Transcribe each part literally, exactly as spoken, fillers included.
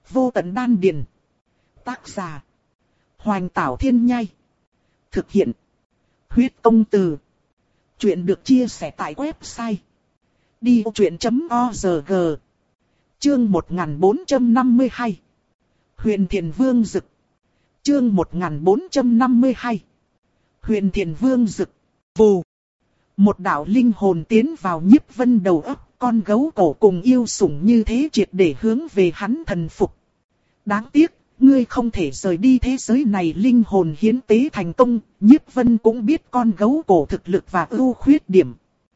Vô tận đan điền. Tác giả. Hoành Tảo Thiên Nhai. Thực hiện. Huyết Công Từ. Chuyện được chia sẻ tại website đi vô chuyện chấm org. Chương một nghìn bốn trăm năm mươi hai. Huyền Thiền Vương Dực. Chương một nghìn bốn trăm năm mươi hai. Huyền Thiền Vương Dực. Vù. Một đạo linh hồn tiến vào Nhiếp Vân đầu óc, con gấu cổ cùng yêu sủng như thế triệt để hướng về hắn thần phục. Đáng tiếc, ngươi không thể rời đi thế giới này. Linh hồn hiến tế thành công, Nhiếp Vân cũng biết con gấu cổ thực lực và ưu khuyết điểm.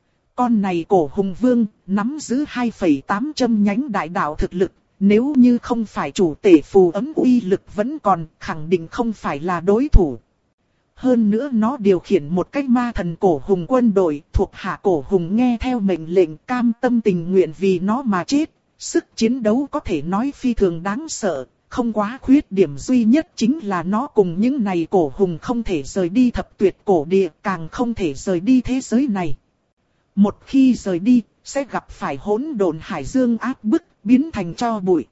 Con này cổ hùng vương, nắm giữ hai phẩy tám trăm nhánh đại đạo thực lực, nếu như không phải chủ tể phù ấm uy lực vẫn còn, khẳng định không phải là đối thủ. Hơn nữa nó điều khiển một cách ma thần cổ hùng quân đội, thuộc hạ cổ hùng nghe theo mệnh lệnh, cam tâm tình nguyện vì nó mà chết. Sức chiến đấu có thể nói phi thường đáng sợ, không quá khuyết điểm duy nhất chính là nó cùng những này cổ hùng không thể rời đi thập tuyệt cổ địa, càng không thể rời đi thế giới này. Một khi rời đi, sẽ gặp phải hỗn độn hải dương áp bức, biến thành tro bụi.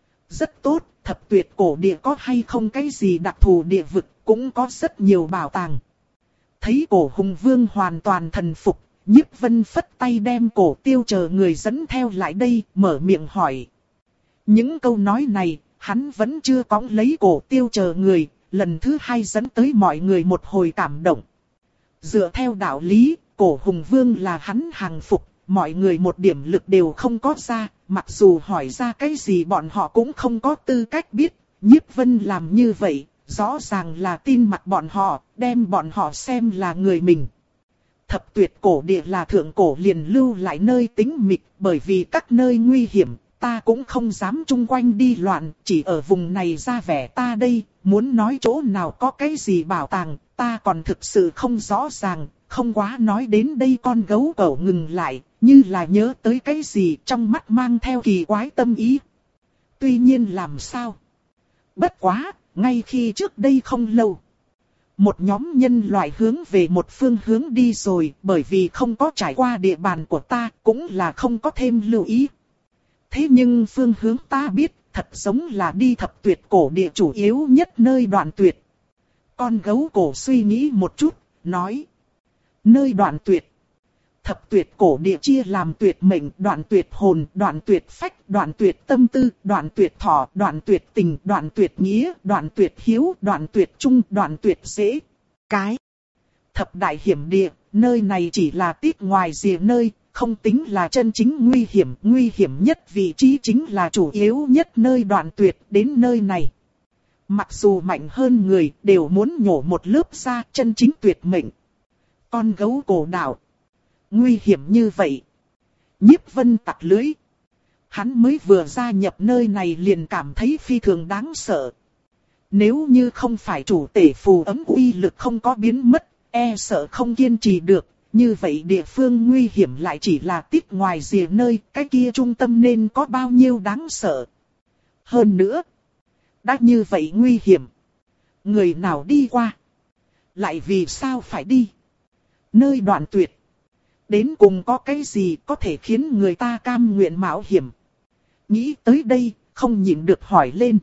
Rất tốt, thập tuyệt cổ địa có hay không cái gì đặc thù địa vực, cũng có rất nhiều bảo tàng. Thấy cổ hùng vương hoàn toàn thần phục, Nhiếp Vân phất tay đem cổ tiêu chờ người dẫn theo lại đây, mở miệng hỏi. Những câu nói này, hắn vẫn chưa cõng lấy cổ tiêu chờ người, lần thứ hai dẫn tới mọi người một hồi cảm động. Dựa theo đạo lý, cổ hùng vương là hắn hàng phục, mọi người một điểm lực đều không có ra, mặc dù hỏi ra cái gì bọn họ cũng không có tư cách biết. Nhiếp Vân làm như vậy, rõ ràng là tin mặt bọn họ, đem bọn họ xem là người mình. Thập tuyệt cổ địa là thượng cổ liền lưu lại nơi tĩnh mịch, bởi vì các nơi nguy hiểm, ta cũng không dám chung quanh đi loạn, chỉ ở vùng này ra vẻ ta đây, muốn nói chỗ nào có cái gì bảo tàng, ta còn thực sự không rõ ràng. Không quá nói đến đây con gấu cẩu ngừng lại, như là nhớ tới cái gì trong mắt mang theo kỳ quái tâm ý. Tuy nhiên làm sao? Bất quá, ngay khi trước đây không lâu, một nhóm nhân loại hướng về một phương hướng đi rồi, bởi vì không có trải qua địa bàn của ta, cũng là không có thêm lưu ý. Thế nhưng phương hướng ta biết, thật giống là đi thập tuyệt cổ địa chủ yếu nhất nơi Đoạn Tuyệt. Con gấu cổ suy nghĩ một chút, nói. Nơi Đoạn Tuyệt. Thập tuyệt cổ địa chia làm tuyệt mệnh, đoạn tuyệt hồn, đoạn tuyệt phách, đoạn tuyệt tâm tư, đoạn tuyệt thọ, đoạn tuyệt tình, đoạn tuyệt nghĩa, đoạn tuyệt hiếu, đoạn tuyệt trung, đoạn tuyệt dễ. Cái. Thập đại hiểm địa, nơi này chỉ là tít ngoài rìa nơi, không tính là chân chính nguy hiểm. Nguy hiểm nhất vị trí chính là chủ yếu nhất nơi Đoạn Tuyệt. Đến nơi này, mặc dù mạnh hơn người, đều muốn nhổ một lớp da. Chân chính tuyệt mệnh. Con gấu cổ đạo. Nguy hiểm như vậy. Nhiếp Vân tặc lưới. Hắn mới vừa gia nhập nơi này liền cảm thấy phi thường đáng sợ. Nếu như không phải chủ tể phù ấm uy lực không có biến mất, e sợ không kiên trì được. Như vậy địa phương nguy hiểm lại chỉ là tít ngoài rìa nơi, cái kia trung tâm nên có bao nhiêu đáng sợ. Hơn nữa, đã như vậy nguy hiểm, người nào đi qua, lại vì sao phải đi? Nơi Đoạn Tuyệt, đến cùng có cái gì có thể khiến người ta cam nguyện mạo hiểm? Nghĩ tới đây, không nhịn được hỏi lên.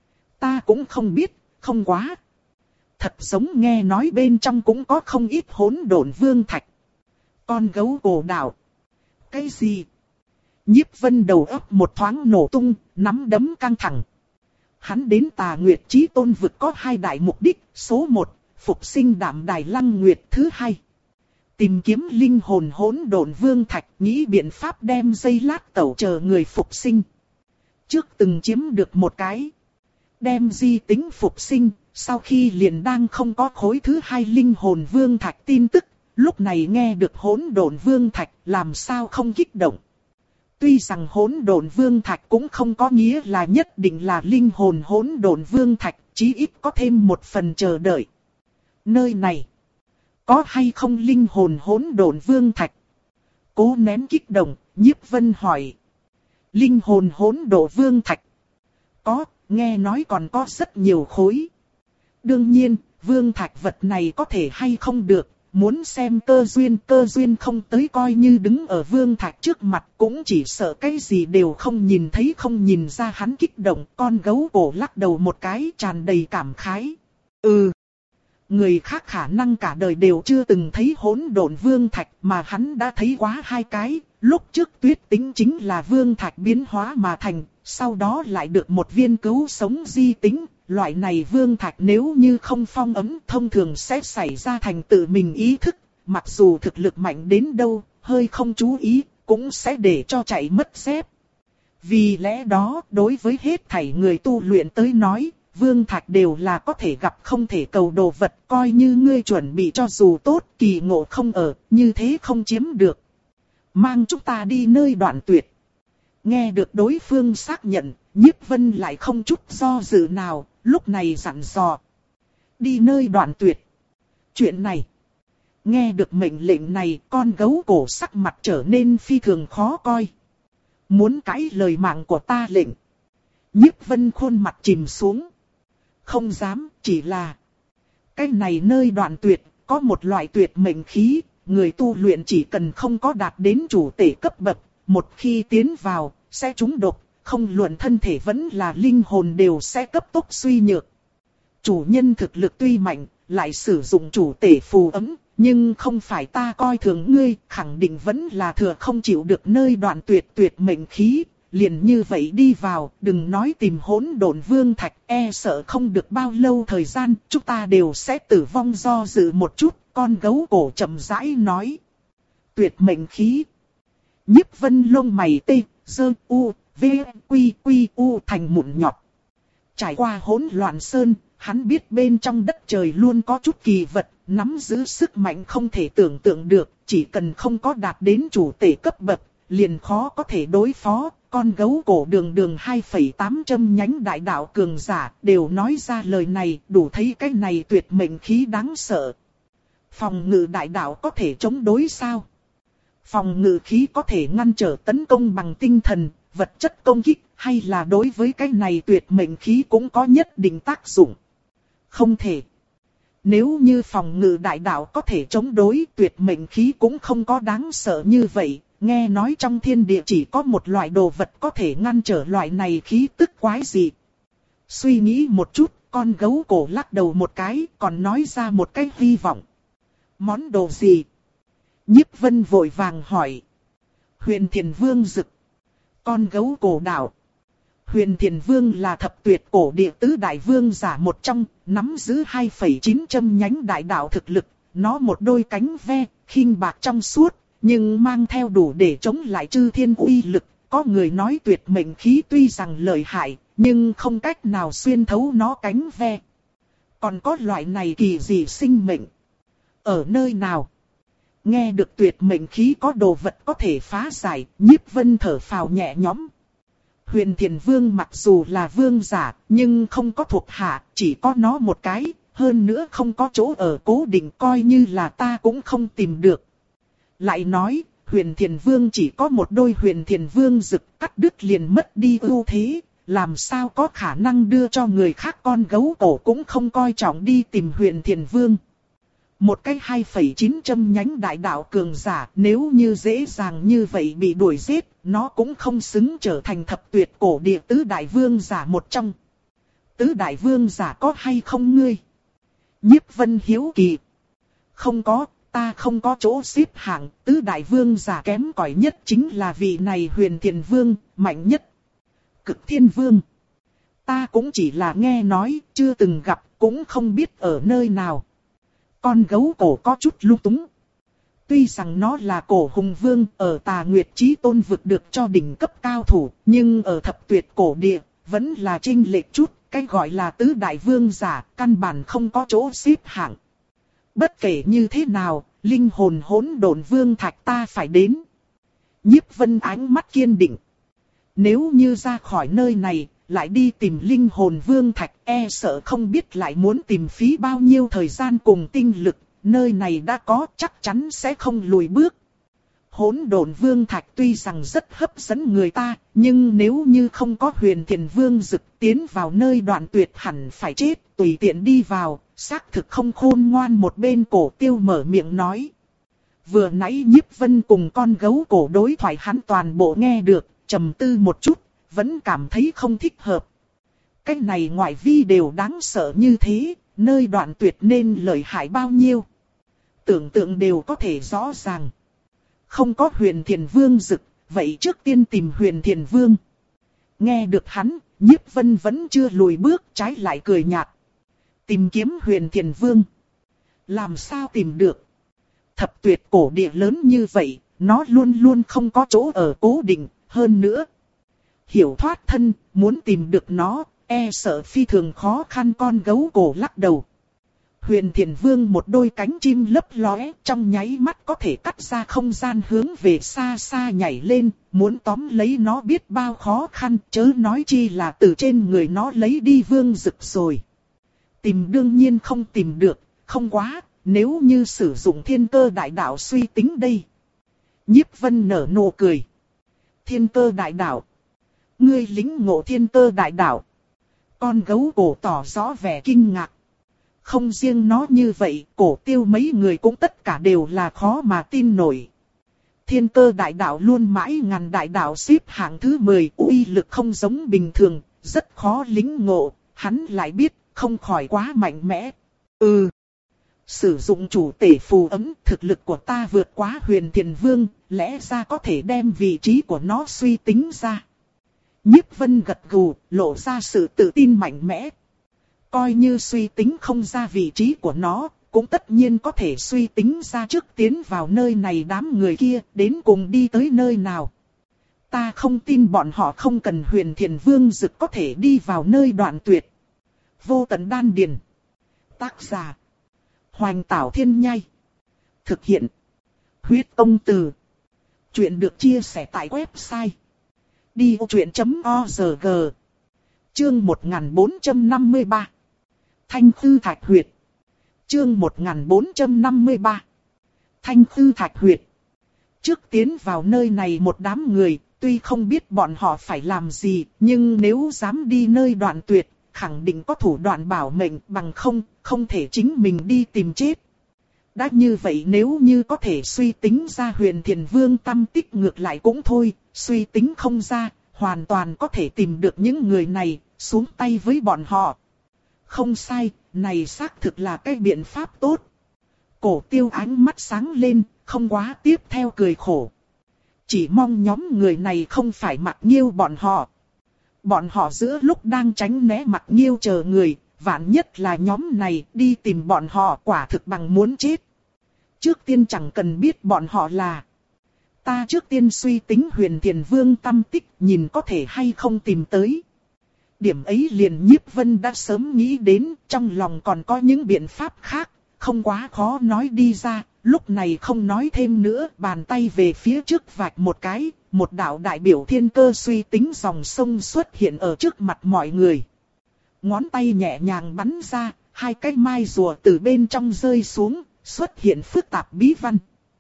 Ta cũng không biết, không quá. Thật giống nghe nói bên trong cũng có không ít hỗn độn vương thạch. Con gấu cổ đạo. Cái gì? Nhiếp Vân đầu óc một thoáng nổ tung, nắm đấm căng thẳng. Hắn đến Tà Nguyệt Chí Tôn vực có hai đại mục đích. Số một, phục sinh Đạm Đài Lăng Nguyệt. Thứ hai, tìm kiếm linh hồn hỗn độn vương thạch, nghĩ biện pháp đem dây lát tẩu chờ người phục sinh. Trước từng chiếm được một cái, đem di tính phục sinh, sau khi liền đang không có khối thứ hai linh hồn vương thạch tin tức, lúc này nghe được hỗn độn vương thạch, làm sao không kích động. Tuy rằng hỗn độn vương thạch cũng không có nghĩa là nhất định là linh hồn hỗn độn vương thạch, chí ít có thêm một phần chờ đợi. Nơi này, có hay không linh hồn hỗn độn vương thạch? Cố nén kích động, Nhiếp Vân hỏi. Linh hồn hỗn độn vương thạch. Có, nghe nói còn có rất nhiều khối. Đương nhiên, vương thạch vật này có thể hay không được, muốn xem cơ duyên, cơ duyên không tới coi như đứng ở Vương Thạch trước mặt cũng chỉ sợ cái gì đều không nhìn thấy, không nhìn ra hắn kích động. Con gấu cổ lắc đầu một cái tràn đầy cảm khái. Ừ. Người khác khả năng cả đời đều chưa từng thấy hỗn độn Vương Thạch mà hắn đã thấy quá hai cái. Lúc trước Tuyết Tính chính là Vương Thạch biến hóa mà thành, sau đó lại được một viên cứu sống di tính. Loại này Vương Thạch nếu như không phong ấm thông thường sẽ xảy ra thành tự mình ý thức. Mặc dù thực lực mạnh đến đâu, hơi không chú ý, cũng sẽ để cho chạy mất dép. Vì lẽ đó, đối với hết thảy người tu luyện tới nói, Vương Thạch đều là có thể gặp không thể cầu đồ vật. Coi như ngươi chuẩn bị cho dù tốt, kỳ ngộ không ở, như thế không chiếm được. Mang chúng ta đi nơi đoạn tuyệt. Nghe được đối phương xác nhận, Nhiếp Vân lại không chút do dự nào, lúc này dặn dò. Đi nơi đoạn tuyệt. Chuyện này. Nghe được mệnh lệnh này, con gấu cổ sắc mặt trở nên phi thường khó coi. Muốn cãi lời mạng của ta lệnh. Nhiếp Vân khuôn mặt chìm xuống. Không dám, chỉ là. Cái này nơi đoạn tuyệt, có một loại tuyệt mệnh khí. Người tu luyện chỉ cần không có đạt đến chủ tể cấp bậc, một khi tiến vào, sẽ trúng độc, không luận thân thể vẫn là linh hồn đều sẽ cấp tốc suy nhược. Chủ nhân thực lực tuy mạnh, lại sử dụng chủ tể phù ấm, nhưng không phải ta coi thường ngươi, khẳng định vẫn là thừa không chịu được nơi đoạn tuyệt tuyệt mệnh khí. Liền như vậy đi vào, đừng nói tìm hỗn độn Vương Thạch, e sợ không được bao lâu thời gian, chúng ta đều sẽ tử vong. Do dự một chút, con gấu cổ chậm rãi nói. Tuyệt mệnh khí. Nhiếp Vân lông mày tê, dơ, u, v, quy, quy, u thành mụn nhọt. Trải qua hỗn loạn sơn, hắn biết bên trong đất trời luôn có chút kỳ vật, nắm giữ sức mạnh không thể tưởng tượng được, chỉ cần không có đạt đến chủ tể cấp bậc, liền khó có thể đối phó. Con gấu cổ đường đường hai phẩy tám châm nhánh đại đạo cường giả đều nói ra lời này, đủ thấy cái này tuyệt mệnh khí đáng sợ. Phòng ngự đại đạo có thể chống đối sao? Phòng ngự khí có thể ngăn trở tấn công bằng tinh thần, vật chất công kích, hay là đối với cái này tuyệt mệnh khí cũng có nhất định tác dụng? Không thể. Nếu như phòng ngự đại đạo có thể chống đối, tuyệt mệnh khí cũng không có đáng sợ như vậy. Nghe nói trong thiên địa chỉ có một loại đồ vật có thể ngăn trở loại này khí tức quái dị. Suy nghĩ một chút, con gấu cổ lắc đầu một cái, còn nói ra một cái hy vọng. Món đồ gì? Nhiếp Vân vội vàng hỏi. Huyền Thiền Vương Dực. Con gấu cổ đạo. Huyền Thiền Vương là thập tuyệt cổ địa tứ đại vương giả một trong, nắm giữ hai phẩy chín châm nhánh đại đạo thực lực. Nó một đôi cánh ve, khinh bạc trong suốt, nhưng mang theo đủ để chống lại chư thiên uy lực. Có người nói tuyệt mệnh khí tuy rằng lợi hại, nhưng không cách nào xuyên thấu nó cánh ve. Còn có loại này kỳ dị sinh mệnh. Ở nơi nào? Nghe được tuyệt mệnh khí có đồ vật có thể phá giải, Nhiếp Vân thở phào nhẹ nhõm. Huyền Thiền Vương mặc dù là vương giả, nhưng không có thuộc hạ, chỉ có nó một cái, hơn nữa không có chỗ ở cố định, coi như là ta cũng không tìm được. Lại nói, Huyền Thiền Vương chỉ có một đôi Huyền Thiền Vương Dực, cắt đứt liền mất đi ưu thế, làm sao có khả năng đưa cho người khác. Con gấu cổ cũng không coi trọng đi tìm Huyền Thiền Vương. Một cái hai phẩy chín châm nhánh đại đạo cường giả, nếu như dễ dàng như vậy bị đuổi giết, nó cũng không xứng trở thành thập tuyệt cổ địa tứ đại vương giả một trong. Tứ đại vương giả có hay không ngươi? Nhiếp Vân hiếu kỳ. Không có, ta không có chỗ xếp hạng, tứ đại vương giả kém cỏi nhất chính là vị này Huyền Thiền Vương, mạnh nhất. Cực Thiên Vương. Ta cũng chỉ là nghe nói, chưa từng gặp, cũng không biết ở nơi nào. Con gấu cổ có chút lung túng. Tuy rằng nó là cổ hùng vương, ở Tà Nguyệt Chí Tôn vực được cho đỉnh cấp cao thủ, nhưng ở thập tuyệt cổ địa, vẫn là chênh lệch chút. Cái gọi là tứ đại vương giả, căn bản không có chỗ xếp hạng. Bất kể như thế nào, linh hồn hỗn độn Vương Thạch ta phải đến. Nhiếp Vân ánh mắt kiên định. Nếu như ra khỏi nơi này, lại đi tìm linh hồn Vương Thạch, e sợ không biết lại muốn tìm phí bao nhiêu thời gian cùng tinh lực. Nơi này đã có, chắc chắn sẽ không lùi bước. Hỗn độn vương thạch tuy rằng rất hấp dẫn người ta, nhưng nếu như không có huyền thiền vương dực tiến vào nơi đoạn tuyệt hẳn phải chết, tùy tiện đi vào, xác thực không khôn ngoan. Một bên Cổ Tiêu mở miệng nói. Vừa nãy Nhiếp Vân cùng con gấu cổ đối thoại hắn toàn bộ nghe được, trầm tư một chút, vẫn cảm thấy không thích hợp. Cái này ngoại vi đều đáng sợ như thế, nơi đoạn tuyệt nên lợi hại bao nhiêu. Tưởng tượng đều có thể rõ ràng. Không có huyền thiền vương dực, vậy trước tiên tìm huyền thiền vương. Nghe được hắn, Nhiếp Vân vẫn chưa lùi bước, trái lại cười nhạt. Tìm kiếm huyền thiền vương. Làm sao tìm được? Thập tuyệt cổ địa lớn như vậy, nó luôn luôn không có chỗ ở cố định, hơn nữa. Hiểu thoát thân, muốn tìm được nó, e sợ phi thường khó khăn. Con gấu cổ lắc đầu. Huyền Thiền Vương một đôi cánh chim lấp lóe, trong nháy mắt có thể cắt ra không gian hướng về xa xa nhảy lên, muốn tóm lấy nó biết bao khó khăn, chớ nói chi là từ trên người nó lấy đi vương dực rồi. Tìm đương nhiên không tìm được, không quá, nếu như sử dụng thiên cơ đại đạo suy tính đây. Nhiếp Vân nở nụ cười. Thiên cơ đại đạo. Ngươi lính ngộ thiên cơ đại đạo. Con gấu cổ tỏ rõ vẻ kinh ngạc. Không riêng nó như vậy, Cổ Tiêu mấy người cũng tất cả đều là khó mà tin nổi. Thiên cơ đại đạo luôn mãi ngàn đại đạo xếp hạng thứ mười, uy lực không giống bình thường, rất khó lính ngộ, hắn lại biết, không khỏi quá mạnh mẽ. Ừ. Sử dụng chủ tể phù ấm, thực lực của ta vượt quá huyền thiền vương, lẽ ra có thể đem vị trí của nó suy tính ra. Nhiếp Vân gật gù, lộ ra sự tự tin mạnh mẽ. Coi như suy tính không ra vị trí của nó, cũng tất nhiên có thể suy tính ra trước tiến vào nơi này đám người kia, đến cùng đi tới nơi nào. Ta không tin bọn họ không cần huyền thiền vương dực có thể đi vào nơi đoạn tuyệt. Vô tận đan điền. Tác giả. Hoành Tảo Thiên Nhai. Thực hiện. Huyết Công Từ. Chuyện được chia sẻ tại website. đi ô chuyện chấm o rờ giê. Chương một nghìn bốn trăm năm mươi ba. Thanh Khư Thạch Huyệt. Chương một nghìn bốn trăm năm mươi ba. Thanh Khư Thạch Huyệt. Trước tiến vào nơi này một đám người, tuy không biết bọn họ phải làm gì, nhưng nếu dám đi nơi đoạn tuyệt, khẳng định có thủ đoạn bảo mệnh, bằng không, không thể chính mình đi tìm chết. Đã như vậy nếu như có thể suy tính ra huyền thiền vương tâm tích ngược lại cũng thôi, suy tính không ra, hoàn toàn có thể tìm được những người này, xuống tay với bọn họ. Không sai, này xác thực là cái biện pháp tốt. Cổ Tiêu ánh mắt sáng lên, không quá tiếp theo cười khổ. Chỉ mong nhóm người này không phải Mạc Nghiêu bọn họ. Bọn họ giữa lúc đang tránh né Mạc Nghiêu chờ người, vạn nhất là nhóm này đi tìm bọn họ quả thực bằng muốn chết. Trước tiên chẳng cần biết bọn họ là. Ta trước tiên suy tính huyền thiền vương tâm tích, nhìn có thể hay không tìm tới. Điểm ấy liền Nhiếp Vân đã sớm nghĩ đến, trong lòng còn có những biện pháp khác, không quá khó nói đi ra, lúc này không nói thêm nữa, bàn tay về phía trước vạch một cái, một đạo đại biểu thiên cơ suy tính dòng sông xuất hiện ở trước mặt mọi người. Ngón tay nhẹ nhàng bắn ra, hai cái mai rùa từ bên trong rơi xuống, xuất hiện phức tạp bí văn.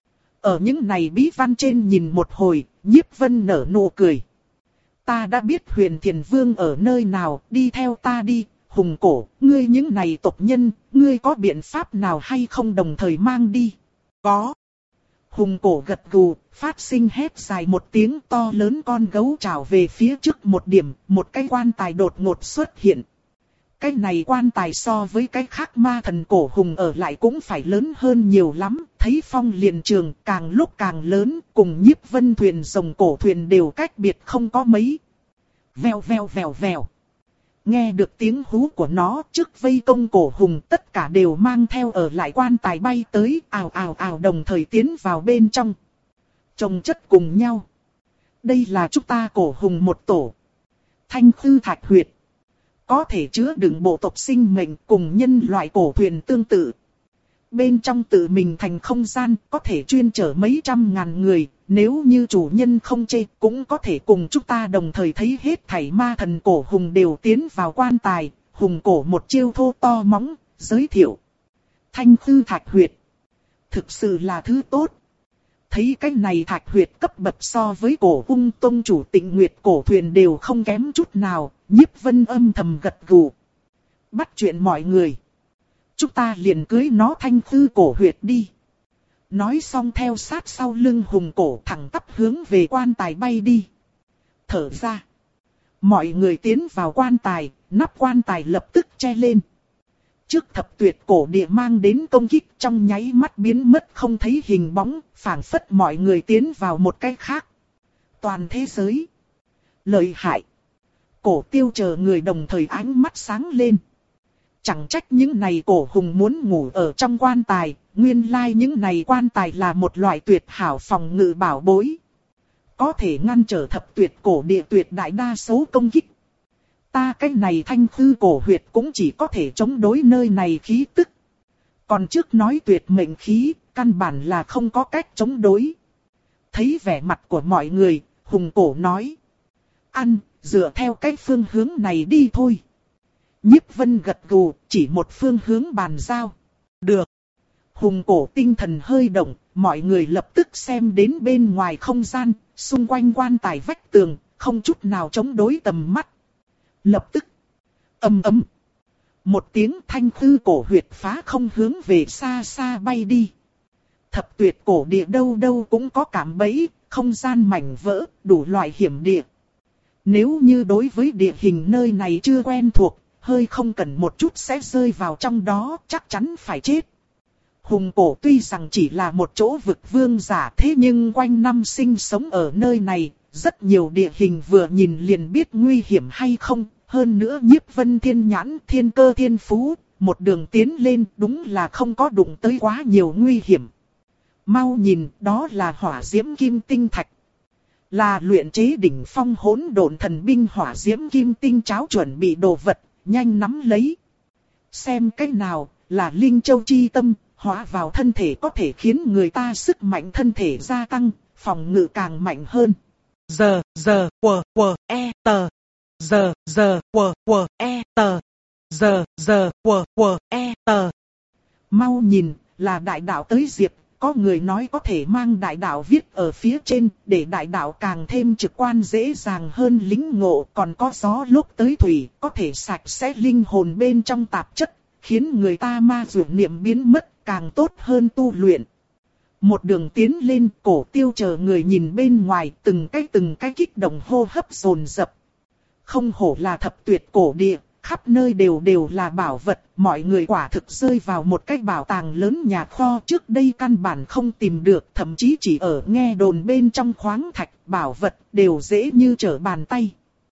Ở những này bí văn trên nhìn một hồi, Nhiếp Vân nở nụ cười. Ta đã biết huyền thiền vương ở nơi nào, đi theo ta đi, Hùng Cổ, ngươi những này tộc nhân, ngươi có biện pháp nào hay không đồng thời mang đi? Có. Hùng Cổ gật gù, phát sinh hét dài một tiếng, to lớn con gấu trào về phía trước một điểm, một cái quan tài đột ngột xuất hiện. Cái này quan tài so với cái khác ma thần cổ hùng ở lại cũng phải lớn hơn nhiều lắm, thấy phong liền trường càng lúc càng lớn, cùng Nhiếp Vân thuyền rồng cổ thuyền đều cách biệt không có mấy. Vèo vèo vèo vèo. Nghe được tiếng hú của nó, trước vây công cổ hùng tất cả đều mang theo ở lại quan tài bay tới, ào ào ào đồng thời tiến vào bên trong. Chồng chất cùng nhau. Đây là chúng ta cổ hùng một tổ. Thanh Khư Thạch Huyệt. Có thể chứa đựng bộ tộc sinh mệnh cùng nhân loại cổ thuyền tương tự. Bên trong tự mình thành không gian có thể chuyên chở mấy trăm ngàn người, nếu như chủ nhân không chê cũng có thể cùng chúng ta đồng thời thấy hết thảy ma thần cổ hùng đều tiến vào quan tài, hùng cổ một chiêu thô to móng, giới thiệu. Thanh Khư Thạch Huyệt. Thực sự là thứ tốt. thấy cái này thạch huyệt cấp bậc so với cổ ung tông chủ Tịnh Nguyệt cổ thuyền đều không kém chút nào, Nhiếp Vân âm thầm gật gù. Bắt chuyện mọi người. Chúng ta liền cưới nó thanh khư cổ huyệt đi. Nói xong theo sát sau lưng hùng cổ thẳng tắp hướng về quan tài bay đi. Thở ra. Mọi người tiến vào quan tài, nắp quan tài lập tức che lên. Trước thập tuyệt cổ địa mang đến công kích trong nháy mắt biến mất không thấy hình bóng, phảng phất mọi người tiến vào một cái khác. Toàn thế giới. Lợi hại. Cổ Tiêu chờ người đồng thời ánh mắt sáng lên. Chẳng trách những này cổ hùng muốn ngủ ở trong quan tài, nguyên lai những này quan tài là một loại tuyệt hảo phòng ngự bảo bối. Có thể ngăn trở thập tuyệt cổ địa tuyệt đại đa số công kích. Ta cái này thanh khư cổ huyệt cũng chỉ có thể chống đối nơi này khí tức. Còn trước nói tuyệt mệnh khí, căn bản là không có cách chống đối. Thấy vẻ mặt của mọi người, hùng cổ nói. Ăn, dựa theo cái phương hướng này đi thôi. Nhiếp Vân gật gù, chỉ một phương hướng bàn giao. Được. Hùng cổ tinh thần hơi động, mọi người lập tức xem đến bên ngoài không gian, xung quanh quan tài vách tường, không chút nào chống đối tầm mắt. Lập tức, ầm ầm, một tiếng thanh khư cổ huyệt phá không hướng về xa xa bay đi. Thập tuyệt cổ địa đâu đâu cũng có cạm bẫy, không gian mảnh vỡ, đủ loại hiểm địa. Nếu như đối với địa hình nơi này chưa quen thuộc, hơi không cần một chút sẽ rơi vào trong đó, chắc chắn phải chết. Hùng cổ tuy rằng chỉ là một chỗ vực vương giả thế nhưng quanh năm sinh sống ở nơi này, rất nhiều địa hình vừa nhìn liền biết nguy hiểm hay không. Hơn nữa Nhiếp Vân thiên nhãn thiên cơ thiên phú, một đường tiến lên đúng là không có đụng tới quá nhiều nguy hiểm. Mau nhìn, đó là hỏa diễm kim tinh thạch. Là luyện chế đỉnh phong hỗn độn thần binh hỏa diễm kim tinh cháo chuẩn bị đồ vật, nhanh nắm lấy. Xem cách nào, là linh châu chi tâm, hóa vào thân thể có thể khiến người ta sức mạnh thân thể gia tăng, phòng ngự càng mạnh hơn. Giờ, giờ, quờ, quờ, e, tờ. Giờ, giờ, quờ, quờ, e, tờ. Giờ, giờ, quờ, quờ, e, tờ. Mau nhìn, là đại đạo tới diệp, có người nói có thể mang đại đạo viết ở phía trên, để đại đạo càng thêm trực quan dễ dàng hơn lĩnh ngộ, còn có gió lúc tới thủy, có thể sạch sẽ linh hồn bên trong tạp chất, khiến người ta ma dược niệm biến mất, càng tốt hơn tu luyện. Một đường tiến lên, Cổ Tiêu chờ người nhìn bên ngoài, từng cái từng cái kích động hô hấp dồn dập. Không hổ là thập tuyệt cổ địa, khắp nơi đều đều là bảo vật, mọi người quả thực rơi vào một cái bảo tàng lớn nhà kho, trước đây căn bản không tìm được, thậm chí chỉ ở nghe đồn bên trong khoáng thạch, bảo vật đều dễ như trở bàn tay.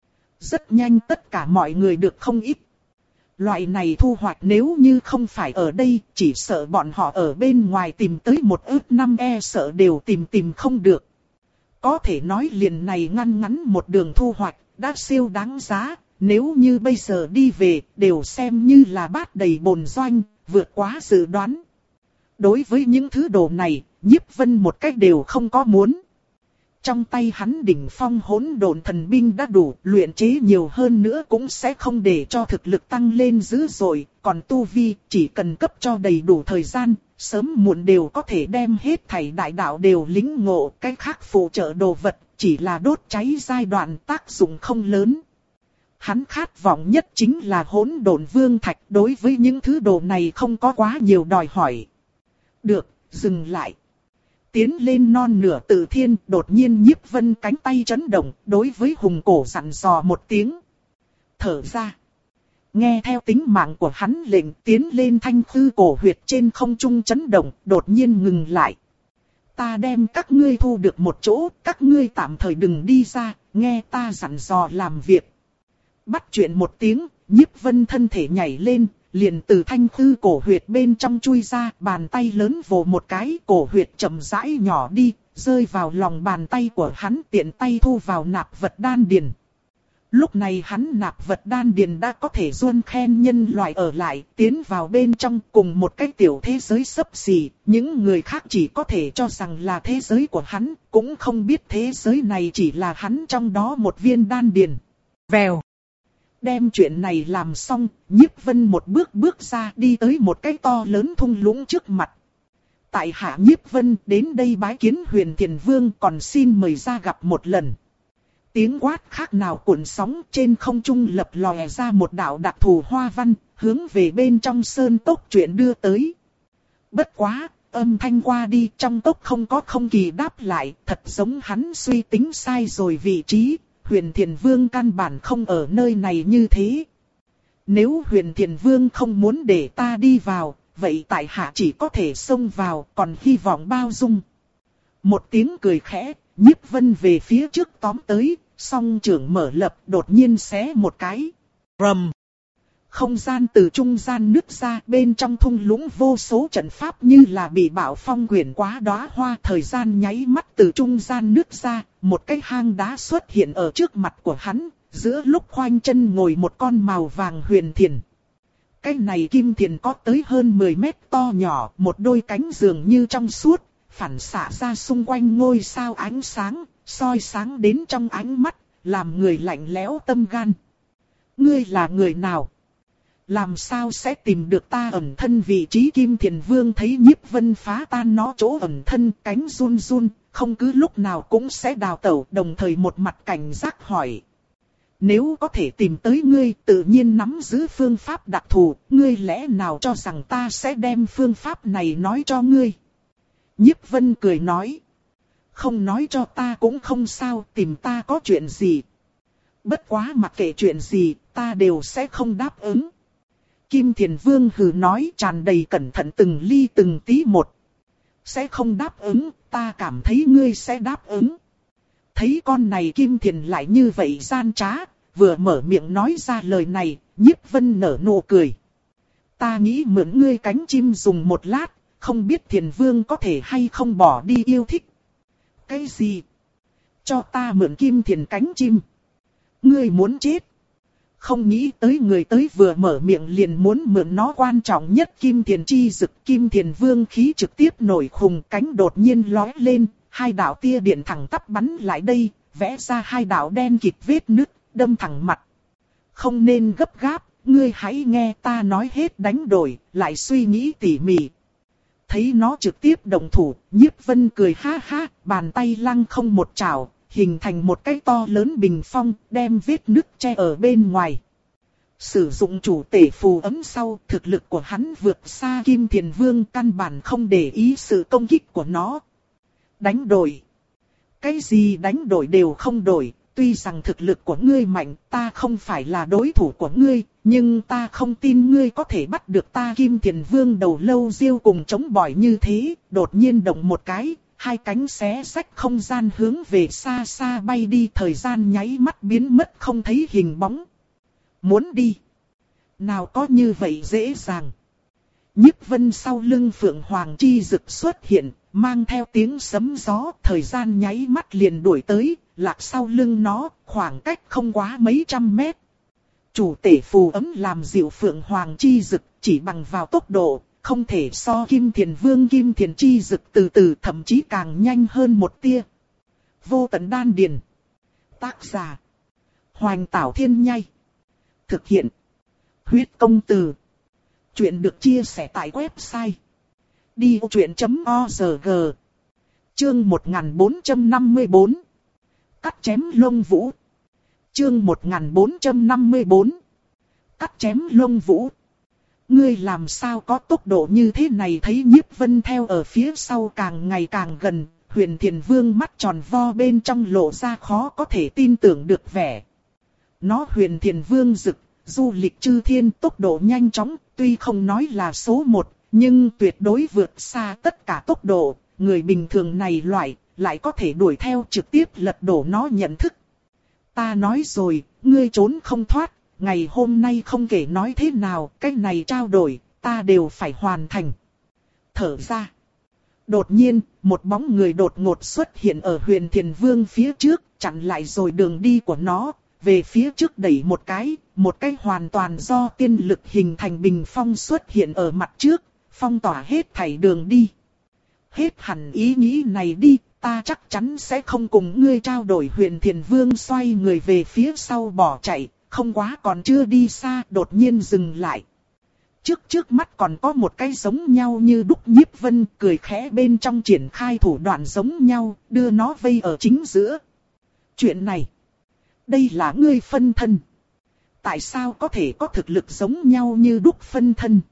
Rất nhanh tất cả mọi người được không ít. Loại này thu hoạch nếu như không phải ở đây, chỉ sợ bọn họ ở bên ngoài tìm tới một ước năm e sợ đều tìm tìm không được. Có thể nói liền này ngăn ngắn một đường thu hoạch, đã siêu đáng giá, nếu như bây giờ đi về, đều xem như là bát đầy bồn doanh, vượt quá dự đoán. Đối với những thứ đồ này, Nhiếp Vân một cách đều không có muốn. Trong tay hắn đỉnh phong hỗn độn thần binh đã đủ, luyện chế nhiều hơn nữa cũng sẽ không để cho thực lực tăng lên dữ dội, còn tu vi chỉ cần cấp cho đầy đủ thời gian, sớm muộn đều có thể đem hết thảy đại đạo đều lĩnh ngộ, cái khác phụ trợ đồ vật, chỉ là đốt cháy giai đoạn tác dụng không lớn. Hắn khát vọng nhất chính là hỗn độn vương thạch, đối với những thứ đồ này không có quá nhiều đòi hỏi. Được, dừng lại. Tiến lên non nửa tự thiên, đột nhiên Nhiếp Vân cánh tay chấn động, đối với hùng cổ dặn dò một tiếng. Thở ra. Nghe theo tính mạng của hắn lệnh, tiến lên thanh khư cổ huyệt trên không trung chấn động, đột nhiên ngừng lại. Ta đem các ngươi thu được một chỗ, các ngươi tạm thời đừng đi ra, nghe ta dặn dò làm việc. Bắt chuyện một tiếng, Nhiếp Vân thân thể nhảy lên, liền từ thanh khư cổ huyệt bên trong chui ra, bàn tay lớn vồ một cái, cổ huyệt chậm rãi nhỏ đi, rơi vào lòng bàn tay của hắn, tiện tay thu vào nạp vật đan điền. Lúc này hắn nạp vật đan điền đã có thể duôn khen nhân loại ở lại, tiến vào bên trong cùng một cái tiểu thế giới xấp xỉ, những người khác chỉ có thể cho rằng là thế giới của hắn, cũng không biết thế giới này chỉ là hắn trong đó một viên đan điền. Vèo. Đem chuyện này làm xong, Nhiếp Vân một bước bước ra đi tới một cái to lớn thung lũng trước mặt. Tại hạ Nhiếp Vân đến đây bái kiến Huyền Thiền Vương, còn xin mời ra gặp một lần. Tiếng quát khác nào cuộn sóng, trên không trung lập lòe ra một đạo đặc thù hoa văn, hướng về bên trong sơn cốc chuyện đưa tới. Bất quá, âm thanh qua đi, trong cốc không có không kỳ đáp lại, thật giống hắn suy tính sai rồi vị trí, Huyền Thiền Vương căn bản không ở nơi này như thế. Nếu Huyền Thiền Vương không muốn để ta đi vào, vậy tại hạ chỉ có thể xông vào, còn hy vọng bao dung. Một tiếng cười khẽ, Nhiếp Vân về phía trước tóm tới, song trưởng mở lập, đột nhiên xé một cái. Rầm! Không gian từ trung gian nứt ra, bên trong thung lũng vô số trận pháp như là bị bão phong quyển quá đóa hoa. Thời gian nháy mắt từ trung gian nứt ra, một cái hang đá xuất hiện ở trước mặt của hắn, giữa lúc khoanh chân ngồi một con màu vàng huyền thiền. Cái này kim thiền có tới hơn mười mét to nhỏ, một đôi cánh dường như trong suốt, phản xạ ra xung quanh ngôi sao ánh sáng, soi sáng đến trong ánh mắt, làm người lạnh lẽo tâm gan. Ngươi là người nào? Làm sao sẽ tìm được ta ẩn thân vị trí? Kim Thiền Vương thấy Nhiếp Vân phá tan nó chỗ ẩn thân, cánh run run, không cứ lúc nào cũng sẽ đào tẩu, đồng thời một mặt cảnh giác hỏi. Nếu có thể tìm tới ngươi, tự nhiên nắm giữ phương pháp đặc thù, ngươi lẽ nào cho rằng ta sẽ đem phương pháp này nói cho ngươi? Nhiếp Vân cười nói. Không nói cho ta cũng không sao, tìm ta có chuyện gì? Bất quá mặc kệ chuyện gì, ta đều sẽ không đáp ứng. Kim Thiền Vương hừ nói, tràn đầy cẩn thận từng ly từng tí một. Sẽ không đáp ứng, ta cảm thấy ngươi sẽ đáp ứng. Thấy con này Kim Thiền lại như vậy gian trá, vừa mở miệng nói ra lời này, Nhiếp Vân nở nụ cười. Ta nghĩ mượn ngươi cánh chim dùng một lát, không biết Thiền Vương có thể hay không bỏ đi yêu thích. Cái gì? Cho ta mượn Kim Thiền cánh chim? Ngươi muốn chết? Không nghĩ tới người tới vừa mở miệng liền muốn mượn nó quan trọng nhất Kim Thiền chi dực. Kim Thiền Vương khí trực tiếp nổi khùng, cánh đột nhiên lóe lên, hai đạo tia điện thẳng tắp bắn lại đây, vẽ ra hai đạo đen kịt vết nứt, đâm thẳng mặt. Không nên gấp gáp, ngươi hãy nghe ta nói hết đánh đổi, lại suy nghĩ tỉ mỉ. Thấy nó trực tiếp động thủ, Nhiếp Vân cười ha ha, bàn tay lăng không một chảo, hình thành một cái to lớn bình phong, đem vết nứt che ở bên ngoài. Sử dụng chủ tể phù ấm sau, thực lực của hắn vượt xa Kim Thiền Vương, căn bản không để ý sự công kích của nó. Đánh đổi? Cái gì đánh đổi đều không đổi, tuy rằng thực lực của ngươi mạnh, ta không phải là đối thủ của ngươi, nhưng ta không tin ngươi có thể bắt được ta. Kim Thiền Vương đầu lâu riêu cùng chống bỏi như thế, đột nhiên động một cái, hai cánh xé rách không gian hướng về xa xa bay đi, thời gian nháy mắt biến mất không thấy hình bóng. Muốn đi? Nào có như vậy dễ dàng. Nhiếp Vân sau lưng Phượng Hoàng chi dực xuất hiện, mang theo tiếng sấm gió, thời gian nháy mắt liền đuổi tới, lạc sau lưng nó, khoảng cách không quá mấy trăm mét. Chủ tể phù ấm làm dịu Phượng Hoàng chi dực, chỉ bằng vào tốc độ, không thể so Kim Thiền Vương Kim Thiền chi dực từ từ, thậm chí càng nhanh hơn một tia. Vô tận đan điền. Tác giả: Hoành Tảo Thiên Nhai. Thực hiện: Huyết Công Từ. Chuyện được chia sẻ tại website đi vô chuyện chấm org. Chương một nghìn bốn trăm năm mươi bốn. Cắt chém lông vũ. Chương một nghìn bốn trăm năm mươi bốn. Cắt chém lông vũ. Ngươi làm sao có tốc độ như thế này? Thấy Nhiếp Vân theo ở phía sau càng ngày càng gần, Huyền Thiền Vương mắt tròn vo bên trong lộ ra khó có thể tin tưởng được vẻ. Nó Huyền Thiền Vương dực, du lịch chư thiên, tốc độ nhanh chóng, tuy không nói là số một, nhưng tuyệt đối vượt xa tất cả tốc độ, người bình thường này loại, lại có thể đuổi theo trực tiếp lật đổ nó nhận thức. Ta nói rồi, ngươi trốn không thoát, ngày hôm nay không kể nói thế nào, cái này trao đổi, ta đều phải hoàn thành. Thở ra. Đột nhiên, một bóng người đột ngột xuất hiện ở Huyền Thiền Vương phía trước, chặn lại rồi đường đi của nó, về phía trước đẩy một cái, một cái hoàn toàn do tiên lực hình thành bình phong xuất hiện ở mặt trước, phong tỏa hết thảy đường đi. Hết hẳn ý nghĩ này đi, ta chắc chắn sẽ không cùng ngươi trao đổi. Huyền Thiền Vương xoay người về phía sau bỏ chạy, không quá còn chưa đi xa, đột nhiên dừng lại. Trước trước mắt còn có một cái giống nhau như đúc. Nhiếp Vân cười khẽ bên trong triển khai thủ đoạn giống nhau, đưa nó vây ở chính giữa. Chuyện này, đây là ngươi phân thân. Tại sao có thể có thực lực giống nhau như đúc phân thân?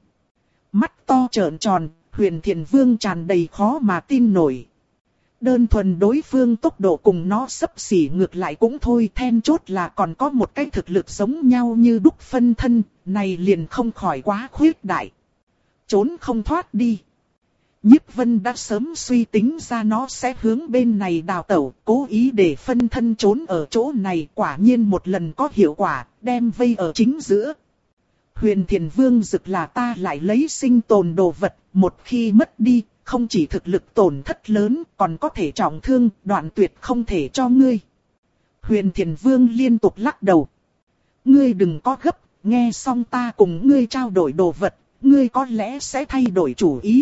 Mắt to trợn tròn, Huyền Thiền Vương tràn đầy khó mà tin nổi. Đơn thuần đối phương tốc độ cùng nó xấp xỉ ngược lại cũng thôi, then chốt là còn có một cái thực lực giống nhau như đúc phân thân, này liền không khỏi quá khuyết đại. Trốn không thoát đi. Nhiếp Vân đã sớm suy tính ra nó sẽ hướng bên này đào tẩu, cố ý để phân thân trốn ở chỗ này, quả nhiên một lần có hiệu quả, đem vây ở chính giữa. Huyền Thiền Vương rực là ta lại lấy sinh tồn đồ vật, một khi mất đi, không chỉ thực lực tổn thất lớn, còn có thể trọng thương, đoạn tuyệt không thể cho ngươi. Huyền Thiền Vương liên tục lắc đầu. Ngươi đừng có gấp, nghe xong ta cùng ngươi trao đổi đồ vật, ngươi có lẽ sẽ thay đổi chủ ý.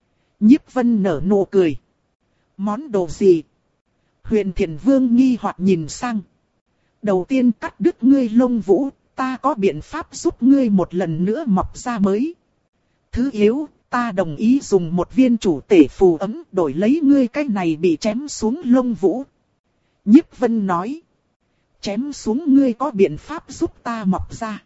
Nhiếp Vân nở nụ cười. Món đồ gì? Huyền Thiền Vương nghi hoặc nhìn sang. Đầu tiên cắt đứt ngươi lông vũ, ta có biện pháp giúp ngươi một lần nữa mọc ra mới. Thứ yếu, ta đồng ý dùng một viên chủ tể phù ấm đổi lấy ngươi cái này bị chém xuống lông vũ. Nhiếp Vân nói. Chém xuống ngươi có biện pháp giúp ta mọc ra.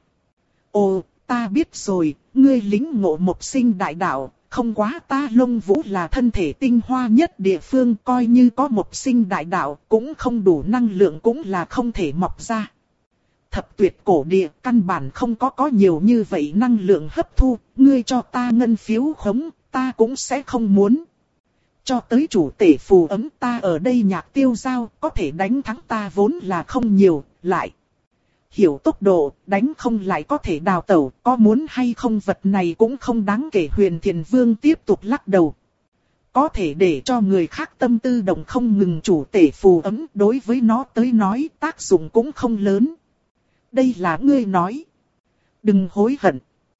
Ồ, ta biết rồi, ngươi lính ngộ một sinh đại đạo, không quá ta lông vũ là thân thể tinh hoa nhất địa phương, coi như có một sinh đại đạo cũng không đủ năng lượng cũng là không thể mọc ra. Thập tuyệt cổ địa căn bản không có có nhiều như vậy năng lượng hấp thu, ngươi cho ta ngân phiếu khống, ta cũng sẽ không muốn. Cho tới chủ tể phù ấm ta ở đây nhạc tiêu giao, có thể đánh thắng ta vốn là không nhiều, lại. Hiểu tốc độ, đánh không lại có thể đào tẩu, có muốn hay không vật này cũng không đáng kể. Huyền Thiền Vương tiếp tục lắc đầu. Có thể để cho người khác tâm tư động không ngừng chủ tể phù ấm, đối với nó tới nói tác dụng cũng không lớn. Đây là ngươi nói. Đừng hối hận.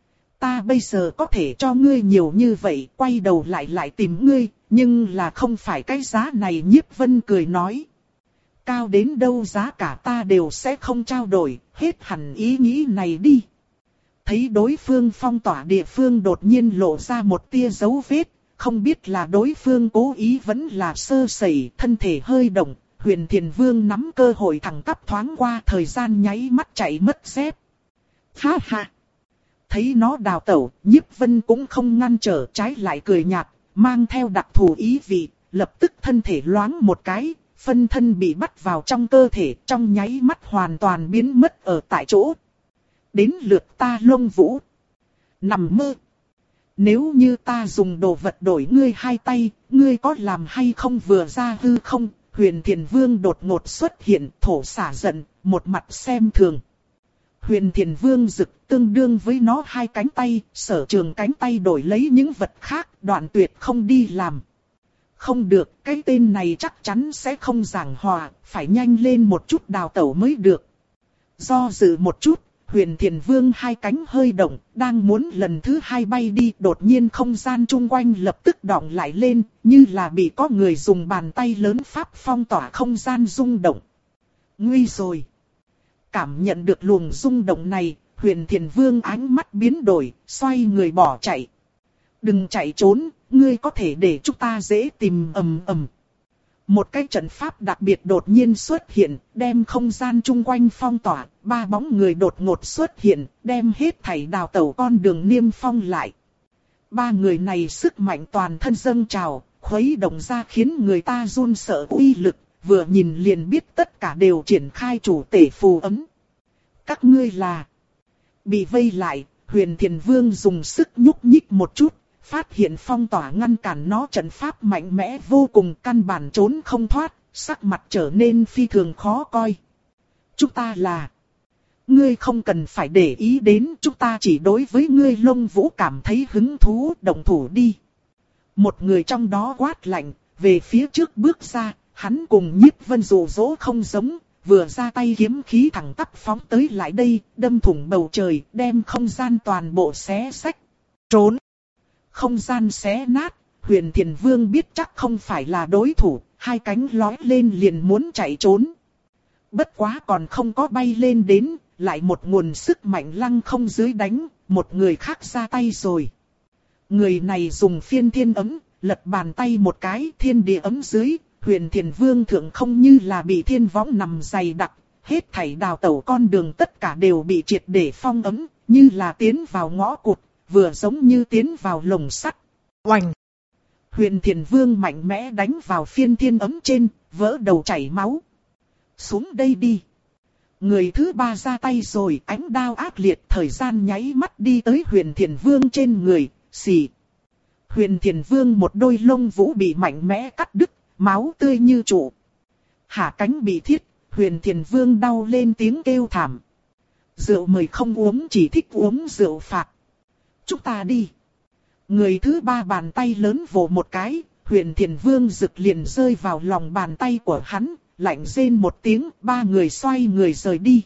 Ta bây giờ có thể cho ngươi nhiều như vậy, quay đầu lại lại tìm ngươi, nhưng là không phải cái giá này. Nhiếp Vân cười nói. Cao đến đâu giá cả ta đều sẽ không trao đổi, hết hẳn ý nghĩ này đi. Thấy đối phương phong tỏa địa phương đột nhiên lộ ra một tia dấu vết, không biết là đối phương cố ý vẫn là sơ sẩy, thân thể hơi động. Huyền Thiền Vương nắm cơ hội thẳng tắp thoáng qua, thời gian nháy mắt chạy mất dép. Ha ha! Thấy nó đào tẩu, Nhiếp Vân cũng không ngăn trở, trái lại cười nhạt, mang theo đặc thù ý vị, lập tức thân thể loáng một cái, phân thân bị bắt vào trong cơ thể, trong nháy mắt hoàn toàn biến mất ở tại chỗ. Đến lượt ta lông vũ. Nằm mơ! Nếu như ta dùng đồ vật đổi ngươi hai tay, ngươi có làm hay không? Vừa ra hư không, Huyền Thiền Vương đột ngột xuất hiện, thổ xả giận, một mặt xem thường. Huyền Thiền Vương rực tương đương với nó hai cánh tay, sở trường cánh tay đổi lấy những vật khác, đoạn tuyệt không đi làm. Không được, cái tên này chắc chắn sẽ không giảng hòa, phải nhanh lên một chút đào tẩu mới được. Do dự một chút, Huyền Thiền Vương hai cánh hơi động, đang muốn lần thứ hai bay đi, đột nhiên không gian chung quanh lập tức đọng lại lên, như là bị có người dùng bàn tay lớn pháp phong tỏa không gian rung động. Nguy rồi! Cảm nhận được luồng rung động này, Huyền Thiền Vương ánh mắt biến đổi, xoay người bỏ chạy. Đừng chạy trốn, ngươi có thể để chúng ta dễ tìm. Ầm ầm. Một cái trận pháp đặc biệt đột nhiên xuất hiện, đem không gian chung quanh phong tỏa, ba bóng người đột ngột xuất hiện, đem hết thảy đào tẩu con đường niêm phong lại. Ba người này sức mạnh toàn thân dâng trào, khuấy động ra khiến người ta run sợ uy lực, vừa nhìn liền biết tất cả đều triển khai chủ tể phù ấm. Các ngươi là... Bị vây lại, Huyền Thiền Vương dùng sức nhúc nhích một chút, phát hiện phong tỏa ngăn cản nó trận pháp mạnh mẽ vô cùng, căn bản trốn không thoát, sắc mặt trở nên phi thường khó coi. Chúng ta là... Ngươi không cần phải để ý đến, chúng ta chỉ đối với ngươi lông vũ cảm thấy hứng thú, động thủ đi. Một người trong đó quát lạnh, về phía trước bước ra, hắn cùng Nhiếp Vân dụ dỗ không giống, vừa ra tay kiếm khí thẳng tắp phóng tới lại đây, đâm thủng bầu trời, đem không gian toàn bộ xé xách. Trốn! Không gian xé nát, Huyền Thiền Vương biết chắc không phải là đối thủ, hai cánh lói lên liền muốn chạy trốn. Bất quá còn không có bay lên đến, lại một nguồn sức mạnh lăng không dưới đánh, một người khác ra tay rồi. Người này dùng phiên thiên ấm, lật bàn tay một cái, thiên địa ấm dưới, Huyền Thiền Vương thượng không như là bị thiên võng nằm dày đặc, hết thảy đào tẩu con đường tất cả đều bị triệt để phong ấm, như là tiến vào ngõ cụt, vừa giống như tiến vào lồng sắt. Oành! Huyền Thiền Vương mạnh mẽ đánh vào phiên thiên ấm trên, vỡ đầu chảy máu. Xuống đây đi! Người thứ ba ra tay rồi, ánh đao ác liệt, thời gian nháy mắt đi tới Huyền Thiền Vương trên người, xì. Huyền Thiền Vương một đôi lông vũ bị mạnh mẽ cắt đứt, máu tươi như trụ. Hạ cánh bị thiết, Huyền Thiền Vương đau lên tiếng kêu thảm. Rượu mời không uống, chỉ thích uống rượu phạt. Chúng ta đi. Người thứ ba bàn tay lớn vồ một cái, Huyền Thiền Vương rực liền rơi vào lòng bàn tay của hắn, lạnh rên một tiếng, ba người xoay người rời đi.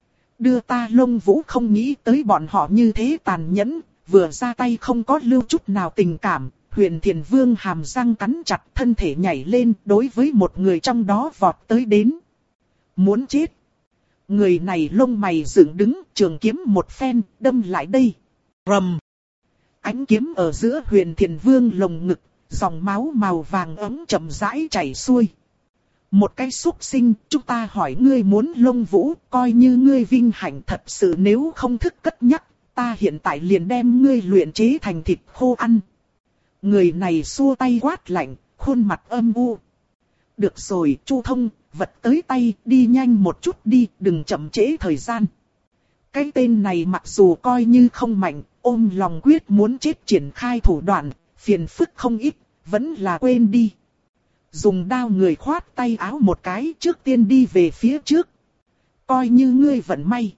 Đưa ta lông vũ không nghĩ tới bọn họ như thế tàn nhẫn, vừa ra tay không có lưu chút nào tình cảm. Huyền Thiền Vương hàm răng cắn chặt, thân thể nhảy lên, đối với một người trong đó vọt tới đến. Muốn chết. Người này lông mày dựng đứng, trường kiếm một phen, đâm lại đây. Rầm. Ánh kiếm ở giữa Huyền Thiền Vương lồng ngực, dòng máu màu vàng ấm chậm rãi chảy xuôi. Một cái xúc sinh, chúng ta hỏi ngươi muốn lông vũ, coi như ngươi vinh hạnh thật sự, nếu không thức cất nhắc, ta hiện tại liền đem ngươi luyện chế thành thịt khô ăn. Người này xua tay quát lạnh, khuôn mặt âm u. Được rồi, Chu Thông, vật tới tay, đi nhanh một chút đi, đừng chậm trễ thời gian. Cái tên này mặc dù coi như không mạnh, ôm lòng quyết muốn chết triển khai thủ đoạn, phiền phức không ít, vẫn là quên đi. Dùng đao người khoát tay áo một cái, trước tiên đi về phía trước. Coi như ngươi vận may.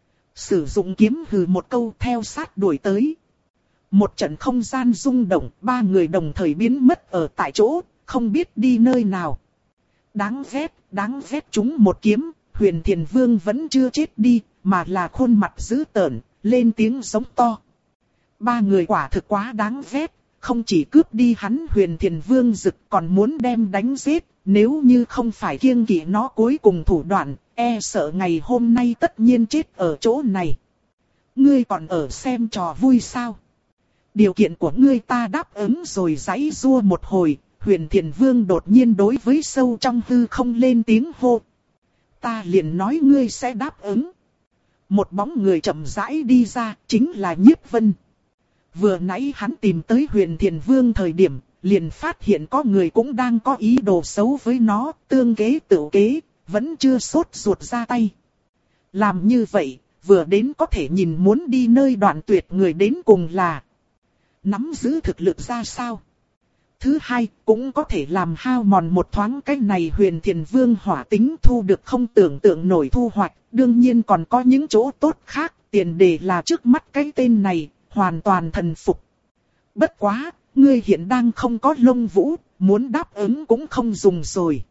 Sử dụng kiếm hừ một câu, theo sát đuổi tới. Một trận không gian rung động, ba người đồng thời biến mất ở tại chỗ, không biết đi nơi nào. Đáng ghét, đáng ghét, chúng một kiếm, Huyền Thiền Vương vẫn chưa chết đi, mà là khuôn mặt dữ tợn, lên tiếng giống to. Ba người quả thực quá đáng ghét, không chỉ cướp đi hắn Huyền Thiền Vương dực, còn muốn đem đánh giết, nếu như không phải kiêng kỵ nó cuối cùng thủ đoạn, e sợ ngày hôm nay tất nhiên chết ở chỗ này. Ngươi còn ở xem trò vui sao? Điều kiện của ngươi ta đáp ứng rồi. Giãy giụa một hồi, Huyền Thiền Vương đột nhiên đối với sâu trong hư không lên tiếng hô. Ta liền nói ngươi sẽ đáp ứng. Một bóng người chậm rãi đi ra, chính là Nhiếp Vân. Vừa nãy hắn tìm tới Huyền Thiền Vương thời điểm, liền phát hiện có người cũng đang có ý đồ xấu với nó, tương kế tự kế, vẫn chưa sốt ruột ra tay. Làm như vậy, vừa đến có thể nhìn muốn đi nơi đoạn tuyệt người đến cùng là nắm giữ thực lực ra sao. Thứ hai, cũng có thể làm hao mòn một thoáng cái này Huyền Thiền Vương hỏa tính, thu được không tưởng tượng nổi thu hoạch. Đương nhiên còn có những chỗ tốt khác, tiền đề là trước mắt cái tên này, hoàn toàn thần phục. Bất quá, ngươi hiện đang không có lông vũ, muốn đáp ứng cũng không dùng rồi.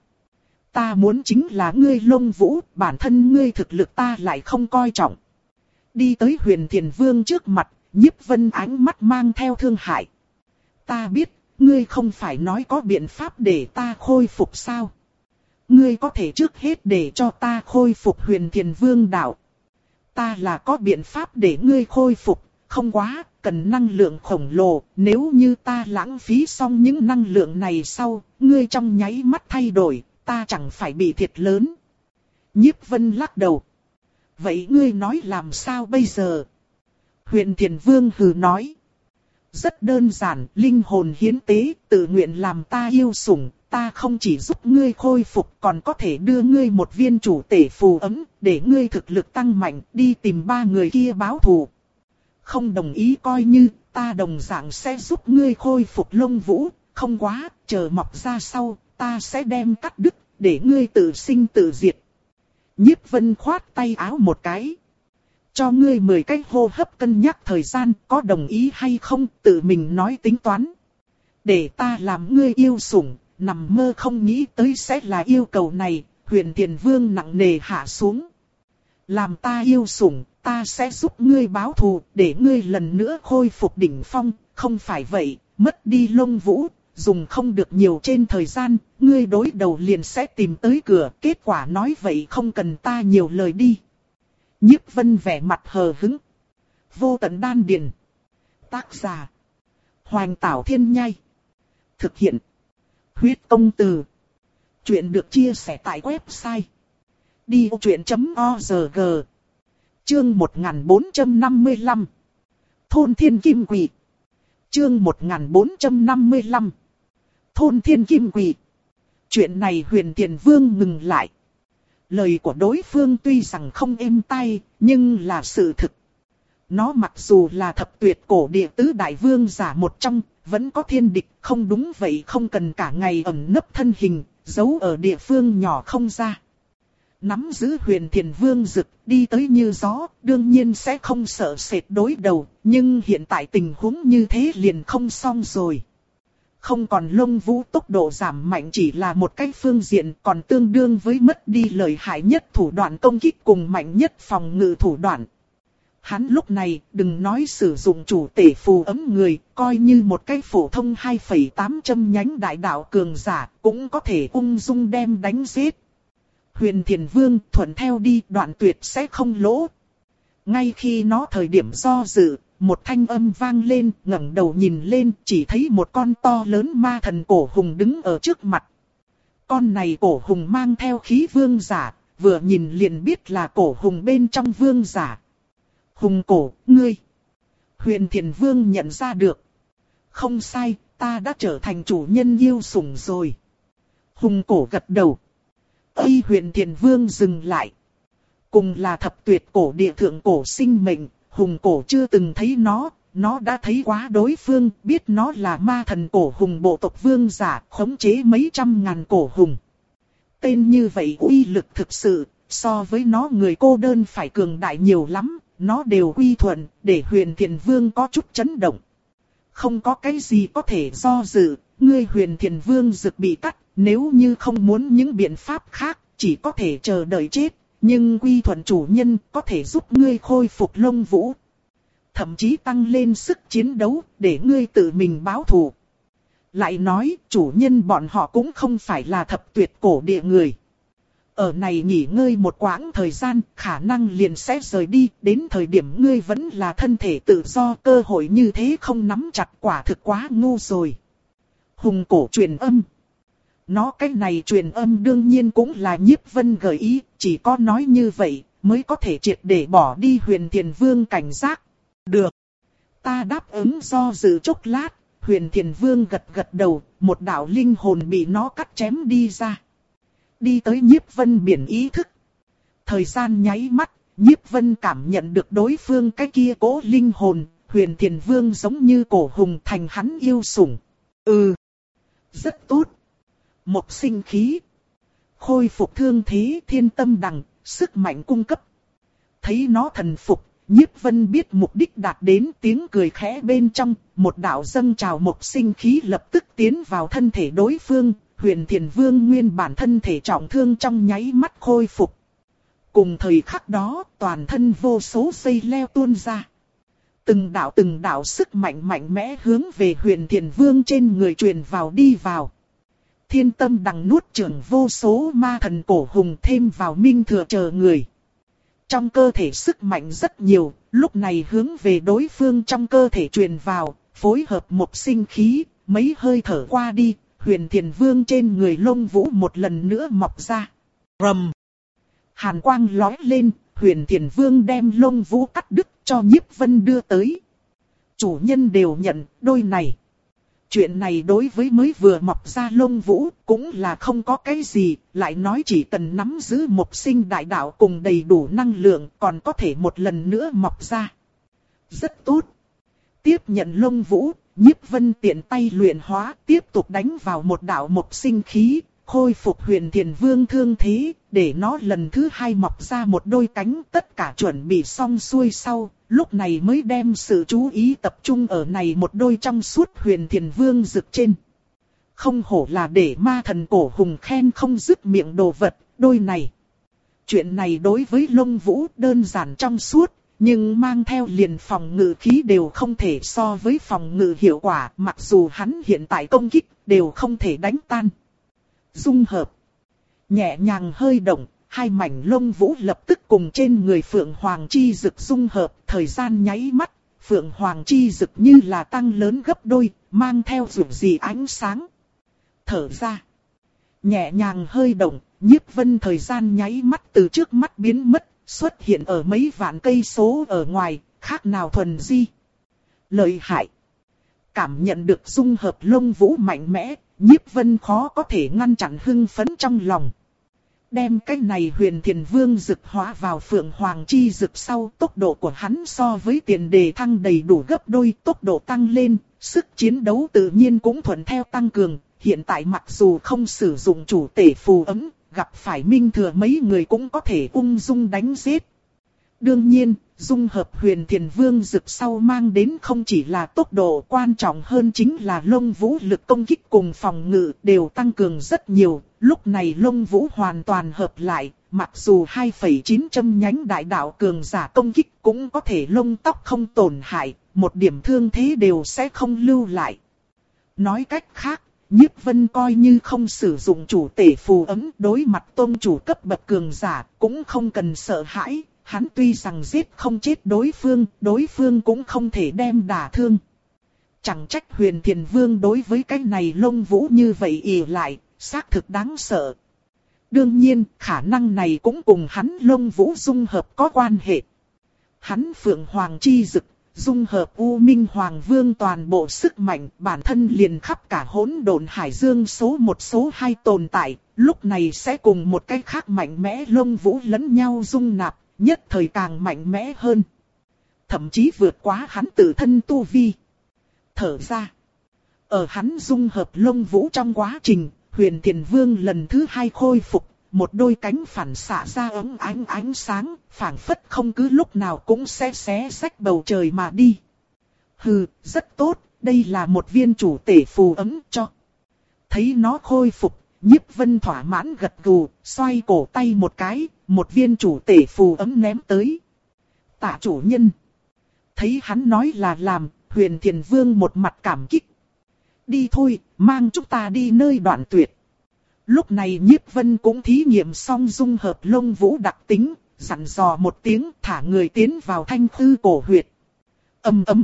Ta muốn chính là ngươi lông vũ, bản thân ngươi thực lực ta lại không coi trọng. Đi tới Huyền Thiền Vương trước mặt, Nhiếp Vân ánh mắt mang theo thương hại. Ta biết, ngươi không phải nói có biện pháp để ta khôi phục sao? Ngươi có thể trước hết để cho ta khôi phục Huyền Thiền Vương đạo. Ta là có biện pháp để ngươi khôi phục, không quá, cần năng lượng khổng lồ. Nếu như ta lãng phí xong những năng lượng này sau, ngươi trong nháy mắt thay đổi, ta chẳng phải bị thiệt lớn. Nhiếp Vân lắc đầu. Vậy ngươi nói làm sao bây giờ? Huyền Thiền Vương hừ nói. Rất đơn giản, linh hồn hiến tế, tự nguyện làm ta yêu sủng. Ta không chỉ giúp ngươi khôi phục, còn có thể đưa ngươi một viên chủ tể phù ấm, để ngươi thực lực tăng mạnh, đi tìm ba người kia báo thù. Không đồng ý coi như, ta đồng dạng sẽ giúp ngươi khôi phục lông vũ, không quá, chờ mọc ra sau, ta sẽ đem cắt đứt, để ngươi tự sinh tự diệt. Nhiếp Vân khoát tay áo một cái. Cho ngươi mười cái hô hấp cân nhắc thời gian, có đồng ý hay không, tự mình nói tính toán. Để ta làm ngươi yêu sủng. Nằm mơ không nghĩ tới sẽ là yêu cầu này, Huyền Thiền Vương nặng nề hạ xuống. Làm ta yêu sủng, ta sẽ giúp ngươi báo thù, để ngươi lần nữa khôi phục đỉnh phong, không phải vậy, mất đi lông vũ, dùng không được nhiều trên thời gian, ngươi đối đầu liền sẽ tìm tới cửa, kết quả nói vậy không cần ta nhiều lời đi. Nhiếp Vân vẻ mặt hờ hững. Vô tận đan điền. Tác giả. Hoành Tảo Thiên Nhai. Thực hiện. Huyết Công Từ. Chuyện được chia sẻ tại website đi vô chuyện chấm org. Chương một nghìn bốn trăm năm mươi lăm. Thôn Thiên Kim Quỷ. Chương một nghìn bốn trăm năm mươi lăm. Thôn Thiên Kim Quỷ. Chuyện này Huyền Tiền Vương ngừng lại. Lời của đối phương tuy rằng không êm tai, nhưng là sự thực. Nó mặc dù là thập tuyệt cổ địa tứ đại vương giả một trong, vẫn có thiên địch, không đúng vậy không cần cả ngày ẩn nấp thân hình, giấu ở địa phương nhỏ không ra. Nắm giữ Huyền Thiền Vương Dực đi tới như gió, đương nhiên sẽ không sợ sệt đối đầu, nhưng hiện tại tình huống như thế liền không xong rồi. Không còn Lông Vũ tốc độ giảm mạnh chỉ là một cái phương diện, còn tương đương với mất đi lợi hại nhất thủ đoạn công kích cùng mạnh nhất phòng ngự thủ đoạn. Hắn lúc này đừng nói sử dụng chủ tể phù ấm người, coi như một cái phổ thông hai phẩy tám châm nhánh đại đạo cường giả cũng có thể ung dung đem đánh giết. Huyền Thiền Vương thuận theo đi, đoạn tuyệt sẽ không lỗ. Ngay khi nó thời điểm do dự, một thanh âm vang lên, ngẩng đầu nhìn lên, chỉ thấy một con to lớn ma thần cổ hùng đứng ở trước mặt. Con này cổ hùng mang theo khí vương giả, vừa nhìn liền biết là cổ hùng bên trong vương giả. Hùng cổ, ngươi. Huyền Thiền Vương nhận ra được. Không sai, ta đã trở thành chủ nhân yêu sủng rồi. Hùng cổ gật đầu. Ây, Huyền Thiền Vương dừng lại. Cùng là thập tuyệt cổ địa thượng cổ sinh mệnh, hùng cổ chưa từng thấy nó, nó đã thấy quá đối phương, biết nó là ma thần cổ hùng bộ tộc vương giả, khống chế mấy trăm ngàn cổ hùng. Tên như vậy uy lực thực sự, so với nó người cô đơn phải cường đại nhiều lắm, nó đều quy thuận, để Huyền Thiền Vương có chút chấn động. Không có cái gì có thể do dự, ngươi Huyền Thiền Vương Dực bị cắt, nếu như không muốn những biện pháp khác, chỉ có thể chờ đợi chết. Nhưng quy thuận chủ nhân có thể giúp ngươi khôi phục Lông Vũ. Thậm chí tăng lên sức chiến đấu để ngươi tự mình báo thù. Lại nói chủ nhân bọn họ cũng không phải là thập tuyệt cổ địa người. Ở này nghỉ ngơi một quãng thời gian khả năng liền sẽ rời đi. Đến thời điểm ngươi vẫn là thân thể tự do, cơ hội như thế không nắm chặt quả thực quá ngu rồi. Hùng cổ truyền âm. Nó cái này truyền âm đương nhiên cũng là Nhiếp Vân gợi ý, chỉ có nói như vậy mới có thể triệt để bỏ đi Huyền Thiền Vương cảnh giác. Được. Ta đáp ứng do dự chốc lát, Huyền Thiền Vương gật gật đầu, một đạo linh hồn bị nó cắt chém đi ra. Đi tới Nhiếp Vân biển ý thức. Thời gian nháy mắt, Nhiếp Vân cảm nhận được đối phương cái kia cố linh hồn, Huyền Thiền Vương giống như cổ hùng thành hắn yêu sủng. Ừ. Rất tốt. Một sinh khí. Khôi phục thương thế thiên tâm đằng, sức mạnh cung cấp. Thấy nó thần phục, Nhiếp Vân biết mục đích đạt đến, tiếng cười khẽ bên trong, một đạo dâng trào một sinh khí lập tức tiến vào thân thể đối phương, Huyền Thiền Vương nguyên bản thân thể trọng thương trong nháy mắt khôi phục. Cùng thời khắc đó, toàn thân vô số dây leo tuôn ra. Từng đạo từng đạo sức mạnh mạnh mẽ hướng về Huyền Thiền Vương trên người truyền vào đi vào. Thiên tâm đằng nuốt chửng vô số ma thần cổ hùng thêm vào minh thừa chờ người. Trong cơ thể sức mạnh rất nhiều, lúc này hướng về đối phương trong cơ thể truyền vào, phối hợp một sinh khí, mấy hơi thở qua đi, Huyền Thiền Vương trên người Lông Vũ một lần nữa mọc ra. Rầm! Hàn quang lóe lên, Huyền Thiền Vương đem Lông Vũ cắt đứt cho Nhiếp Vân đưa tới. Chủ nhân đều nhận, đôi này. Chuyện này đối với mới vừa mọc ra Lông Vũ cũng là không có cái gì, lại nói chỉ cần nắm giữ một sinh đại đạo cùng đầy đủ năng lượng còn có thể một lần nữa mọc ra. Rất tốt. Tiếp nhận Lông Vũ, Nhiếp Vân tiện tay luyện hóa, tiếp tục đánh vào một đạo một sinh khí, khôi phục Huyền Thiền Vương thương thế, để nó lần thứ hai mọc ra một đôi cánh, tất cả chuẩn bị xong xuôi sau. Lúc này mới đem sự chú ý tập trung ở này một đôi trong suốt Huyền Thiền Vương Dực trên. Không hổ là để ma thần cổ hùng khen không dứt miệng đồ vật, đôi này. Chuyện này đối với Lông Vũ đơn giản trong suốt, nhưng mang theo liền phòng ngự khí đều không thể so với phòng ngự hiệu quả, mặc dù hắn hiện tại công kích đều không thể đánh tan. Dung hợp. Nhẹ nhàng hơi động, hai mảnh lông vũ lập tức cùng trên người Phượng Hoàng chi dực dung hợp, thời gian nháy mắt, Phượng Hoàng chi dực như là tăng lớn gấp đôi, mang theo rực rì ánh sáng. Thở ra, nhẹ nhàng hơi động, Nhiếp Vân thời gian nháy mắt từ trước mắt biến mất, xuất hiện ở mấy vạn cây số ở ngoài, khác nào thuần di. Lợi hại. Cảm nhận được dung hợp lông vũ mạnh mẽ, Nhiếp Vân khó có thể ngăn chặn hưng phấn trong lòng. Đem cái này Huyền Thiền Vương dực hóa vào Phượng Hoàng chi dực sau, tốc độ của hắn so với tiền đề thăng đầy đủ gấp đôi, tốc độ tăng lên, sức chiến đấu tự nhiên cũng thuận theo tăng cường. Hiện tại mặc dù không sử dụng chủ tể phù ấm, gặp phải Minh Thừa mấy người cũng có thể ung dung đánh giết. Đương nhiên, dung hợp Huyền Thiền Vương dực sau mang đến không chỉ là tốc độ, quan trọng hơn chính là lông vũ lực công kích cùng phòng ngự đều tăng cường rất nhiều. Lúc này lông vũ hoàn toàn hợp lại, mặc dù hai phẩy chín châm nhánh đại đạo cường giả công kích cũng có thể lông tóc không tổn hại, một điểm thương thế đều sẽ không lưu lại. Nói cách khác, Nhiếp Vân coi như không sử dụng chủ tể phù ấm, đối mặt tôn chủ cấp bậc cường giả cũng không cần sợ hãi. Hắn tuy rằng giết không chết đối phương, đối phương cũng không thể đem đả thương. Chẳng trách Huyền Thiền Vương đối với cái này lông vũ như vậy ỷ lại, xác thực đáng sợ. Đương nhiên, khả năng này cũng cùng hắn lông vũ dung hợp có quan hệ. Hắn Phượng Hoàng chi dực, dung hợp U Minh Hoàng Vương toàn bộ sức mạnh, bản thân liền khắp cả hỗn độn hải dương số một số hai tồn tại, lúc này sẽ cùng một cái khác mạnh mẽ lông vũ lẫn nhau dung nạp, nhất thời càng mạnh mẽ hơn. Thậm chí vượt quá hắn tự thân tu vi. Thở ra. Ở hắn dung hợp lông vũ trong quá trình, Huyền Thiền Vương lần thứ hai khôi phục, một đôi cánh phản xạ ra ấm ánh ánh sáng, phảng phất không cứ lúc nào cũng sẽ xé rách bầu trời mà đi. Hừ, rất tốt, đây là một viên chủ tể phù ấm cho. Thấy nó khôi phục, Nhiếp Vân thỏa mãn gật gù, xoay cổ tay một cái, một viên chủ tể phù ấm ném tới. Tạ chủ nhân. Thấy hắn nói là làm, Huyền Thiền Vương một mặt cảm kích. Đi thôi, mang chúng ta đi nơi Đoạn Tuyệt. Lúc này Nhiếp Vân cũng thí nghiệm xong dung hợp lông vũ đặc tính, dặn dò một tiếng thả người tiến vào thanh khư cổ huyệt. Âm ầm.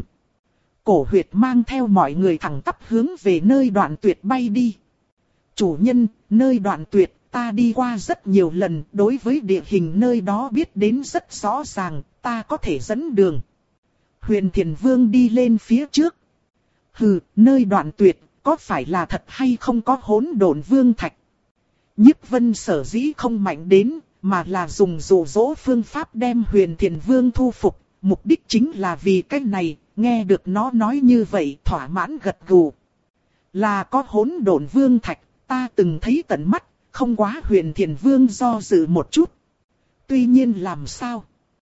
Cổ huyệt mang theo mọi người thẳng tắp hướng về nơi Đoạn Tuyệt bay đi. Chủ nhân, nơi Đoạn Tuyệt ta đi qua rất nhiều lần, đối với địa hình nơi đó biết đến rất rõ ràng, ta có thể dẫn đường. Huyền Thiền Vương đi lên phía trước. Hừ, nơi Đoạn Tuyệt, có phải là thật hay không có hỗn độn vương thạch? Nhiếp Vân sở dĩ không mạnh đến, mà là dùng dụ dỗ phương pháp đem Huyền Thiền Vương thu phục, mục đích chính là vì cái này, nghe được nó nói như vậy thỏa mãn gật gù. Là có hỗn độn vương thạch, ta từng thấy tận mắt, không quá. Huyền Thiền Vương do dự một chút. Tuy nhiên làm sao?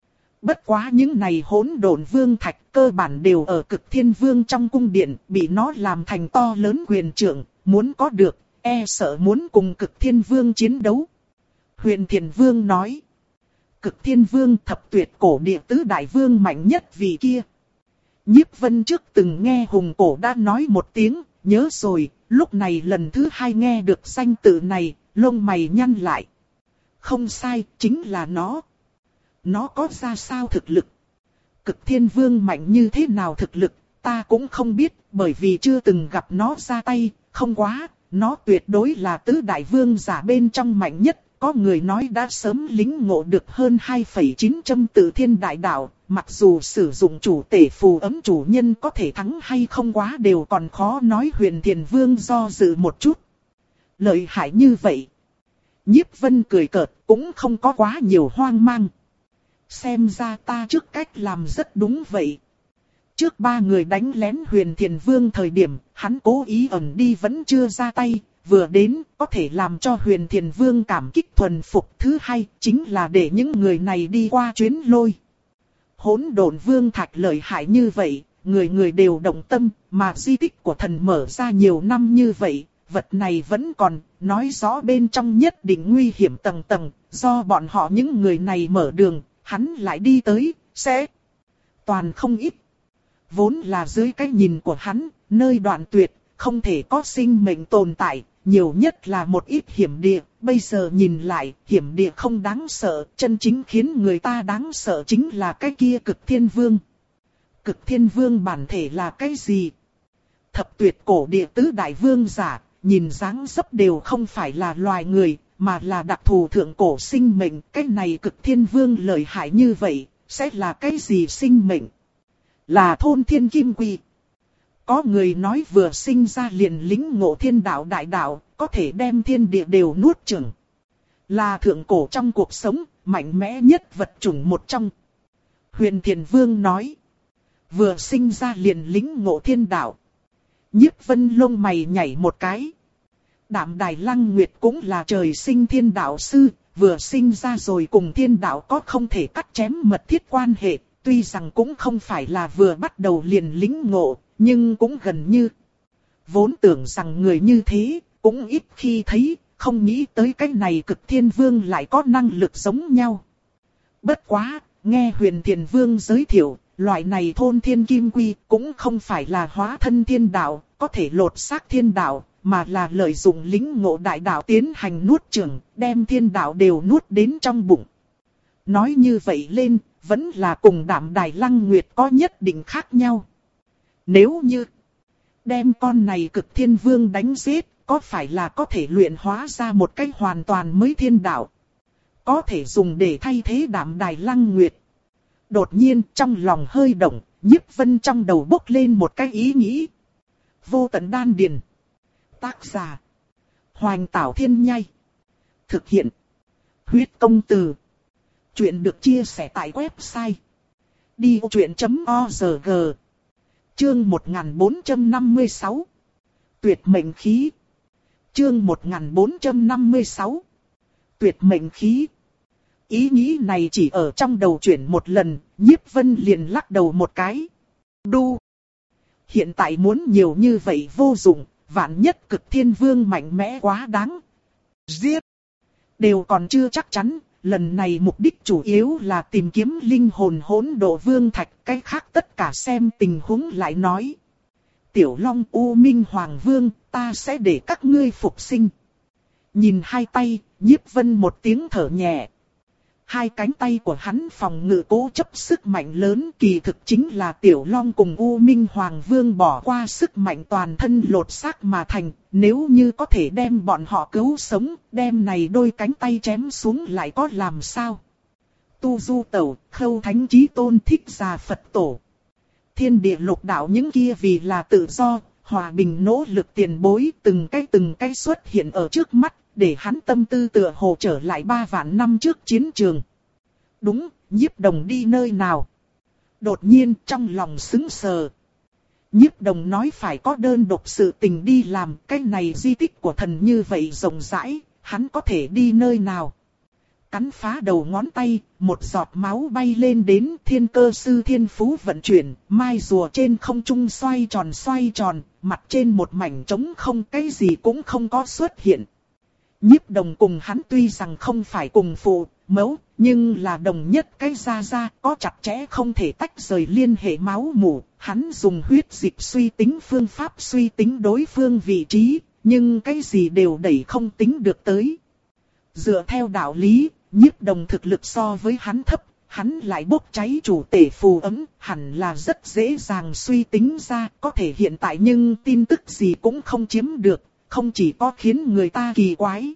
Bất quá những này hỗn độn vương thạch cơ bản đều ở Cực Thiên Vương trong cung điện, bị nó làm thành to lớn quyền trượng, muốn có được, e sợ muốn cùng Cực Thiên Vương chiến đấu. Huyền Thiền Vương nói. Cực Thiên Vương thập tuyệt cổ địa tứ đại vương mạnh nhất vì kia. Nhiếp Vân trước từng nghe Hùng Cổ đã nói một tiếng, nhớ rồi, lúc này lần thứ hai nghe được danh tự này, lông mày nhăn lại. Không sai, chính là nó. Nó có ra sao thực lực? Cực Thiên Vương mạnh như thế nào thực lực, ta cũng không biết, bởi vì chưa từng gặp nó ra tay, không quá, nó tuyệt đối là tứ đại vương giả bên trong mạnh nhất. Có người nói đã sớm lĩnh ngộ được hơn hai phẩy chín châm tự thiên đại đạo, mặc dù sử dụng chủ tể phù ấm chủ nhân có thể thắng hay không quá đều còn khó nói. Huyền Thiền Vương do dự một chút. Lợi hại như vậy. Nhiếp Vân cười cợt, cũng không có quá nhiều hoang mang. Xem ra ta trước cách làm rất đúng vậy. Trước ba người đánh lén Huyền Thiền Vương thời điểm, hắn cố ý ẩn đi vẫn chưa ra tay. Vừa đến, có thể làm cho Huyền Thiền Vương cảm kích thuần phục. Thứ hai, chính là để những người này đi qua chuyến lôi. Hỗn độn vương thạch lợi hại như vậy, người người đều động tâm, mà di tích của thần mở ra nhiều năm như vậy, vật này vẫn còn, nói rõ bên trong nhất định nguy hiểm tầng tầng, do bọn họ những người này mở đường, hắn lại đi tới, sẽ toàn không ít. Vốn là dưới cái nhìn của hắn, nơi Đoạn Tuyệt, không thể có sinh mệnh tồn tại. nhiều nhất là một ít hiểm địa. Bây giờ nhìn lại, hiểm địa không đáng sợ, chân chính khiến người ta đáng sợ chính là cái kia Cực Thiên Vương. Cực Thiên Vương bản thể là cái gì? Thập tuyệt cổ địa tứ đại vương giả, nhìn dáng dấp đều không phải là loài người, mà là đặc thù thượng cổ sinh mệnh. Cái này Cực Thiên Vương lợi hại như vậy, sẽ là cái gì sinh mệnh? Là thôn thiên kim quy. Có người nói vừa sinh ra liền lĩnh ngộ thiên đạo đại đạo, có thể đem thiên địa đều nuốt chửng. Là thượng cổ trong cuộc sống, mạnh mẽ nhất vật chủng một trong. Huyền Thiền Vương nói. Vừa sinh ra liền lĩnh ngộ thiên đạo. Nhiếp Vân lông mày nhảy một cái. Đạm Đài Lăng Nguyệt cũng là trời sinh thiên đạo sư, vừa sinh ra rồi cùng thiên đạo có không thể cắt chém mật thiết quan hệ. Tuy rằng cũng không phải là vừa bắt đầu liền lĩnh ngộ, nhưng cũng gần như. Vốn tưởng rằng người như thế, cũng ít khi thấy, không nghĩ tới cái này Cực Thiên Vương lại có năng lực giống nhau. Bất quá, nghe Huyền Thiền Vương giới thiệu, loại này thôn thiên kim quy cũng không phải là hóa thân thiên đạo, có thể lột xác thiên đạo, mà là lợi dụng lĩnh ngộ đại đạo tiến hành nuốt chửng, đem thiên đạo đều nuốt đến trong bụng. Nói như vậy lên, vẫn là cùng Đạm Đài Lăng Nguyệt có nhất định khác nhau. Nếu như đem con này Cực Thiên Vương đánh giết, có phải là có thể luyện hóa ra một cách hoàn toàn mới thiên đạo? Có thể dùng để thay thế Đạm Đài Lăng Nguyệt. Đột nhiên trong lòng hơi động, Nhiếp Vân trong đầu bốc lên một cái ý nghĩ. Vô Tận Đan Điền. Tác giả Hoành Tảo Thiên Nhai. Thực hiện Huyết Công Từ. Chuyện được chia sẻ tại website đi ô chuyện chấm org. Chương một nghìn bốn trăm năm mươi sáu. Tuyệt mệnh khí. Chương một nghìn bốn trăm năm mươi sáu. Tuyệt mệnh khí. Ý nghĩ này chỉ ở trong đầu chuyển một lần, Nhiếp Vân liền lắc đầu một cái. Đu. Hiện tại muốn nhiều như vậy vô dụng, vạn nhất Cực Thiên Vương mạnh mẽ quá đáng. Giết. Đều còn chưa chắc chắn. Lần này mục đích chủ yếu là tìm kiếm linh hồn hỗn độ vương thạch, cái khác tất cả xem tình huống lại nói. Tiểu Long U Minh Hoàng Vương, ta sẽ để các ngươi phục sinh. Nhìn hai tay, Nhiếp Vân một tiếng thở nhẹ. Hai cánh tay của hắn phòng ngự cố chấp sức mạnh lớn, kỳ thực chính là Tiểu Long cùng U Minh Hoàng Vương bỏ qua sức mạnh toàn thân lột xác mà thành. Nếu như có thể đem bọn họ cứu sống, đem này đôi cánh tay chém xuống lại có làm sao? Tu Du Tẩu, Khâu Thánh Chí Tôn Thích Già Phật Tổ. Thiên địa lục đạo những kia vì là tự do, hòa bình nỗ lực tiền bối, từng cái từng cái xuất hiện ở trước mắt. Để hắn tâm tư tựa hồ trở lại ba vạn năm trước chiến trường. Đúng, Nhiếp Đồng đi nơi nào? Đột nhiên trong lòng sững sờ. Nhiếp Đồng nói phải có đơn độc sự tình đi làm, cái này di tích của thần như vậy rộng rãi, hắn có thể đi nơi nào? Cắn phá đầu ngón tay, một giọt máu bay lên đến Thiên Cơ Sư thiên phú vận chuyển, mai rùa trên không trung xoay tròn xoay tròn, mặt trên một mảnh trống không, cái gì cũng không có xuất hiện. Nhiếp Đồng cùng hắn tuy rằng không phải cùng phụ, mẫu, nhưng là đồng nhất cái gia gia, có chặt chẽ không thể tách rời liên hệ máu mủ. Hắn dùng huyết dịch suy tính phương pháp suy tính đối phương vị trí, nhưng cái gì đều đẩy không tính được tới. Dựa theo đạo lý, Nhiếp Đồng thực lực so với hắn thấp, hắn lại bốc cháy chủ tể phù ấm, hẳn là rất dễ dàng suy tính ra, có thể hiện tại nhưng tin tức gì cũng không chiếm được. Không chỉ có khiến người ta kỳ quái.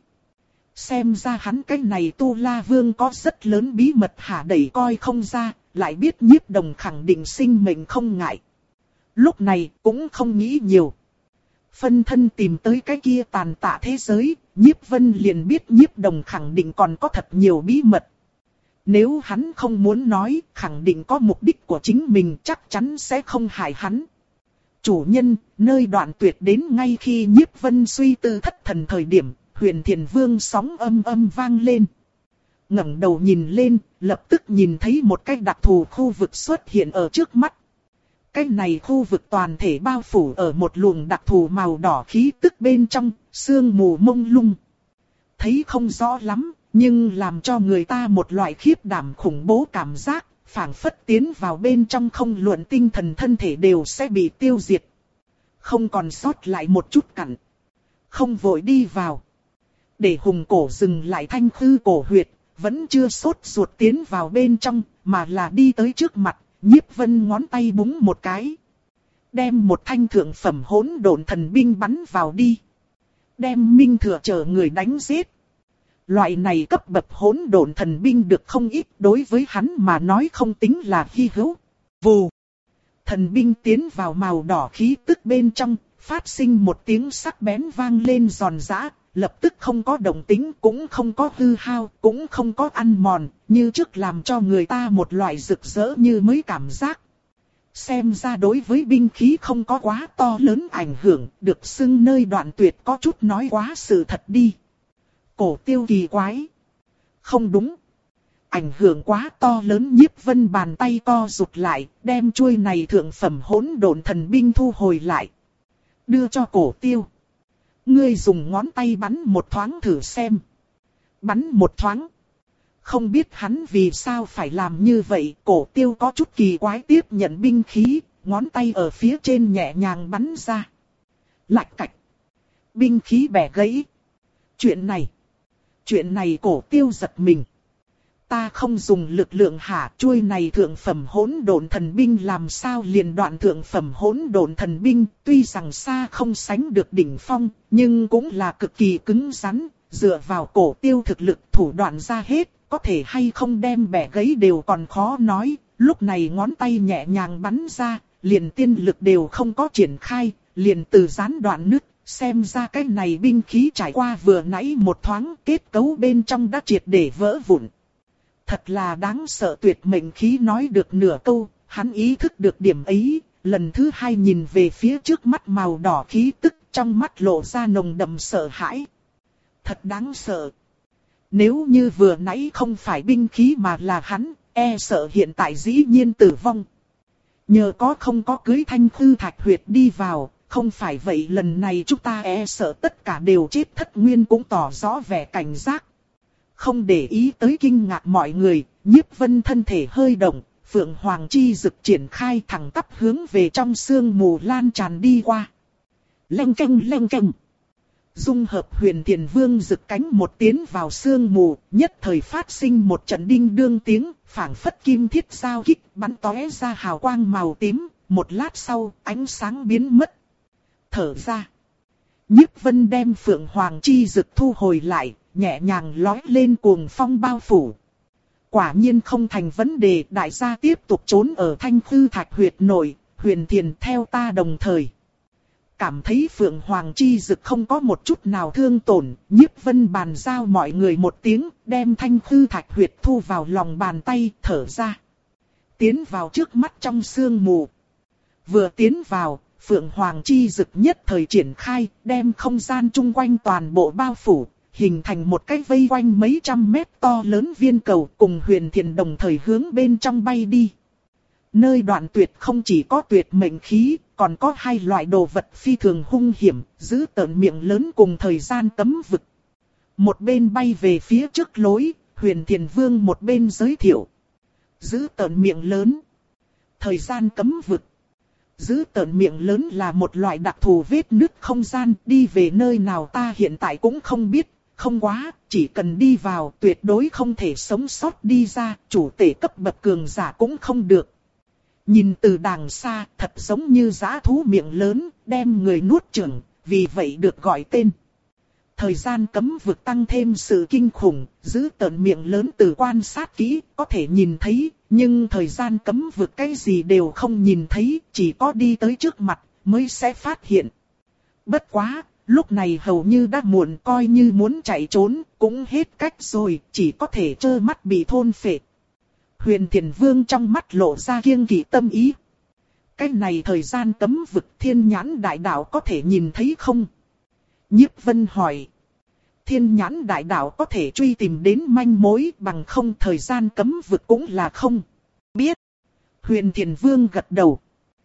Xem ra hắn cái này Tu La Vương có rất lớn bí mật hả đẩy coi không ra, lại biết Nhiếp Đồng khẳng định sinh mệnh không ngại. Lúc này cũng không nghĩ nhiều. Phân thân tìm tới cái kia tàn tạ thế giới, Nhiếp Vân liền biết Nhiếp Đồng khẳng định còn có thật nhiều bí mật. Nếu hắn không muốn nói, khẳng định có mục đích của chính mình, chắc chắn sẽ không hại hắn. Chủ nhân, nơi đoạn tuyệt đến ngay khi Nhiếp Vân suy tư thất thần thời điểm, Huyền Thiền Vương sóng âm âm vang lên. Ngẩng đầu nhìn lên, lập tức nhìn thấy một cái đặc thù khu vực xuất hiện ở trước mắt. Cái này khu vực toàn thể bao phủ ở một luồng đặc thù màu đỏ khí tức bên trong, sương mù mông lung. Thấy không rõ lắm, nhưng làm cho người ta một loại khiếp đảm khủng bố cảm giác. Phảng phất tiến vào bên trong không luận tinh thần thân thể đều sẽ bị tiêu diệt. Không còn sót lại một chút cặn. không vội đi vào. Để hùng cổ dừng lại thanh khư cổ huyệt, vẫn chưa sốt ruột tiến vào bên trong, mà là đi tới trước mặt, Nhiếp Vân ngón tay búng một cái. Đem một thanh thượng phẩm hỗn độn thần binh bắn vào đi. Đem Minh Thừa chờ người đánh giết. Loại này cấp bậc hỗn độn thần binh được không ít, đối với hắn mà nói không tính là hy hữu. Vù. Thần binh tiến vào màu đỏ khí tức bên trong, phát sinh một tiếng sắc bén vang lên giòn giã, lập tức không có động tĩnh, cũng không có hư hao, cũng không có ăn mòn, như trước làm cho người ta một loại rực rỡ như mới cảm giác. Xem ra đối với binh khí không có quá to lớn ảnh hưởng, được xưng nơi đoạn tuyệt có chút nói quá sự thật đi. Cổ Tiêu kỳ quái. Không đúng. Ảnh hưởng quá to lớn. Nhiếp Vân bàn tay co rụt lại, đem chuôi này thượng phẩm hỗn độn thần binh thu hồi lại. Đưa cho Cổ Tiêu. Ngươi dùng ngón tay bắn một thoáng thử xem. Bắn một thoáng. Không biết hắn vì sao phải làm như vậy, Cổ Tiêu có chút kỳ quái tiếp nhận binh khí, ngón tay ở phía trên nhẹ nhàng bắn ra. Lạch cạch. Binh khí bẻ gãy. Chuyện này. Chuyện này Cổ Tiêu giật mình. Ta không dùng lực lượng hả, chuôi này thượng phẩm hỗn độn thần binh làm sao liền đoạn thượng phẩm hỗn độn thần binh, tuy rằng xa không sánh được đỉnh phong, nhưng cũng là cực kỳ cứng rắn, dựa vào Cổ Tiêu thực lực thủ đoạn ra hết, có thể hay không đem bẻ gãy đều còn khó nói, lúc này ngón tay nhẹ nhàng bắn ra, liền tiên lực đều không có triển khai, liền từ gián đoạn nứt. Xem ra cái này binh khí trải qua vừa nãy một thoáng, kết cấu bên trong đã triệt để vỡ vụn. Thật là đáng sợ, tuyệt mệnh khí nói được nửa câu, hắn ý thức được điểm ấy, lần thứ hai nhìn về phía trước mắt màu đỏ khí tức, trong mắt lộ ra nồng đậm sợ hãi. Thật đáng sợ. Nếu như vừa nãy không phải binh khí mà là hắn, e sợ hiện tại dĩ nhiên tử vong. Nhờ có không có cưới Thanh Khư Thạch Huyệt đi vào, không phải vậy lần này chúng ta e sợ tất cả đều chết. Thất Nguyên cũng tỏ rõ vẻ cảnh giác. Không để ý tới kinh ngạc mọi người, Nhiếp Vân thân thể hơi động, Phượng Hoàng chi dực triển khai thẳng tắp hướng về trong sương mù lan tràn đi qua. Leng keng leng keng. Dung hợp Huyền Thiền Vương dực cánh một tiến vào sương mù, nhất thời phát sinh một trận đinh đương tiếng, phảng phất kim thiết giao kích bắn tóe ra hào quang màu tím, một lát sau ánh sáng biến mất. Thở ra. Nhiếp Vân đem Phượng Hoàng chi dực thu hồi lại, nhẹ nhàng lói lên cuồng phong bao phủ. Quả nhiên không thành vấn đề, đại gia tiếp tục trốn ở Thanh Khư Thạch Huyệt nội, Huyền Thiền theo ta đồng thời. Cảm thấy Phượng Hoàng chi dực không có một chút nào thương tổn, Nhiếp Vân bàn giao mọi người một tiếng, đem Thanh Khư Thạch Huyệt thu vào lòng bàn tay, thở ra. Tiến vào trước mắt trong sương mù. Vừa tiến vào, Phượng Hoàng chi dực nhất thời triển khai, đem không gian chung quanh toàn bộ bao phủ, hình thành một cái vây quanh mấy trăm mét to lớn viên cầu, cùng Huyền Thiền đồng thời hướng bên trong bay đi. Nơi đoạn tuyệt không chỉ có tuyệt mệnh khí, còn có hai loại đồ vật phi thường hung hiểm, giữ tợn miệng lớn cùng thời gian cấm vực. Một bên bay về phía trước lối, Huyền Thiền Vương một bên giới thiệu. Giữ tợn miệng lớn. Thời gian cấm vực. Giữ tợn miệng lớn là một loại đặc thù vết nứt không gian, đi về nơi nào ta hiện tại cũng không biết, không quá, chỉ cần đi vào tuyệt đối không thể sống sót đi ra, chủ tể cấp bậc cường giả cũng không được. Nhìn từ đàng xa, thật giống như dã thú miệng lớn, đem người nuốt chửng, vì vậy được gọi tên. Thời gian cấm vực tăng thêm sự kinh khủng, giữ tợn miệng lớn từ quan sát kỹ, có thể nhìn thấy, nhưng thời gian cấm vực cái gì đều không nhìn thấy, chỉ có đi tới trước mặt, mới sẽ phát hiện. Bất quá, lúc này hầu như đã muộn, coi như muốn chạy trốn, cũng hết cách rồi, chỉ có thể trơ mắt bị thôn phệ. Huyền Thiền Vương trong mắt lộ ra kiêng kỵ tâm ý. Cái này thời gian cấm vực Thiên Nhãn Đại Đạo có thể nhìn thấy không? Nhiếp Vân hỏi. Thiên Nhãn Đại Đạo có thể truy tìm đến manh mối, bằng không thời gian cấm vực cũng là không biết. Huyền Thiền Vương gật đầu.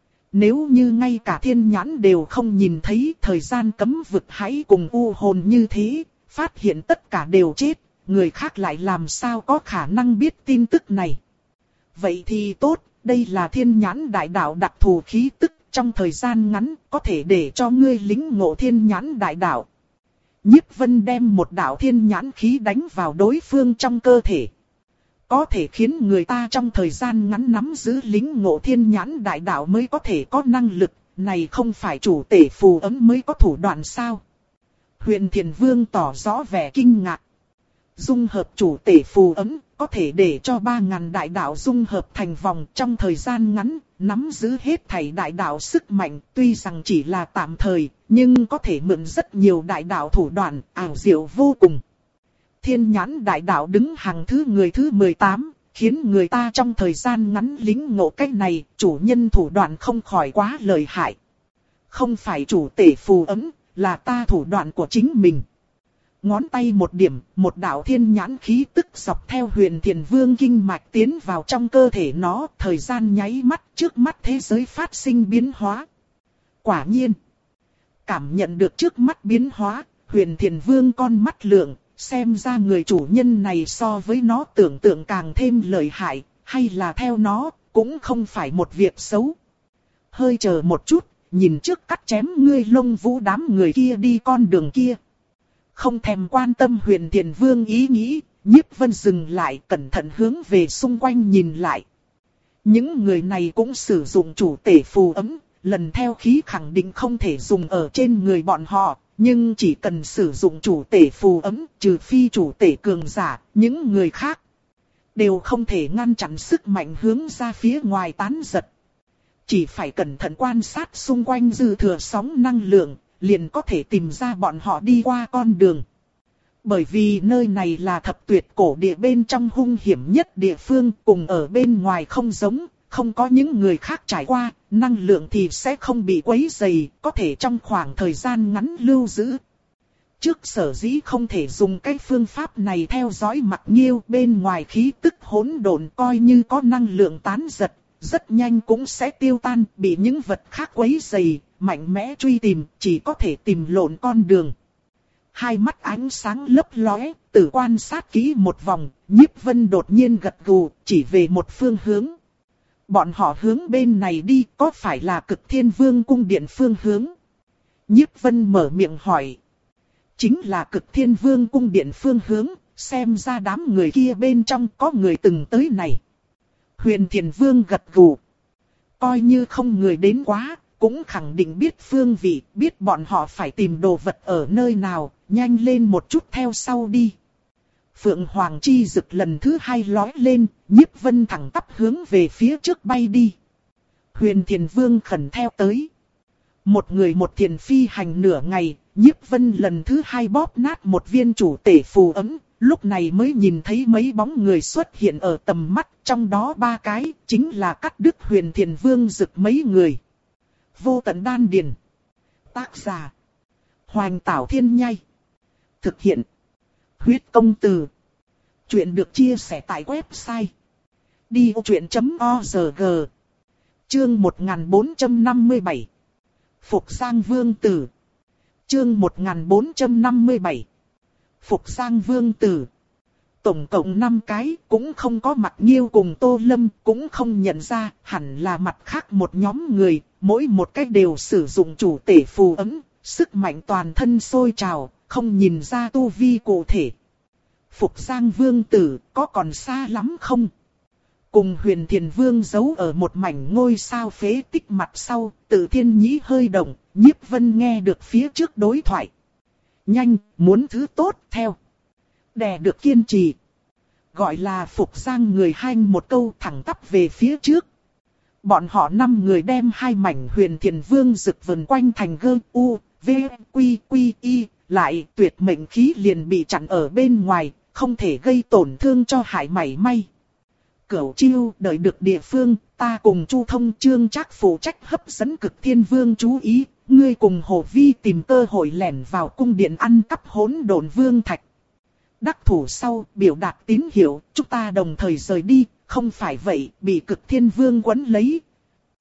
Nếu như ngay cả Thiên Nhãn đều không nhìn thấy thời gian cấm vực, hãy cùng u hồn như thế, phát hiện tất cả đều chết, người khác lại làm sao có khả năng biết tin tức này. Vậy thì tốt, đây là Thiên Nhãn Đại Đạo đặc thù khí tức, trong thời gian ngắn có thể để cho ngươi lĩnh ngộ Thiên Nhãn Đại Đạo. Nhiếp Vân đem một đạo thiên nhãn khí đánh vào đối phương trong cơ thể. Có thể khiến người ta trong thời gian ngắn nắm giữ lĩnh ngộ thiên nhãn đại đạo mới có thể có năng lực, này không phải chủ tể phù ấm mới có thủ đoạn sao? Huyền Thiền Vương tỏ rõ vẻ kinh ngạc. Dung hợp chủ tể phù ấm, có thể để cho ba ngàn đại đạo dung hợp thành vòng trong thời gian ngắn, nắm giữ hết thảy đại đạo sức mạnh, tuy rằng chỉ là tạm thời, nhưng có thể mượn rất nhiều đại đạo thủ đoạn, ảo diệu vô cùng. Thiên nhãn đại đạo đứng hàng thứ người thứ mười tám, khiến người ta trong thời gian ngắn lĩnh ngộ cách này, chủ nhân thủ đoạn không khỏi quá lợi hại. Không phải chủ tể phù ấm, là ta thủ đoạn của chính mình. Ngón tay một điểm, một đạo thiên nhãn khí tức dọc theo Huyền Thiền Vương kinh mạch tiến vào trong cơ thể nó, thời gian nháy mắt, trước mắt thế giới phát sinh biến hóa. Quả nhiên, cảm nhận được trước mắt biến hóa, Huyền Thiền Vương con mắt lượng, xem ra người chủ nhân này so với nó tưởng tượng càng thêm lợi hại, hay là theo nó, cũng không phải một việc xấu. Hơi chờ một chút, nhìn trước cắt chém ngươi Lông Vũ đám người kia đi con đường kia. Không thèm quan tâm Huyền Thiền Vương ý nghĩ, Nhiếp Vân dừng lại cẩn thận hướng về xung quanh nhìn lại. Những người này cũng sử dụng chủ tể phù ấm, lần theo khí khẳng định không thể dùng ở trên người bọn họ, nhưng chỉ cần sử dụng chủ tể phù ấm, trừ phi chủ tể cường giả, những người khác đều không thể ngăn chặn sức mạnh hướng ra phía ngoài tán giật. Chỉ phải cẩn thận quan sát xung quanh dư thừa sóng năng lượng, liền có thể tìm ra bọn họ đi qua con đường. Bởi vì nơi này là thập tuyệt cổ địa bên trong hung hiểm nhất địa phương, cùng ở bên ngoài không giống, không có những người khác trải qua, năng lượng thì sẽ không bị quấy rầy, có thể trong khoảng thời gian ngắn lưu giữ. Trước sở dĩ không thể dùng cái phương pháp này theo dõi Mặc Nghiêu, bên ngoài khí tức hỗn độn coi như có năng lượng tán giật, rất nhanh cũng sẽ tiêu tan, bị những vật khác quấy rầy, mạnh mẽ truy tìm, chỉ có thể tìm lộn con đường. Hai mắt ánh sáng lấp lóe, tự quan sát kỹ một vòng, Nhiếp Vân đột nhiên gật gù, chỉ về một phương hướng. Bọn họ hướng bên này đi, có phải là Cực Thiên Vương cung điện phương hướng? Nhiếp Vân mở miệng hỏi. Chính là Cực Thiên Vương cung điện phương hướng, xem ra đám người kia bên trong có người từng tới này. Huyền Thiền Vương gật gù. Coi như không người đến quá, cũng khẳng định biết phương vị, biết bọn họ phải tìm đồ vật ở nơi nào, nhanh lên một chút theo sau đi. Phượng Hoàng chi rực lần thứ hai lói lên, Nhiếp Vân thẳng tắp hướng về phía trước bay đi. Huyền Thiền Vương khẩn theo tới. Một người một thiền phi hành nửa ngày, Nhiếp Vân lần thứ hai bóp nát một viên chủ tể phù ấm, lúc này mới nhìn thấy mấy bóng người xuất hiện ở tầm mắt, trong đó ba cái, chính là cắt đứt Huyền Thiền Vương rực mấy người. Vô Tận Đan Điền. Tác giả: Hoành Tảo Thiên Nhai. Thực hiện: Huyết Công Từ. Chuyện được chia sẻ tại website đi ô chuyện chấm org. Chương một nghìn bốn trăm năm mươi bảy. Phục Giang Vương Tử. Chương một nghìn bốn trăm năm mươi bảy. Phục Giang Vương Tử. Tổng cộng năm cái, cũng không có Mặc Nghiêu cùng Tô Lâm, cũng không nhận ra, hẳn là mặt khác một nhóm người, mỗi một cách đều sử dụng chủ tể phù ấm, sức mạnh toàn thân sôi trào, không nhìn ra tu vi cụ thể. Phục Giang Vương Tử, có còn xa lắm không? Cùng Huyền Thiền Vương giấu ở một mảnh ngôi sao phế tích mặt sau, Tự Thiên Nhĩ hơi động, Nhiếp Vân nghe được phía trước đối thoại. Nhanh, muốn thứ tốt, theo. Đè được kiên trì. Gọi là Phục Giang người hanh một câu thẳng tắp về phía trước. Bọn họ năm người đem hai mảnh Huyền Thiền Vương rực vần quanh thành gơ, u, v, quy, quy, y, lại tuyệt mệnh khí liền bị chặn ở bên ngoài, không thể gây tổn thương cho Hải mảy may. Cửu Chiêu đợi được địa phương, ta cùng Chu Thông Trương Trác phụ trách hấp dẫn Cực Thiên Vương chú ý, ngươi cùng Hồ Vi tìm cơ hội lẻn vào cung điện ăn cắp hỗn độn vương thạch. Đắc thủ sau, biểu đạt tín hiệu, chúng ta đồng thời rời đi, không phải vậy, bị Cực Thiên Vương quấn lấy.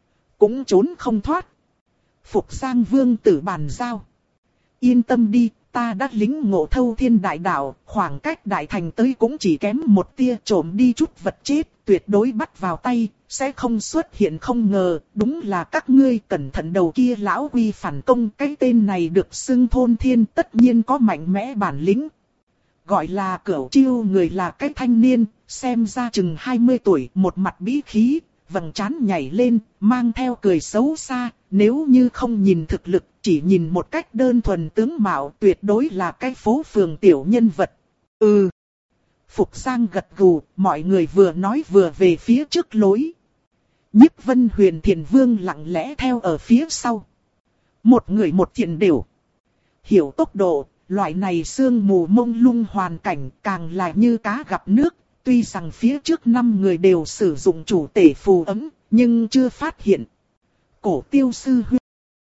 Cũng trốn không thoát. Phục Giang Vương Tử bàn giao. Yên tâm đi, ta đã lính ngộ thâu thiên đại đạo, khoảng cách đại thành tới cũng chỉ kém một tia, trộm đi chút vật chết, tuyệt đối bắt vào tay, sẽ không xuất hiện không ngờ, đúng là các ngươi cẩn thận đầu kia lão quy phản công, cái tên này được xưng thôn thiên tất nhiên có mạnh mẽ bản lĩnh. Gọi là Cửu Chiêu người là cái thanh niên, xem ra chừng hai mươi tuổi, một mặt bí khí, vầng trán nhảy lên, mang theo cười xấu xa, nếu như không nhìn thực lực, chỉ nhìn một cách đơn thuần tướng mạo, tuyệt đối là cái phố phường tiểu nhân vật. Ừ. Phục Giang gật gù, mọi người vừa nói vừa về phía trước lối. Nhiếp Vân Huyền Thiền Vương lặng lẽ theo ở phía sau. Một người một thiện đều. Hiểu tốc độ, loại này sương mù mông lung hoàn cảnh càng là như cá gặp nước. Tuy rằng phía trước năm người đều sử dụng chủ tể phù ấm, nhưng chưa phát hiện. Cổ Tiêu sư huynh,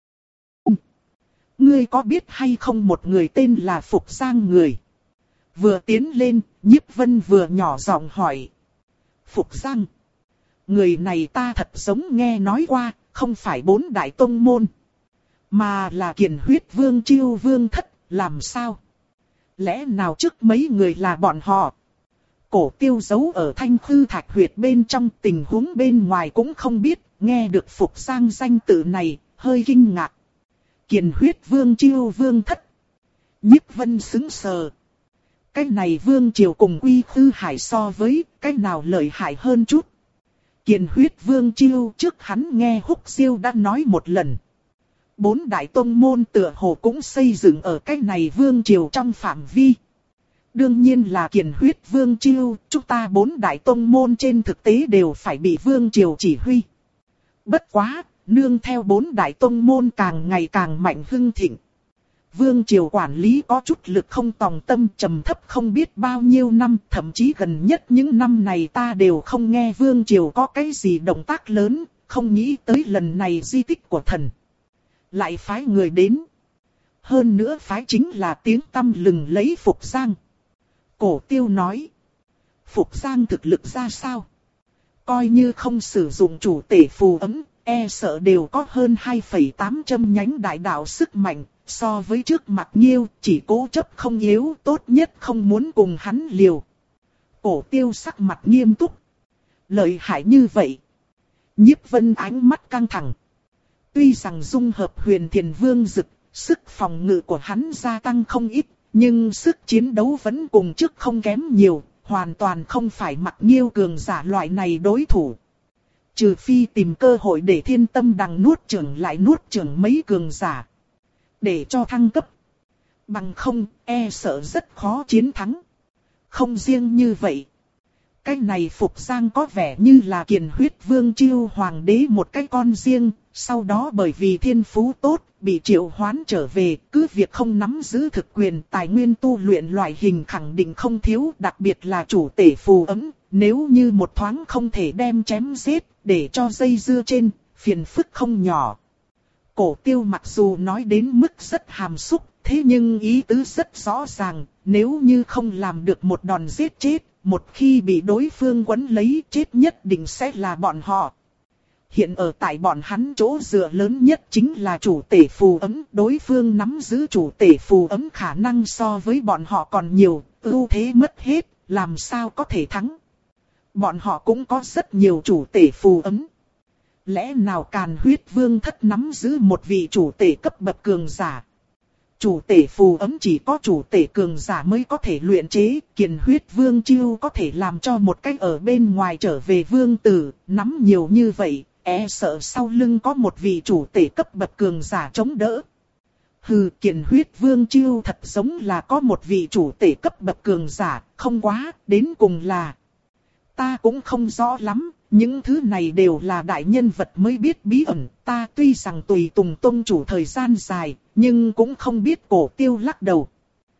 ngươi có biết hay không một người tên là Phục Giang người? Vừa tiến lên, Nhiếp Vân vừa nhỏ giọng hỏi. Phục Giang, người này ta thật giống nghe nói qua, không phải bốn đại tông môn, mà là Kiền Huyết Vương Chiêu Vương Thất, làm sao? Lẽ nào trước mấy người là bọn họ? Cổ Tiêu giấu ở Thanh Khư Thạch Huyệt bên trong, tình huống bên ngoài cũng không biết, nghe được Phục Giang danh tự này, hơi kinh ngạc. Kiền Huyết Vương Chiêu Vương Thất. Nhiếp Vân sững sờ. Cái này Vương Triều cùng Quy Khư Hải so với, cái nào lợi hại hơn chút? Kiền Huyết Vương Chiêu trước hắn nghe Húc Siêu đã nói một lần. Bốn đại tông môn tựa hồ cũng xây dựng ở cái này Vương Triều trong phạm vi. Đương nhiên là Kiền Huyết Vương Chiêu, chúng ta bốn đại tông môn trên thực tế đều phải bị Vương Triều chỉ huy. Bất quá, nương theo bốn đại tông môn càng ngày càng mạnh hưng thịnh. Vương Triều quản lý có chút lực không tòng tâm, trầm thấp không biết bao nhiêu năm, thậm chí gần nhất những năm này ta đều không nghe Vương Triều có cái gì động tác lớn, không nghĩ tới lần này di tích của thần. Lại phái người đến. Hơn nữa phái chính là tiếng tăm lừng lấy Phục Giang. Cổ Tiêu nói. Phục Giang thực lực ra sao? Coi như không sử dụng chủ tể phù ấm, e sợ đều có hơn hai phẩy tám trăm nhánh đại đạo sức mạnh. So với trước Mạc Nhiêu, chỉ cố chấp không yếu, tốt nhất không muốn cùng hắn liều. Cổ Tiêu sắc mặt nghiêm túc. Lợi hại như vậy. Nhiếp Vân ánh mắt căng thẳng. Tuy rằng dung hợp Huyền Thiền Vương Dực, sức phòng ngự của hắn gia tăng không ít, nhưng sức chiến đấu vẫn cùng trước không kém nhiều, hoàn toàn không phải Mạc Nhiêu cường giả loại này đối thủ. Trừ phi tìm cơ hội để Thiên Tâm Đằng nuốt chửng lại nuốt chửng mấy cường giả. Để cho thăng cấp. Bằng không, e sợ rất khó chiến thắng. Không riêng như vậy. Cái này Phục Giang có vẻ như là Kiền Huyết Vương Chiêu Hoàng đế một cái con riêng. Sau đó bởi vì thiên phú tốt, bị triệu hoán trở về. Cứ việc không nắm giữ thực quyền, tài nguyên tu luyện loại hình khẳng định không thiếu. Đặc biệt là chủ tể phù ấm. Nếu như một thoáng không thể đem chém giết, để cho dây dưa trên, phiền phức không nhỏ. Cổ Tiêu mặc dù nói đến mức rất hàm xúc, thế nhưng ý tứ rất rõ ràng, nếu như không làm được một đòn giết chết, một khi bị đối phương quấn lấy chết nhất định sẽ là bọn họ. Hiện ở tại bọn hắn chỗ dựa lớn nhất chính là chủ tể phù ấm, đối phương nắm giữ chủ tể phù ấm khả năng so với bọn họ còn nhiều, ưu thế mất hết, làm sao có thể thắng. Bọn họ cũng có rất nhiều chủ tể phù ấm. Lẽ nào Càn Huyết Vương Thất nắm giữ một vị chủ tể cấp bậc cường giả? Chủ tể phù ấm chỉ có chủ tể cường giả mới có thể luyện chế, Kiền Huyết Vương Chiêu có thể làm cho một cách ở bên ngoài trở về vương tử, nắm nhiều như vậy, e sợ sau lưng có một vị chủ tể cấp bậc cường giả chống đỡ. Hừ, Kiền Huyết Vương Chiêu thật giống là có một vị chủ tể cấp bậc cường giả, không quá, đến cùng là... Ta cũng không rõ lắm. Những thứ này đều là đại nhân vật mới biết bí ẩn, ta tuy rằng tùy tùng tông chủ thời gian dài, nhưng cũng không biết. Cổ Tiêu lắc đầu.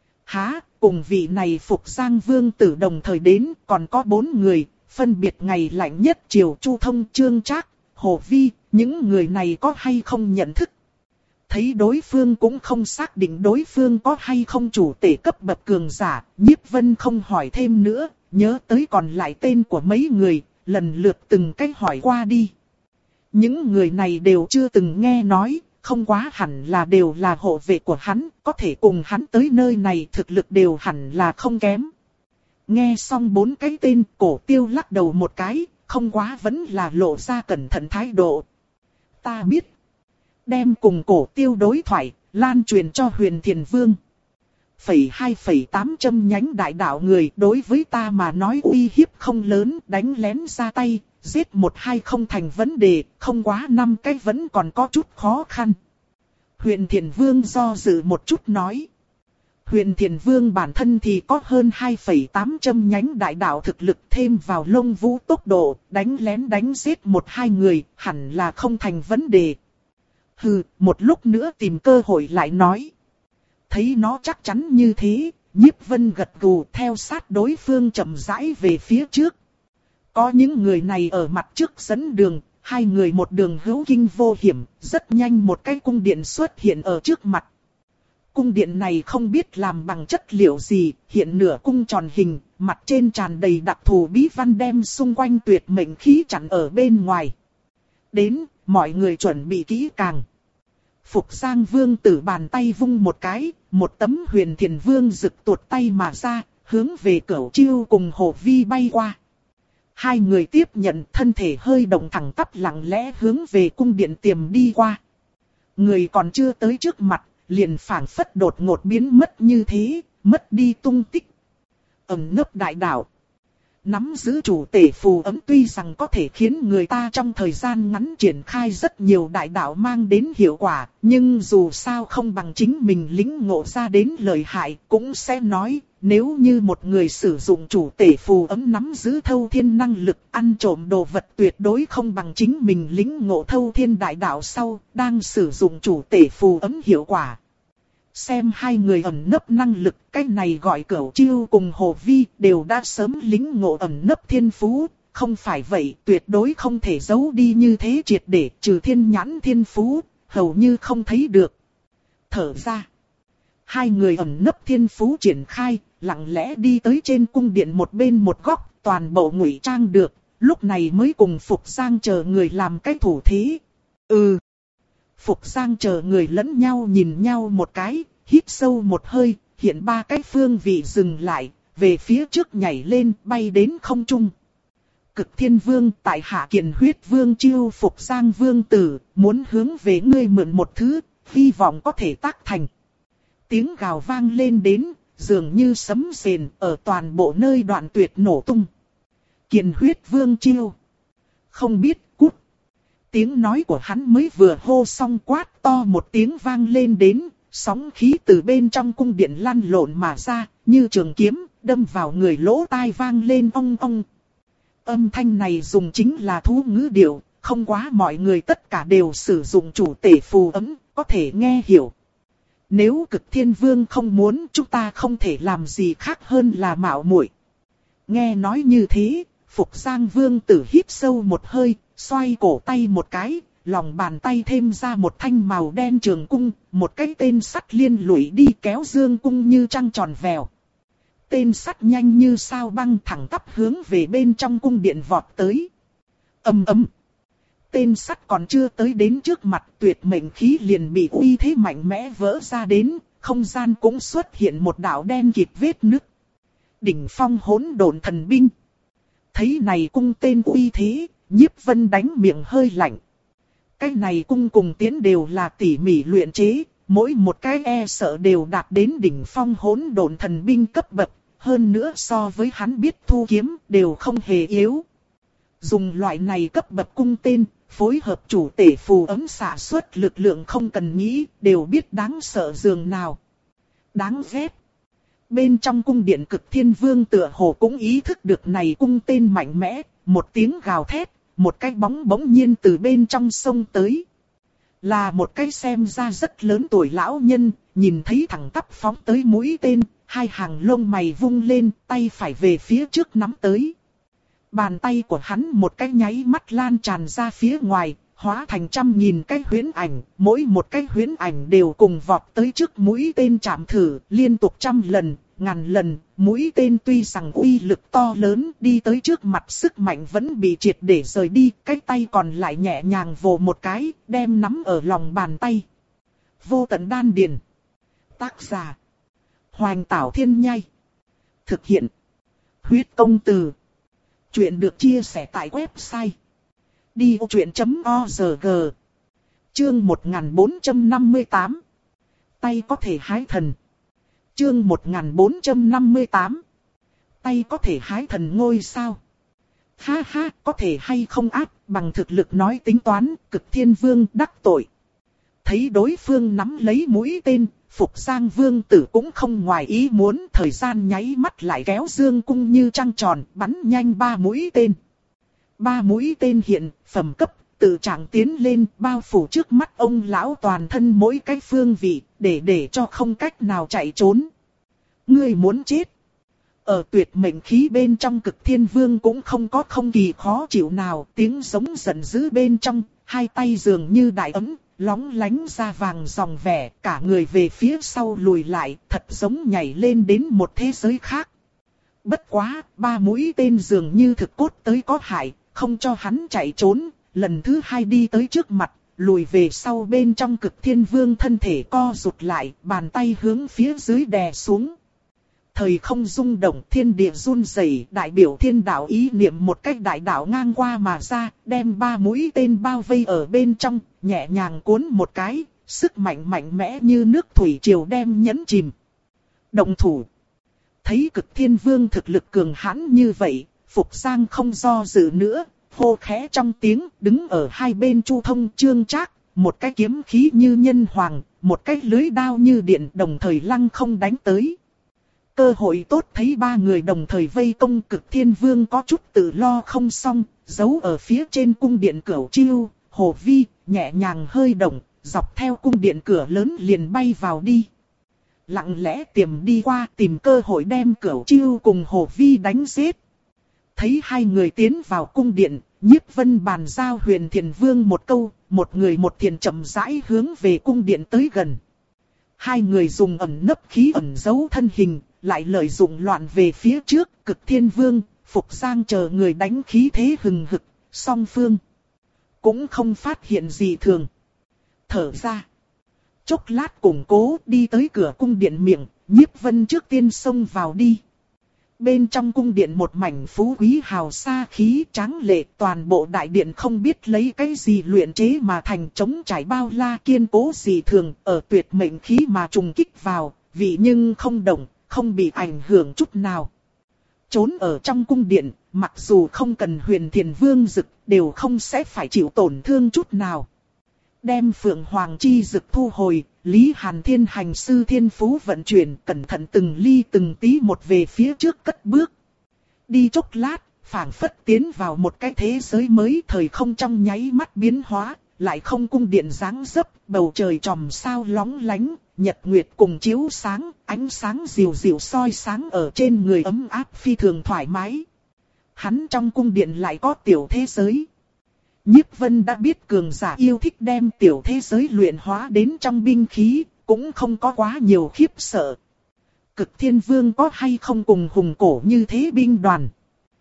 Há, cùng vị này Phục Giang Vương tử đồng thời đến, còn có bốn người, phân biệt ngày lạnh nhất Triều Chu Thông, Trương Trác, Hồ Vi, những người này có hay không nhận thức? Thấy đối phương cũng không xác định đối phương có hay không chủ tể cấp bậc cường giả, Nhiếp Vân không hỏi thêm nữa, nhớ tới còn lại tên của mấy người. Lần lượt từng cách hỏi qua đi. Những người này đều chưa từng nghe nói, không quá hẳn là đều là hộ vệ của hắn, có thể cùng hắn tới nơi này thực lực đều hẳn là không kém. Nghe xong bốn cái tên, Cổ Tiêu lắc đầu một cái, không quá vẫn là lộ ra cẩn thận thái độ. Ta biết. Đem cùng Cổ Tiêu đối thoại, lan truyền cho Huyền Thiền Vương. Phẩy hai phẩy tám châm nhánh đại đạo người đối với ta mà nói uy hiếp không lớn, đánh lén ra tay, giết một hai không thành vấn đề, không quá năm cái vẫn còn có chút khó khăn. Huyền Thiền Vương do dự một chút nói. Huyền Thiền Vương bản thân thì có hơn hai phẩy tám châm nhánh đại đạo thực lực, thêm vào Lông Vũ tốc độ, đánh lén đánh giết một hai người, hẳn là không thành vấn đề. Hừ, một lúc nữa tìm cơ hội lại nói. Thấy nó chắc chắn như thế, Nhiếp Vân gật gù theo sát đối phương chậm rãi về phía trước. Có những người này ở mặt trước dẫn đường, hai người một đường hữu kinh vô hiểm, rất nhanh một cái cung điện xuất hiện ở trước mặt. Cung điện này không biết làm bằng chất liệu gì, hiện nửa cung tròn hình, mặt trên tràn đầy đặc thù bí văn đem xung quanh tuyệt mệnh khí chặn ở bên ngoài. Đến, mọi người chuẩn bị kỹ càng. Phục Giang Vương tử bàn tay vung một cái, một tấm Huyền Thiền Vương rực tuột tay mà ra, hướng về Cửu Chiêu cùng Hồ Vi bay qua. Hai người tiếp nhận, thân thể hơi động thẳng tắp lặng lẽ hướng về cung điện tiềm đi qua. Người còn chưa tới trước mặt, liền phảng phất đột ngột biến mất như thế, mất đi tung tích. Ẩn nấp đại đạo. Nắm giữ chủ tể phù ấm tuy rằng có thể khiến người ta trong thời gian ngắn triển khai rất nhiều đại đạo mang đến hiệu quả, nhưng dù sao không bằng chính mình lĩnh ngộ ra đến lợi hại, cũng sẽ nói, nếu như một người sử dụng chủ tể phù ấm nắm giữ thâu thiên năng lực, ăn trộm đồ vật tuyệt đối không bằng chính mình lĩnh ngộ thâu thiên đại đạo sau, đang sử dụng chủ tể phù ấm hiệu quả. Xem hai người ẩn nấp năng lực, cái này gọi Cửu Chiêu cùng Hồ Vi đều đã sớm lĩnh ngộ ẩn nấp thiên phú, không phải vậy tuyệt đối không thể giấu đi như thế triệt để, trừ thiên nhãn thiên phú, hầu như không thấy được. Thở ra, hai người ẩn nấp thiên phú triển khai, lặng lẽ đi tới trên cung điện một bên một góc, toàn bộ ngụy trang được, lúc này mới cùng Phục Giang chờ người làm cái thủ thế. Ừ. Phục Giang chờ người lẫn nhau nhìn nhau một cái, hít sâu một hơi, hiện ba cái phương vị dừng lại, về phía trước nhảy lên, bay đến không trung. Cực Thiên Vương tại hạ Kiền Huyết Vương chiêu Phục Giang Vương tử, muốn hướng về ngươi mượn một thứ, hy vọng có thể tác thành. Tiếng gào vang lên đến, dường như sấm sền ở toàn bộ nơi đoạn tuyệt nổ tung. Kiền Huyết Vương chiêu. Không biết, cút. Tiếng nói của hắn mới vừa hô xong quát to một tiếng vang lên đến, sóng khí từ bên trong cung điện lăn lộn mà ra, như trường kiếm, đâm vào người lỗ tai vang lên ong ong. Âm thanh này dùng chính là thú ngữ điệu, không quá mọi người tất cả đều sử dụng chủ tể phù ấm, có thể nghe hiểu. Nếu Cực Thiên Vương không muốn, chúng ta không thể làm gì khác hơn là mạo muội. Nghe nói như thế, Phục Giang Vương tử hít sâu một hơi, xoay cổ tay một cái, lòng bàn tay thêm ra một thanh màu đen trường cung, một cái tên sắt liên lụy đi kéo dương cung như trăng tròn vèo. Tên sắt nhanh như sao băng thẳng tắp hướng về bên trong cung điện vọt tới. Ầm ầm. Tên sắt còn chưa tới đến trước mặt, tuyệt mệnh khí liền bị uy thế mạnh mẽ vỡ ra đến, không gian cũng xuất hiện một đạo đen kịt vết nứt. Đỉnh phong hỗn độn thần binh. Thấy này cung tên uy thế, Nhiếp Vân đánh miệng hơi lạnh. Cái này cung cùng tiến đều là tỉ mỉ luyện chế, mỗi một cái e sợ đều đạt đến đỉnh phong hỗn độn thần binh cấp bậc, hơn nữa so với hắn biết thu kiếm đều không hề yếu. Dùng loại này cấp bậc cung tên, phối hợp chủ tể phù ấm xạ xuất lực lượng không cần nghĩ, đều biết đáng sợ dường nào. Đáng ghét. Bên trong cung điện Cực Thiên Vương tựa hồ cũng ý thức được này cung tên mạnh mẽ, một tiếng gào thét, một cái bóng bỗng nhiên từ bên trong sông tới. Là một cái xem ra rất lớn tuổi lão nhân, nhìn thấy thẳng tắp phóng tới mũi tên, hai hàng lông mày vung lên, tay phải về phía trước nắm tới. Bàn tay của hắn một cái nháy mắt lan tràn ra phía ngoài, hóa thành trăm nghìn cái huyễn ảnh, mỗi một cái huyễn ảnh đều cùng vọt tới trước mũi tên chạm thử, liên tục trăm lần, ngàn lần, mũi tên tuy rằng uy lực to lớn, đi tới trước mặt sức mạnh vẫn bị triệt để rời đi, cái tay còn lại nhẹ nhàng vồ một cái, đem nắm ở lòng bàn tay. Vô tận đan điền. Tác giả. Hoành Tảo Thiên Nhai. Thực hiện. Huyết Công Từ. Chuyện được chia sẻ tại website đi ô chuyện chấm org. Chương một nghìn bốn trăm năm mươi tám. Tay có thể hái thần. Chương một nghìn bốn trăm năm mươi tám. Tay có thể hái thần ngôi sao? Ha ha, có thể hay không áp, bằng thực lực nói tính toán, Cực Thiên Vương đắc tội. Thấy đối phương nắm lấy mũi tên, Phục Giang Vương tử cũng không ngoài ý muốn, thời gian nháy mắt lại kéo dương cung như trăng tròn, bắn nhanh ba mũi tên. Ba mũi tên hiện, phẩm cấp, tự trạng tiến lên, bao phủ trước mắt ông lão toàn thân mỗi cái phương vị, để để cho không cách nào chạy trốn. Ngươi muốn chết. Ở tuyệt mệnh khí bên trong Cực Thiên Vương cũng không có không kỳ khó chịu nào, tiếng giống giận dữ bên trong, hai tay dường như đại ấm, lóng lánh ra vàng dòng vẻ, cả người về phía sau lùi lại, thật giống nhảy lên đến một thế giới khác. Bất quá, ba mũi tên dường như thực cốt tới có hại, không cho hắn chạy trốn, lần thứ hai đi tới trước mặt, lùi về sau bên trong Cực Thiên Vương thân thể co rụt lại, bàn tay hướng phía dưới đè xuống. Thời không rung động, thiên địa run rẩy, đại biểu thiên đạo ý niệm một cách đại đạo ngang qua mà ra, đem ba mũi tên bao vây ở bên trong, nhẹ nhàng cuốn một cái, sức mạnh mạnh mẽ như nước thủy triều đem nhấn chìm. Động thủ. Thấy Cực Thiên Vương thực lực cường hãn như vậy, Phục Giang không do dự nữa, hô khẽ trong tiếng, đứng ở hai bên Chu Thông Trương Trác, một cái kiếm khí như nhân hoàng, một cái lưới đao như điện, đồng thời lăng không đánh tới. Cơ hội tốt thấy ba người đồng thời vây công, Cực Thiên Vương có chút tự lo không xong, giấu ở phía trên cung điện Cửu Chiêu, Hồ Vi, nhẹ nhàng hơi động, dọc theo cung điện cửa lớn liền bay vào đi. Lặng lẽ tiềm đi qua tìm cơ hội đem Cửu Chiêu cùng Hồ Vi đánh giết. Thấy hai người tiến vào cung điện, Nhiếp Vân bàn giao Huyền Thiền Vương một câu, một người một thiền chậm rãi hướng về cung điện tới gần. Hai người dùng ẩn nấp khí ẩn giấu thân hình, lại lợi dụng loạn về phía trước, Cực Thiên Vương, Phục Giang chờ người đánh khí thế hừng hực, song phương cũng không phát hiện gì thường. Thở ra, chốc lát củng cố đi tới cửa cung điện miệng, Nhiếp Vân trước tiên xông vào đi. Bên trong cung điện một mảnh phú quý hào xa khí tráng lệ, toàn bộ đại điện không biết lấy cái gì luyện chế mà thành, chống trải bao la kiên cố gì thường, ở tuyệt mệnh khí mà trùng kích vào, vì nhưng không động, không bị ảnh hưởng chút nào. Trốn ở trong cung điện, mặc dù không cần Huyền Thiền Vương dực, đều không sẽ phải chịu tổn thương chút nào. Đem Phượng Hoàng chi dực thu hồi, Lý Hàn Thiên hành sư thiên phú vận chuyển, cẩn thận từng ly từng tí một về phía trước cất bước. Đi chốc lát, phảng phất tiến vào một cái thế giới mới, thời không trong nháy mắt biến hóa, lại không cung điện dáng dấp, bầu trời tròm sao lóng lánh, nhật nguyệt cùng chiếu sáng, ánh sáng dịu dịu soi sáng ở trên người, ấm áp phi thường thoải mái. Hắn trong cung điện lại có tiểu thế giới. Nhiếp Vân đã biết cường giả yêu thích đem tiểu thế giới luyện hóa đến trong binh khí, cũng không có quá nhiều khiếp sợ. Cực Thiên Vương có hay không cùng hùng cổ như thế binh đoàn?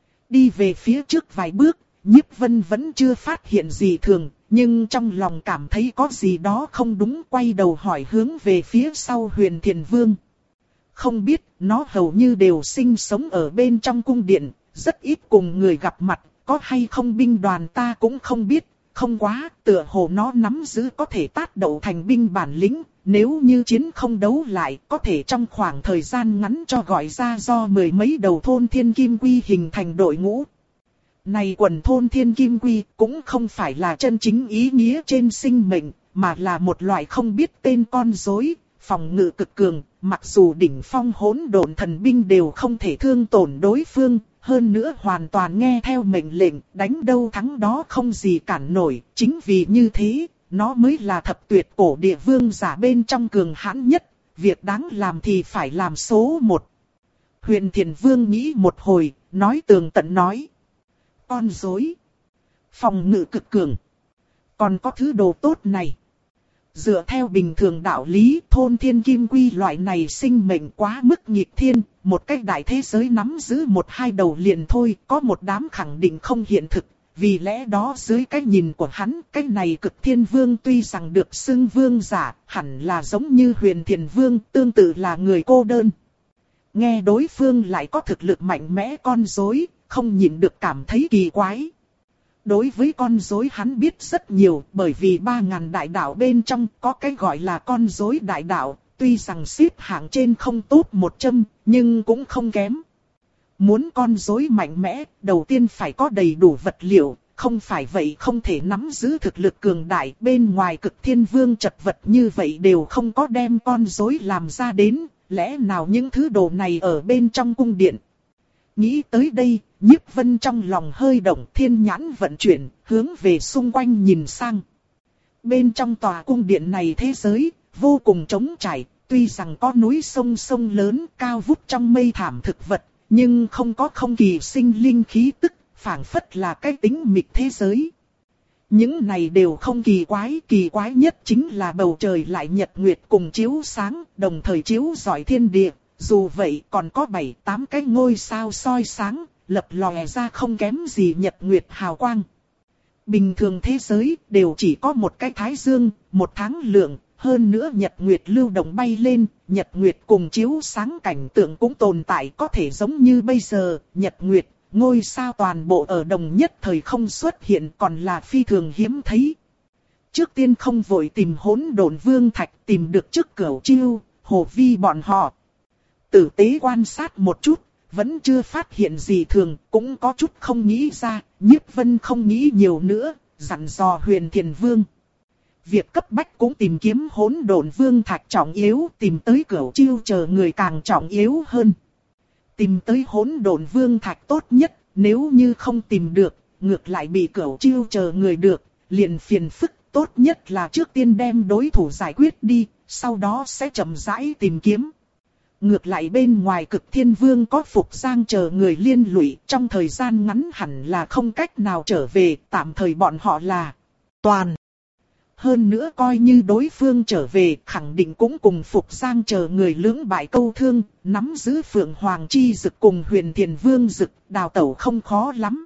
Đi về phía trước vài bước, Nhiếp Vân vẫn chưa phát hiện gì thường, nhưng trong lòng cảm thấy có gì đó không đúng, quay đầu hỏi hướng về phía sau Huyền Thiền Vương. Không biết, nó hầu như đều sinh sống ở bên trong cung điện, rất ít cùng người gặp mặt. Có hay không binh đoàn ta cũng không biết, không quá, tựa hồ nó nắm giữ có thể tác động thành binh bản lĩnh, nếu như chiến không đấu lại, có thể trong khoảng thời gian ngắn cho gọi ra do mười mấy đầu thôn thiên kim quy hình thành đội ngũ. Này quần thôn thiên kim quy cũng không phải là chân chính ý nghĩa trên sinh mệnh, mà là một loại không biết tên con rối, phòng ngự cực cường, mặc dù đỉnh phong hỗn độn thần binh đều không thể thương tổn đối phương. Hơn nữa hoàn toàn nghe theo mệnh lệnh, đánh đâu thắng đó không gì cản nổi, chính vì như thế, nó mới là thập tuyệt cổ địa vương giả bên trong cường hãn nhất, việc đáng làm thì phải làm số một. Huyền Thiền Vương nghĩ một hồi, nói tường tận nói. Con rối, phòng ngự cực cường, còn có thứ đồ tốt này. Dựa theo bình thường đạo lý, thôn thiên kim quy loại này sinh mệnh quá mức nghịch thiên, một cách đại thế giới nắm giữ một hai đầu liền thôi, có một đám khẳng định không hiện thực, Vì lẽ đó dưới cái nhìn của hắn, cái này Cực Thiên Vương tuy rằng được xưng vương giả, hẳn là giống như Huyền Thiền Vương, tương tự là người cô đơn. Nghe đối phương lại có thực lực mạnh mẽ con rối, không nhịn được cảm thấy kỳ quái. Đối với con rối hắn biết rất nhiều, bởi vì ba ngàn đại đạo bên trong có cái gọi là con rối đại đạo, tuy rằng xếp hạng trên không tốt một trăm, nhưng cũng không kém. Muốn con rối mạnh mẽ, đầu tiên phải có đầy đủ vật liệu, không phải vậy không thể nắm giữ thực lực cường đại. Bên ngoài Cực Thiên Vương chật vật như vậy đều không có đem con rối làm ra đến, lẽ nào những thứ đồ này ở bên trong cung điện. Nghĩ tới đây, Nhiếp Vân trong lòng hơi động, thiên nhãn vận chuyển, hướng về xung quanh nhìn sang. Bên trong tòa cung điện này thế giới, vô cùng trống trải, tuy rằng có núi sông sông lớn cao vút trong mây thảm thực vật, nhưng không có không kỳ sinh linh khí tức, phảng phất là cái tĩnh mịch thế giới. Những này đều không kỳ quái, kỳ quái nhất chính là bầu trời lại nhật nguyệt cùng chiếu sáng, đồng thời chiếu rọi thiên địa. Dù vậy còn có bảy tám cái ngôi sao soi sáng, lập lòe ra không kém gì nhật nguyệt hào quang. Bình thường thế giới đều chỉ có một cái thái dương, một tháng lượng, hơn nữa nhật nguyệt lưu động bay lên, nhật nguyệt cùng chiếu sáng cảnh tượng cũng tồn tại, có thể giống như bây giờ, nhật nguyệt, ngôi sao toàn bộ ở đồng nhất thời không xuất hiện, còn là phi thường hiếm thấy. Trước tiên không vội tìm Hỗn Độn Vương Thạch, tìm được trước Cửu Chiêu, Hồ Vi bọn họ. Tử tế quan sát một chút, vẫn chưa phát hiện gì thường, cũng có chút không nghĩ ra. Nhiếp Vân không nghĩ nhiều nữa, dặn dò Huyền Thiền Vương. Việc cấp bách cũng tìm kiếm Hỗn Độn Vương Thạch trọng yếu, tìm tới Cửu Chiêu chờ người càng trọng yếu hơn. Tìm tới Hỗn Độn Vương Thạch tốt nhất, nếu như không tìm được, ngược lại bị Cửu Chiêu chờ người được, liền phiền phức. Tốt nhất là trước tiên đem đối thủ giải quyết đi, sau đó sẽ chậm rãi tìm kiếm. Ngược lại bên ngoài Cực Thiên Vương có Phục Giang chờ người liên lụy, trong thời gian ngắn hẳn là không cách nào trở về, tạm thời bọn họ là toàn. Hơn nữa coi như đối phương trở về, khẳng định cũng cùng Phục Giang chờ người lưỡng bại câu thương, nắm giữ Phượng Hoàng Chi Dực cùng Huyền Thiền Vương Dực, đào tẩu không khó lắm.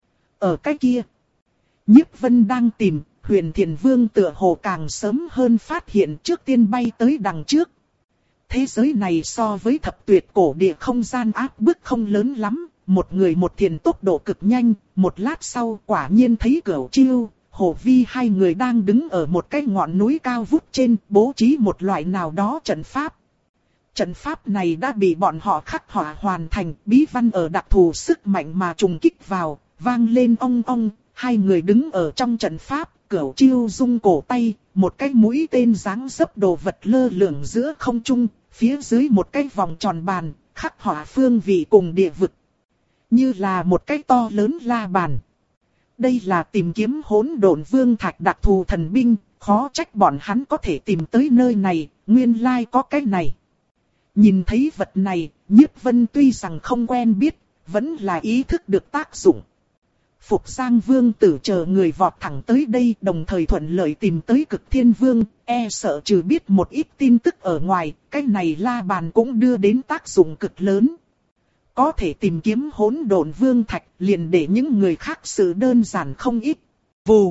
Ở cái kia, Nhiếp Vân đang tìm, Huyền Thiền Vương tựa hồ càng sớm hơn phát hiện, trước tiên bay tới đằng trước. Thế giới này so với thập tuyệt cổ địa không gian áp bức không lớn lắm, một người một thiền tốc độ cực nhanh, một lát sau quả nhiên thấy Cửu Chiêu, Hồ Vi hai người đang đứng ở một cái ngọn núi cao vút trên, bố trí một loại nào đó trận pháp. Trận pháp này đã bị bọn họ khắc họa hoàn thành, bí văn ở đặc thù sức mạnh mà trùng kích vào, vang lên ong ong, hai người đứng ở trong trận pháp. Cửu Chiêu rung cổ tay, một cái mũi tên dáng dấp đồ vật lơ lửng giữa không trung, phía dưới một cái vòng tròn bàn, khắc họa phương vị cùng địa vực. Như là một cái to lớn la bàn. Đây là tìm kiếm Hỗn Độn Vương Thạch đặc thù thần binh, khó trách bọn hắn có thể tìm tới nơi này, nguyên lai có cái này. Nhìn thấy vật này, Nhiếp Vân tuy rằng không quen biết, vẫn là ý thức được tác dụng. Phục Giang Vương tử chờ người vọt thẳng tới đây, đồng thời thuận lợi tìm tới Cực Thiên Vương, e sợ trừ biết một ít tin tức ở ngoài, cái này la bàn cũng đưa đến tác dụng cực lớn. Có thể tìm kiếm Hỗn Độn Vương Thạch, liền để những người khác sự đơn giản không ít. Vù!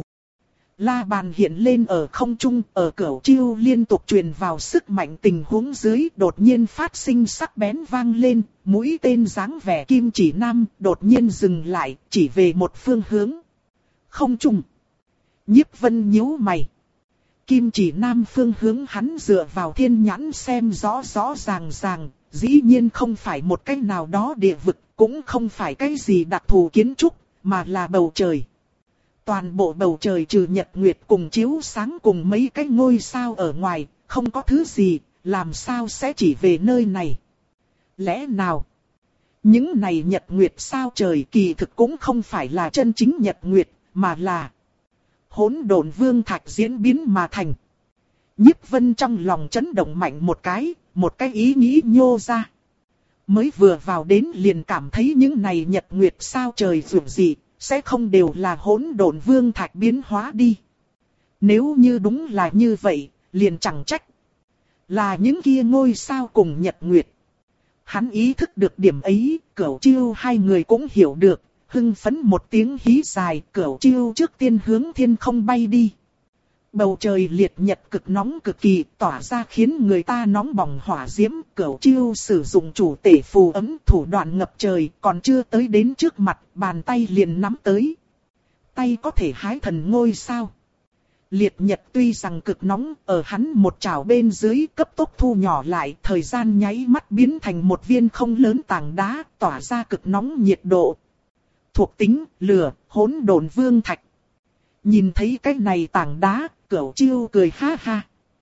La bàn hiện lên ở không trung, ở Cửu Chiêu liên tục truyền vào sức mạnh tình huống dưới, đột nhiên phát sinh sắc bén vang lên, mũi tên dáng vẻ kim chỉ nam, đột nhiên dừng lại, chỉ về một phương hướng. Không trung. Nhiếp Vân nhíu mày. Kim chỉ nam phương hướng hắn dựa vào thiên nhãn xem rõ rõ ràng ràng, dĩ nhiên không phải một cái nào đó địa vực, cũng không phải cái gì đặc thù kiến trúc, mà là bầu trời. Toàn bộ bầu trời trừ nhật nguyệt cùng chiếu sáng cùng mấy cái ngôi sao ở ngoài, không có thứ gì, làm sao sẽ chỉ về nơi này. Lẽ nào? Những này nhật nguyệt sao trời kỳ thực cũng không phải là chân chính nhật nguyệt, mà là Hỗn Độn Vương Thạch diễn biến mà thành. Nhiếp Vân trong lòng chấn động mạnh một cái, một cái ý nghĩ nhô ra. Mới vừa vào đến liền cảm thấy những này nhật nguyệt sao trời dù gì, sẽ không đều là Hỗn Độn Vương Thạch biến hóa đi. Nếu như đúng là như vậy, liền chẳng trách. Là những kia ngôi sao cùng nhật nguyệt. Hắn ý thức được điểm ấy, Cửu Chiêu hai người cũng hiểu được, hưng phấn một tiếng hí dài, Cửu Chiêu trước tiên hướng thiên không bay đi. Bầu trời liệt nhật cực nóng cực kỳ, tỏa ra khiến người ta nóng bỏng hỏa diễm. Cửu Chiêu sử dụng chủ tể phù ấm, thủ đoạn ngập trời, còn chưa tới đến trước mặt, bàn tay liền nắm tới. Tay có thể hái thần ngôi sao? Liệt nhật tuy rằng cực nóng, ở hắn một chảo bên dưới cấp tốc thu nhỏ lại, thời gian nháy mắt biến thành một viên không lớn tảng đá, tỏa ra cực nóng nhiệt độ. Thuộc tính, lửa, hỗn độn vương thạch. Nhìn thấy cái này tảng đá, Cửu Chiêu cười ha ha.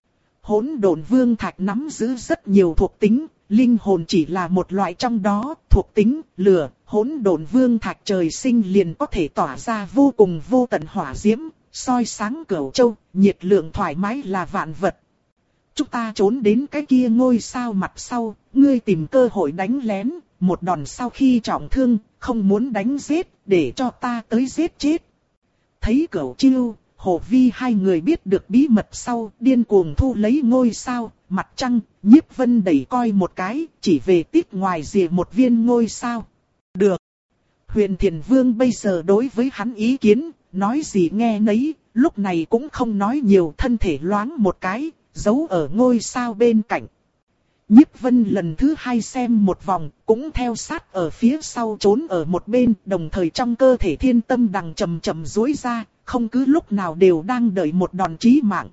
Hỗn độn vương thạch nắm giữ rất nhiều thuộc tính, linh hồn chỉ là một loại trong đó, thuộc tính, lửa, hỗn độn vương thạch trời sinh liền có thể tỏa ra vô cùng vô tận hỏa diễm, soi sáng Cửu Châu, nhiệt lượng thoải mái là vạn vật. Chúng ta trốn đến cái kia ngôi sao mặt sau, ngươi tìm cơ hội đánh lén, một đòn sau khi trọng thương, không muốn đánh giết, để cho ta tới giết chết. Thấy Cửu Chiêu, Hồ Vi hai người biết được bí mật sau, điên cuồng thu lấy ngôi sao, mặt trăng, Nhiếp Vân đẩy coi một cái, chỉ về tít ngoài rìa một viên ngôi sao. Được. Huyền Thiền Vương bây giờ đối với hắn ý kiến, nói gì nghe nấy, lúc này cũng không nói nhiều, thân thể loáng một cái, giấu ở ngôi sao bên cạnh. Nhiếp Vân lần thứ hai xem một vòng, cũng theo sát ở phía sau trốn ở một bên, đồng thời trong cơ thể thiên tâm đằng chậm chậm duỗi ra, không cứ lúc nào đều đang đợi một đòn chí mạng.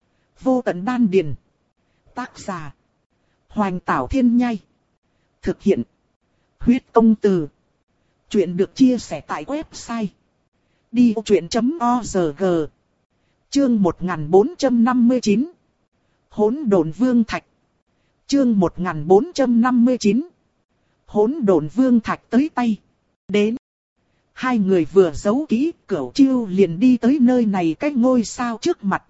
Vô tận đan điền. Tác giả: Hoành Tảo Thiên Nhai. Thực hiện: Huyết Công Từ. Chuyện được chia sẻ tại website đi ô chuyện chấm org. Chương một nghìn bốn trăm năm mươi chín. Hỗn độn vương thạch. Chương một nghìn bốn trăm năm mươi chín. Hỗn độn vương thạch tới tay. Đến. Hai người vừa giấu kỹ, Cửu Chiêu liền đi tới nơi này cái ngôi sao trước mặt.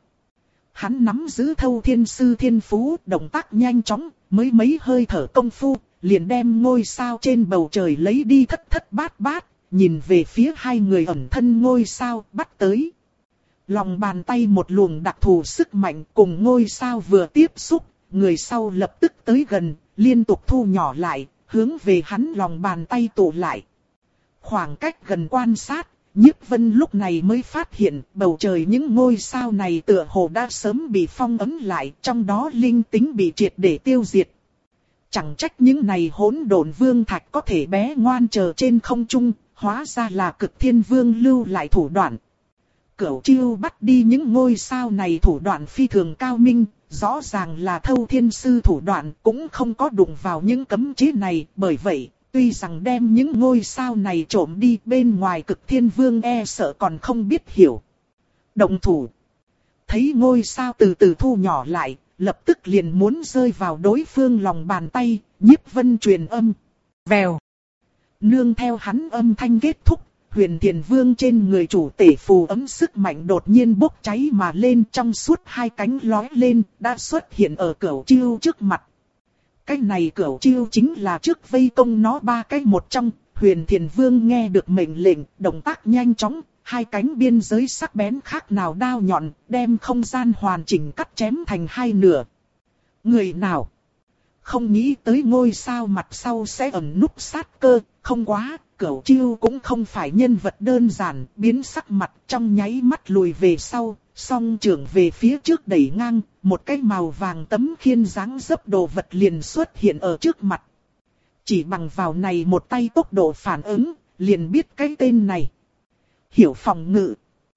Hắn nắm giữ Thâu Thiên Sư thiên phú, động tác nhanh chóng, mới mấy hơi thở công phu, liền đem ngôi sao trên bầu trời lấy đi thất thất bát bát, nhìn về phía hai người ẩn thân ngôi sao, bắt tới. Lòng bàn tay một luồng đặc thù sức mạnh cùng ngôi sao vừa tiếp xúc, người sau lập tức tới gần, liên tục thu nhỏ lại, hướng về hắn lòng bàn tay tụ lại. Khoảng cách gần quan sát, Nhiếp Vân lúc này mới phát hiện bầu trời những ngôi sao này tựa hồ đã sớm bị phong ấn lại, trong đó linh tính bị triệt để tiêu diệt. Chẳng trách những này hỗn độn vương thạch có thể bé ngoan chờ trên không trung, hóa ra là Cực Thiên Vương lưu lại thủ đoạn. Cửu Chiêu bắt đi những ngôi sao này thủ đoạn phi thường cao minh, rõ ràng là Thâu Thiên Sư thủ đoạn, cũng không có đụng vào những cấm chế này, bởi vậy, tuy rằng đem những ngôi sao này trộm đi, bên ngoài Cực Thiên Vương e sợ còn không biết hiểu. Động thủ. Thấy ngôi sao từ từ thu nhỏ lại, lập tức liền muốn rơi vào đối phương lòng bàn tay, Nhiếp Vân truyền âm. Vèo. Nương theo hắn âm thanh kết thúc, Huyền Thiền Vương trên người chủ tể phù ấm sức mạnh đột nhiên bốc cháy mà lên, trong suốt hai cánh lói lên, đã xuất hiện ở Cửu Chiêu trước mặt. Cái này Cửu Chiêu chính là trước vây công nó ba cái một trong. Huyền Thiền Vương nghe được mệnh lệnh, động tác nhanh chóng, hai cánh biên giới sắc bén khác nào đao nhọn, đem không gian hoàn chỉnh cắt chém thành hai nửa. Người nào? Không nghĩ tới ngôi sao mặt sau sẽ ẩn núp sát cơ, không quá, Cửu Chiêu cũng không phải nhân vật đơn giản, biến sắc mặt trong nháy mắt lùi về sau, song trưởng về phía trước đẩy ngang, một cái màu vàng tấm khiên dáng dấp đồ vật liền xuất hiện ở trước mặt. Chỉ bằng vào này một tay tốc độ phản ứng, liền biết cái tên này. Hiểu phòng ngự.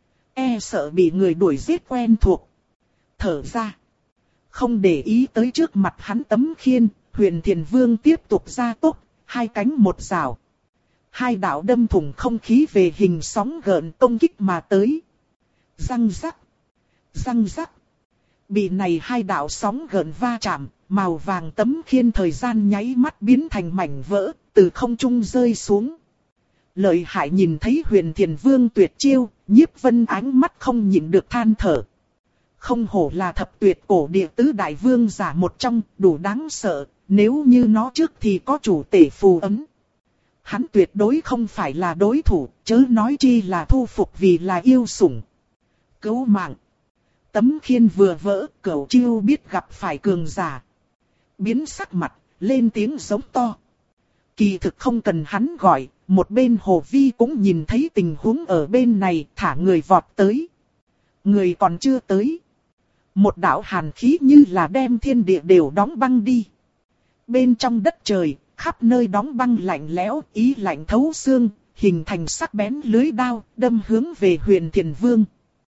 E sợ bị người đuổi giết quen thuộc. Thở ra. Không để ý tới trước mặt hắn tấm khiên, Huyền Thiền Vương tiếp tục ra tốc, hai cánh một rào. Hai đạo đâm thủng không khí về hình sóng gợn công kích mà tới. Răng rắc. Răng rắc. Bị này hai đạo sóng gợn va chạm, màu vàng tấm khiên thời gian nháy mắt biến thành mảnh vỡ, từ không trung rơi xuống. Lợi hại nhìn thấy Huyền Thiền Vương tuyệt chiêu, Nhiếp Vân ánh mắt không nhịn được than thở. Không hổ là thập tuyệt cổ địa tứ đại vương giả một trong, đủ đáng sợ, nếu như nó trước thì có chủ tể phù ấm. Hắn tuyệt đối không phải là đối thủ, chớ nói chi là thu phục vì là yêu sủng. Cứu mạng. Tấm khiên vừa vỡ, Cửu Chiêu biết gặp phải cường giả. Biến sắc mặt, lên tiếng giống to. Kỳ thực không cần hắn gọi, một bên Hồ Vi cũng nhìn thấy tình huống ở bên này, thả người vọt tới. Người còn chưa tới. Một đạo hàn khí như là đem thiên địa đều đóng băng đi. Bên trong đất trời, khắp nơi đóng băng lạnh lẽo, ý lạnh thấu xương, hình thành sắc bén lưới đao, đâm hướng về Huyền Thiền Vương.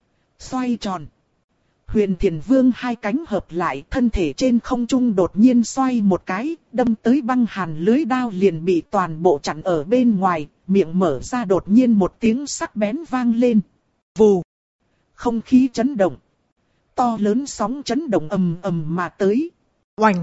Xoay tròn. Huyền Thiền Vương hai cánh hợp lại, thân thể trên không trung đột nhiên xoay một cái, đâm tới băng hàn lưới đao liền bị toàn bộ chặn ở bên ngoài, miệng mở ra đột nhiên một tiếng sắc bén vang lên. Vù. Không khí chấn động. To lớn sóng chấn động ầm ầm mà tới. Oành.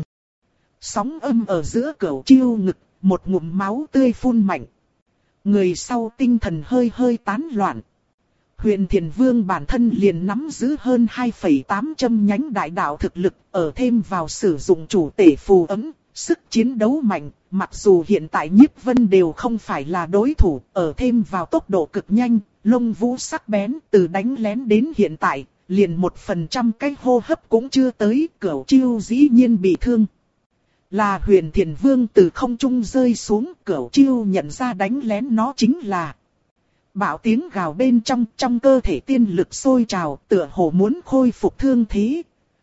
Sóng âm ở giữa cửu chiêu ngực, một ngụm máu tươi phun mạnh. Người sau tinh thần hơi hơi tán loạn. Huyền Thiền Vương bản thân liền nắm giữ hơn hai phẩy tám trăm nhánh đại đạo thực lực, ở thêm vào sử dụng chủ tể phù ấm, sức chiến đấu mạnh, mặc dù hiện tại Nhiếp Vân đều không phải là đối thủ, ở thêm vào tốc độ cực nhanh, lông vũ sắc bén, từ đánh lén đến hiện tại, liền một phần trăm cái hô hấp cũng chưa tới, cửu chiêu dĩ nhiên bị thương. Là Huyền Thiền Vương từ không trung rơi xuống, cửu chiêu nhận ra đánh lén nó chính là. Bạo tiếng gào bên trong, trong cơ thể tiên lực sôi trào, tựa hồ muốn khôi phục thương thế.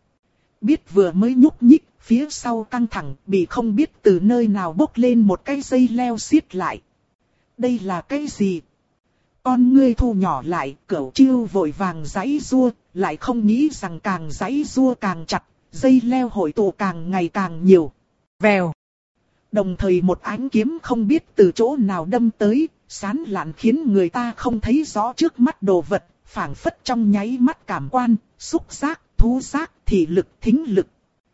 Biết vừa mới nhúc nhích, phía sau căng thẳng, bị không biết từ nơi nào bốc lên một cái dây leo xiết lại. Đây là cái gì? Con ngươi thu nhỏ lại, cửu chiêu vội vàng giãy giụa, lại không nghĩ rằng càng giãy giụa càng chặt, dây leo hội tụ càng ngày càng nhiều. Vèo. Đồng thời một ánh kiếm không biết từ chỗ nào đâm tới, sán lạn khiến người ta không thấy rõ trước mắt đồ vật, phảng phất trong nháy mắt cảm quan, xúc giác, thú giác, thị lực, thính lực.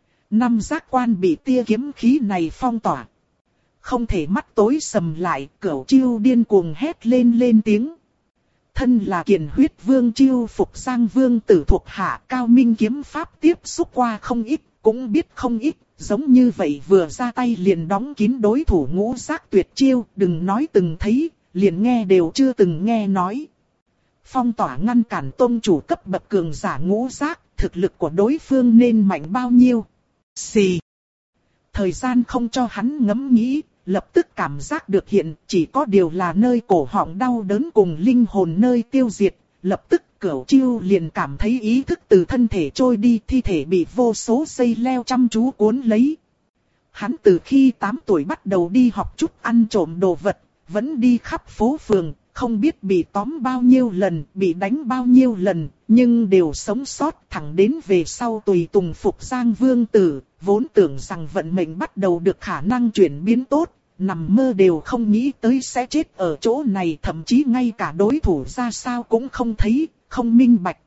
Năm giác quan bị tia kiếm khí này phong tỏa. Không thể mắt tối sầm lại, cửu chiêu điên cuồng hét lên lên tiếng. Thân là Kiền Huyết Vương chiêu phục Giang Vương tử thuộc hạ, cao minh kiếm pháp tiếp xúc qua không ít, cũng biết không ít. Giống như vậy vừa ra tay liền đóng kín đối thủ ngũ giác tuyệt chiêu, đừng nói từng thấy, liền nghe đều chưa từng nghe nói. Phong tỏa ngăn cản tôn chủ cấp bậc cường giả ngũ giác, thực lực của đối phương nên mạnh bao nhiêu? Xì. Thời gian không cho hắn ngẫm nghĩ, lập tức cảm giác được hiện chỉ có điều là nơi cổ họng đau đớn cùng linh hồn nơi tiêu diệt, lập tức cửu chiêu liền cảm thấy ý thức từ thân thể trôi đi, thi thể bị vô số dây leo chăm chú cuốn lấy. Hắn từ khi tám tuổi bắt đầu đi học chút ăn trộm đồ vật, vẫn đi khắp phố phường, không biết bị tóm bao nhiêu lần, bị đánh bao nhiêu lần, nhưng đều sống sót thẳng đến về sau tùy tùng phục Giang Vương tử, vốn tưởng rằng vận mệnh bắt đầu được khả năng chuyển biến tốt, nằm mơ đều không nghĩ tới sẽ chết ở chỗ này, thậm chí ngay cả đối thủ ra sao cũng không thấy, không minh bạch.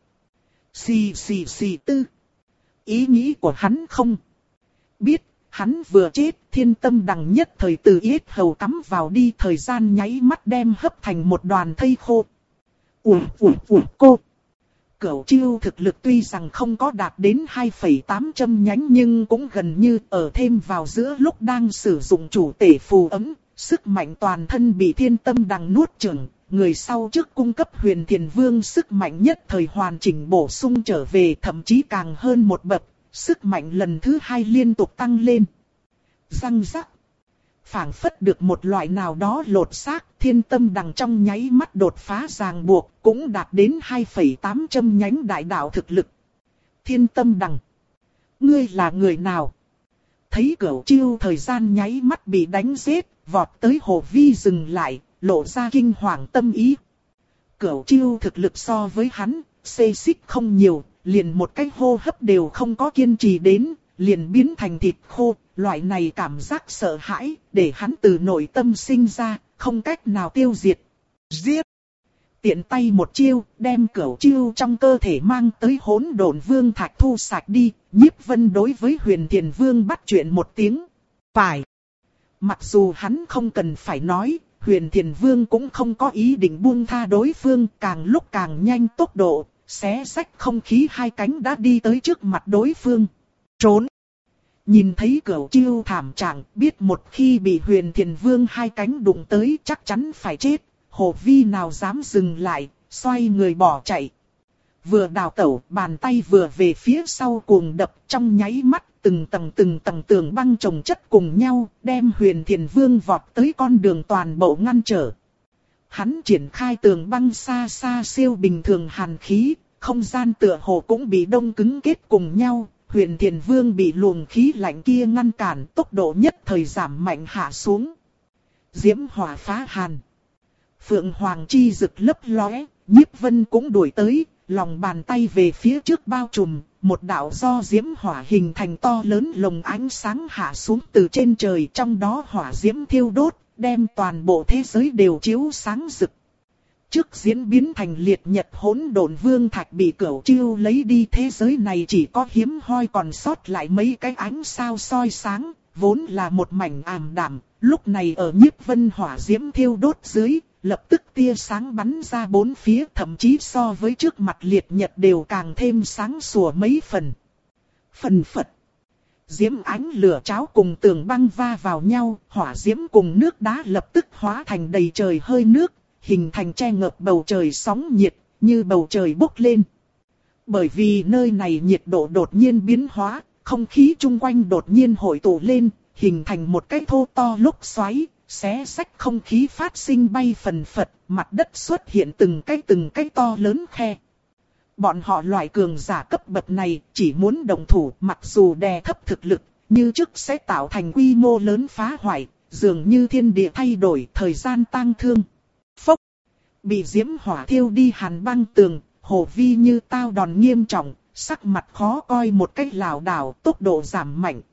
Xì xì xì tư. Ý nghĩ của hắn không biết, hắn vừa chết, thiên tâm đằng nhất thời từ yết hầu cắm vào đi, thời gian nháy mắt đem hấp thành một đoàn thây khô. Ủa ủa ủa cô. Cửu chiêu thực lực tuy rằng không có đạt đến hai phẩy tám trăm nhánh nhưng cũng gần như ở thêm vào giữa lúc đang sử dụng chủ tể phù ấm, sức mạnh toàn thân bị thiên tâm đằng nuốt chửng, người sau trước cung cấp Huyền Thiền Vương sức mạnh nhất thời hoàn chỉnh bổ sung trở về, thậm chí càng hơn một bậc, sức mạnh lần thứ hai liên tục tăng lên. Răng rắc. Phảng phất được một loại nào đó lột xác, thiên tâm đằng trong nháy mắt đột phá ràng buộc, cũng đạt đến hai phẩy tám trăm nhánh đại đạo thực lực. Thiên tâm đằng. Ngươi là người nào? Thấy cửu chiêu thời gian nháy mắt bị đánh giết, vọt tới Hồ Vi dừng lại, lộ ra kinh hoàng tâm ý. Cửu chiêu thực lực so với hắn, xê xích không nhiều, liền một cái hô hấp đều không có kiên trì đến, liền biến thành thịt khô. Loại này cảm giác sợ hãi, để hắn từ nội tâm sinh ra, không cách nào tiêu diệt. Giết! Tiện tay một chiêu, đem cửu chiêu trong cơ thể mang tới hỗn độn vương thạch thu sạch đi. Nhiếp Vân đối với Huyền Thiền Vương bắt chuyện một tiếng. Phải! Mặc dù hắn không cần phải nói, Huyền Thiền Vương cũng không có ý định buông tha đối phương, càng lúc càng nhanh tốc độ, xé rách không khí hai cánh đã đi tới trước mặt đối phương. Trốn! Nhìn thấy cửu chiêu thảm trạng, biết một khi bị Huyền Thiền Vương hai cánh đụng tới chắc chắn phải chết, Hồ Vi nào dám dừng lại, xoay người bỏ chạy. vừa đào tẩu, bàn tay vừa về phía sau cuồng đập, trong nháy mắt, từng tầng từng tầng tường băng chồng chất cùng nhau, đem Huyền Thiền Vương vọt tới con đường toàn bộ ngăn trở. Hắn triển khai tường băng xa xa siêu bình thường hàn khí, không gian tựa hồ cũng bị đông cứng kết cùng nhau, Huyền Thiền Vương bị luồng khí lạnh kia ngăn cản, tốc độ nhất thời giảm mạnh hạ xuống. Diễm hỏa phá hàn. Phượng Hoàng chi rực lấp lóe, Nhiếp Vân cũng đuổi tới, lòng bàn tay về phía trước bao trùm, một đạo do diễm hỏa hình thành to lớn lồng ánh sáng hạ xuống từ trên trời, trong đó hỏa diễm thiêu đốt, đem toàn bộ thế giới đều chiếu sáng rực. Trước diễn biến thành liệt nhật hỗn độn vương thạch bị Cửu Chiêu lấy đi, thế giới này chỉ có hiếm hoi còn sót lại mấy cái ánh sao soi sáng, vốn là một mảnh ảm đạm, lúc này ở Nhiếp Vân hỏa diễm thiêu đốt dưới, lập tức tia sáng bắn ra bốn phía, thậm chí so với trước mặt liệt nhật đều càng thêm sáng sủa mấy phần. Phần phật. Diễm ánh lửa cháo cùng tường băng va vào nhau, hỏa diễm cùng nước đá lập tức hóa thành đầy trời hơi nước, hình thành che ngập bầu trời sóng nhiệt, như bầu trời bốc lên. Bởi vì nơi này nhiệt độ đột nhiên biến hóa, không khí chung quanh đột nhiên hội tụ lên, hình thành một cái thô to lốc xoáy, xé xách không khí phát sinh bay phần phật, mặt đất xuất hiện từng cái từng cái to lớn khe. Bọn họ loại cường giả cấp bậc này chỉ muốn đồng thủ, mặc dù đè thấp thực lực, như trước sẽ tạo thành quy mô lớn phá hoại, dường như thiên địa thay đổi, thời gian tang thương. Phốc! Bị diễm hỏa thiêu đi hàn băng tường, Hồ Vi như tao đòn nghiêm trọng, sắc mặt khó coi một cách lảo đảo, tốc độ giảm mạnh.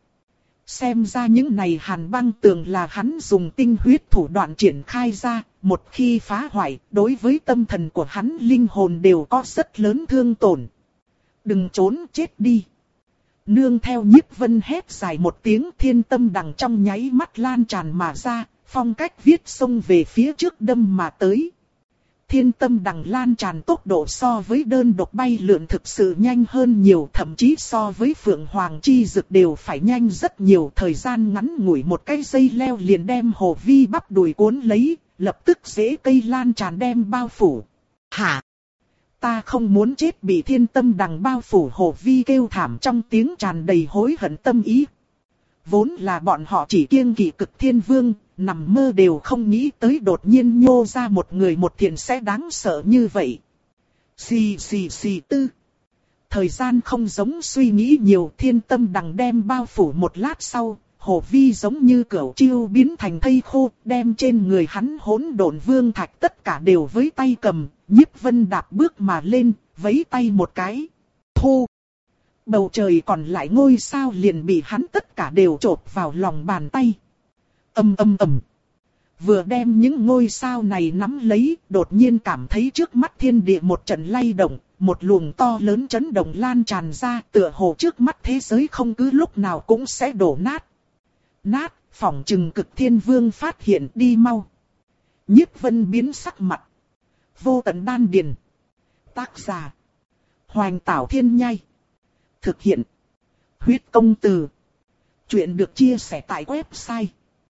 Xem ra những này hàn băng tường là hắn dùng tinh huyết thủ đoạn triển khai ra, một khi phá hoại, đối với tâm thần của hắn linh hồn đều có rất lớn thương tổn. Đừng trốn chết đi. Nương theo Nhiếp Vân hét dài một tiếng, thiên tâm đằng trong nháy mắt lan tràn mà ra, phong cách viết xông về phía trước đâm mà tới. Thiên tâm đằng lan tràn tốc độ so với đơn độc bay lượn thực sự nhanh hơn nhiều, thậm chí so với Phượng Hoàng chi dực đều phải nhanh rất nhiều. Thời gian ngắn ngủi một cái dây leo liền đem Hồ Vi bắp đùi cuốn lấy, lập tức rễ cây lan tràn đem bao phủ. Hả? Ta không muốn chết, bị thiên tâm đằng bao phủ. Hồ Vi kêu thảm trong tiếng tràn đầy hối hận tâm ý. Vốn là bọn họ chỉ kiêng kỵ Cực Thiên Vương, nằm mơ đều không nghĩ tới đột nhiên nhô ra một người một thiện sẽ đáng sợ như vậy. Xì xì xì tư. Thời gian không giống suy nghĩ nhiều, thiên tâm đằng đem bao phủ một lát sau, Hồ Vi giống như Cửu Chiêu biến thành thây khô, đem trên người hắn hỗn độn vương thạch tất cả đều với tay cầm. Nhiếp Vân đạp bước mà lên, vẫy tay một cái. Thu. Bầu trời còn lại ngôi sao liền bị hắn tất cả đều chộp vào lòng bàn tay. Âm âm ầm. Vừa đem những ngôi sao này nắm lấy, đột nhiên cảm thấy trước mắt thiên địa một trận lay động, một luồng to lớn chấn động lan tràn ra, tựa hồ trước mắt thế giới không cứ lúc nào cũng sẽ đổ nát. Nát, phỏng chừng Cực Thiên Vương phát hiện, đi mau. Nhiếp Vân biến sắc mặt. Vô tận đan điền. Tác giả. Hoành Tảo Thiên Nhai. Thực hiện. Huyết Công Từ. Chuyện được chia sẻ tại website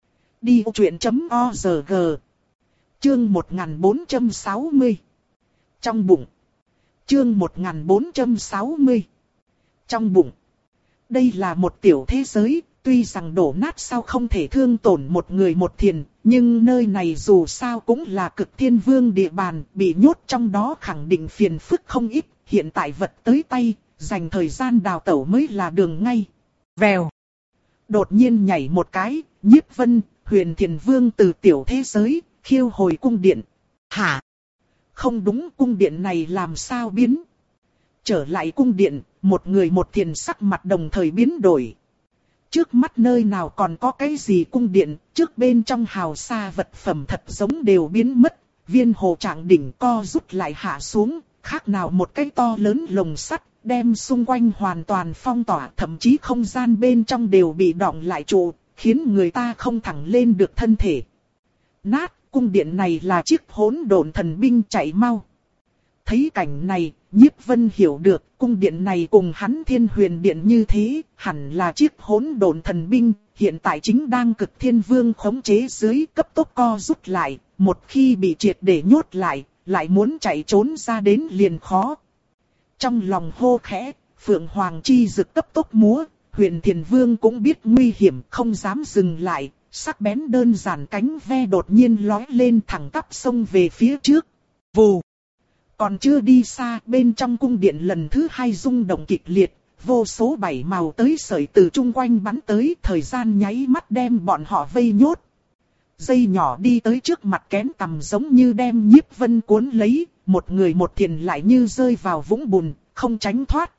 đi ô chuyện chấm o rờ giê. Chương một nghìn bốn trăm sáu mươi. Trong bụng. Chương một nghìn bốn trăm sáu mươi. Trong bụng. Đây là một tiểu thế giới, tuy rằng đổ nát sao không thể thương tổn một người một thiền, nhưng nơi này dù sao cũng là Cực Thiên Vương địa bàn, bị nhốt trong đó khẳng định phiền phức không ít, hiện tại vật tới tay, dành thời gian đào tẩu mới là đường ngay. Vèo. Đột nhiên nhảy một cái, Nhiếp Vân, Huyền Thiền Vương từ tiểu thế giới, khiêu hồi cung điện. Hả? Không đúng, cung điện này làm sao biến? Trở lại cung điện, một người một thiền sắc mặt đồng thời biến đổi. Trước mắt nơi nào còn có cái gì cung điện, trước bên trong hào xa vật phẩm thật giống đều biến mất. Viên hồ trạng đỉnh co rút lại hạ xuống, khác nào một cái to lớn lồng sắt, đem xung quanh hoàn toàn phong tỏa, thậm chí không gian bên trong đều bị đọng lại trụ, khiến người ta không thẳng lên được thân thể. Nát, cung điện này là chiếc hỗn độn thần binh, chạy mau. Thấy cảnh này, Nhiếp Vân hiểu được, cung điện này cùng hắn Thiên Huyền Điện như thế, hẳn là chiếc hỗn độn thần binh, hiện tại chính đang Cực Thiên Vương khống chế dưới, cấp tốc co rút lại, một khi bị triệt để nhốt lại, lại muốn chạy trốn ra đến liền khó. Trong lòng hô khẽ, Phượng Hoàng chi dực cấp tốc múa, Huyền Thiền Vương cũng biết nguy hiểm không dám dừng lại, sắc bén đơn giản cánh ve đột nhiên lói lên thẳng tắp xông về phía trước. Vù! Còn chưa đi xa, bên trong cung điện lần thứ hai rung động kịch liệt, vô số bảy màu tới sợi từ chung quanh bắn tới, thời gian nháy mắt đem bọn họ vây nhốt. Dây nhỏ đi tới trước mặt kén tằm giống như đem Nhiếp Vân cuốn lấy, một người một thiền lại như rơi vào vũng bùn, không tránh thoát.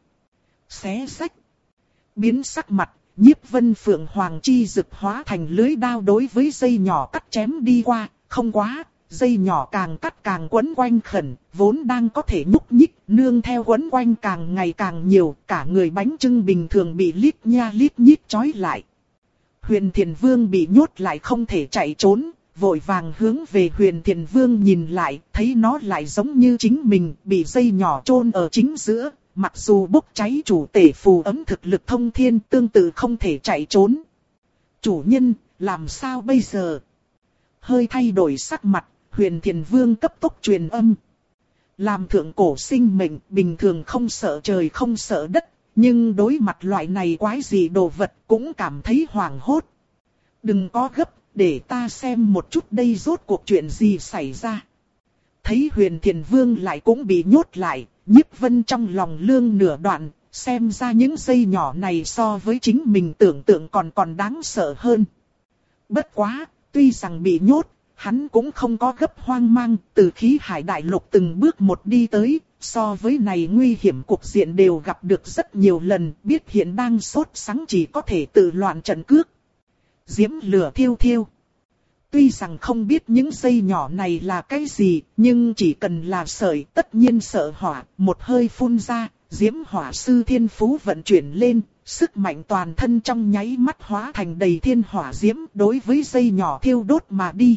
Xé rách. Biến sắc mặt, Nhiếp Vân Phượng Hoàng chi dực hóa thành lưới đao đối với dây nhỏ cắt chém đi qua, không quá, dây nhỏ càng cắt càng quấn quanh khẩn, vốn đang có thể nhúc nhích, nương theo quấn quanh càng ngày càng nhiều, cả người bánh trưng bình thường bị lít nha lít nhít trói lại. Huyền Thiền Vương bị nhốt lại không thể chạy trốn, vội vàng hướng về Huyền Thiền Vương nhìn lại, thấy nó lại giống như chính mình, bị dây nhỏ chôn ở chính giữa, mặc dù bốc cháy chủ tể phù ấm thực lực thông thiên tương tự không thể chạy trốn. Chủ nhân, làm sao bây giờ? Hơi thay đổi sắc mặt, Huyền Thiền Vương cấp tốc truyền âm. Làm thượng cổ sinh mệnh, bình thường không sợ trời không sợ đất, nhưng đối mặt loại này quái gì đồ vật cũng cảm thấy hoảng hốt. Đừng có gấp, để ta xem một chút đây rốt cuộc chuyện gì xảy ra. Thấy Huyền Thiền Vương lại cũng bị nhốt lại, Nhiếp Vân trong lòng lương nửa đoạn, xem ra những dây nhỏ này so với chính mình tưởng tượng còn còn đáng sợ hơn. Bất quá, tuy rằng bị nhốt, hắn cũng không có gấp hoang mang, từ khí hải đại lục từng bước một đi tới, so với này nguy hiểm cục diện đều gặp được rất nhiều lần, biết hiện đang sốt sắng chỉ có thể tự loạn trận cước. Diễm lửa thiêu thiêu. Tuy rằng không biết những dây nhỏ này là cái gì, nhưng chỉ cần là sợi tất nhiên sợ hỏa, một hơi phun ra, diễm hỏa sư thiên phú vận chuyển lên, sức mạnh toàn thân trong nháy mắt hóa thành đầy thiên hỏa diễm đối với dây nhỏ thiêu đốt mà đi.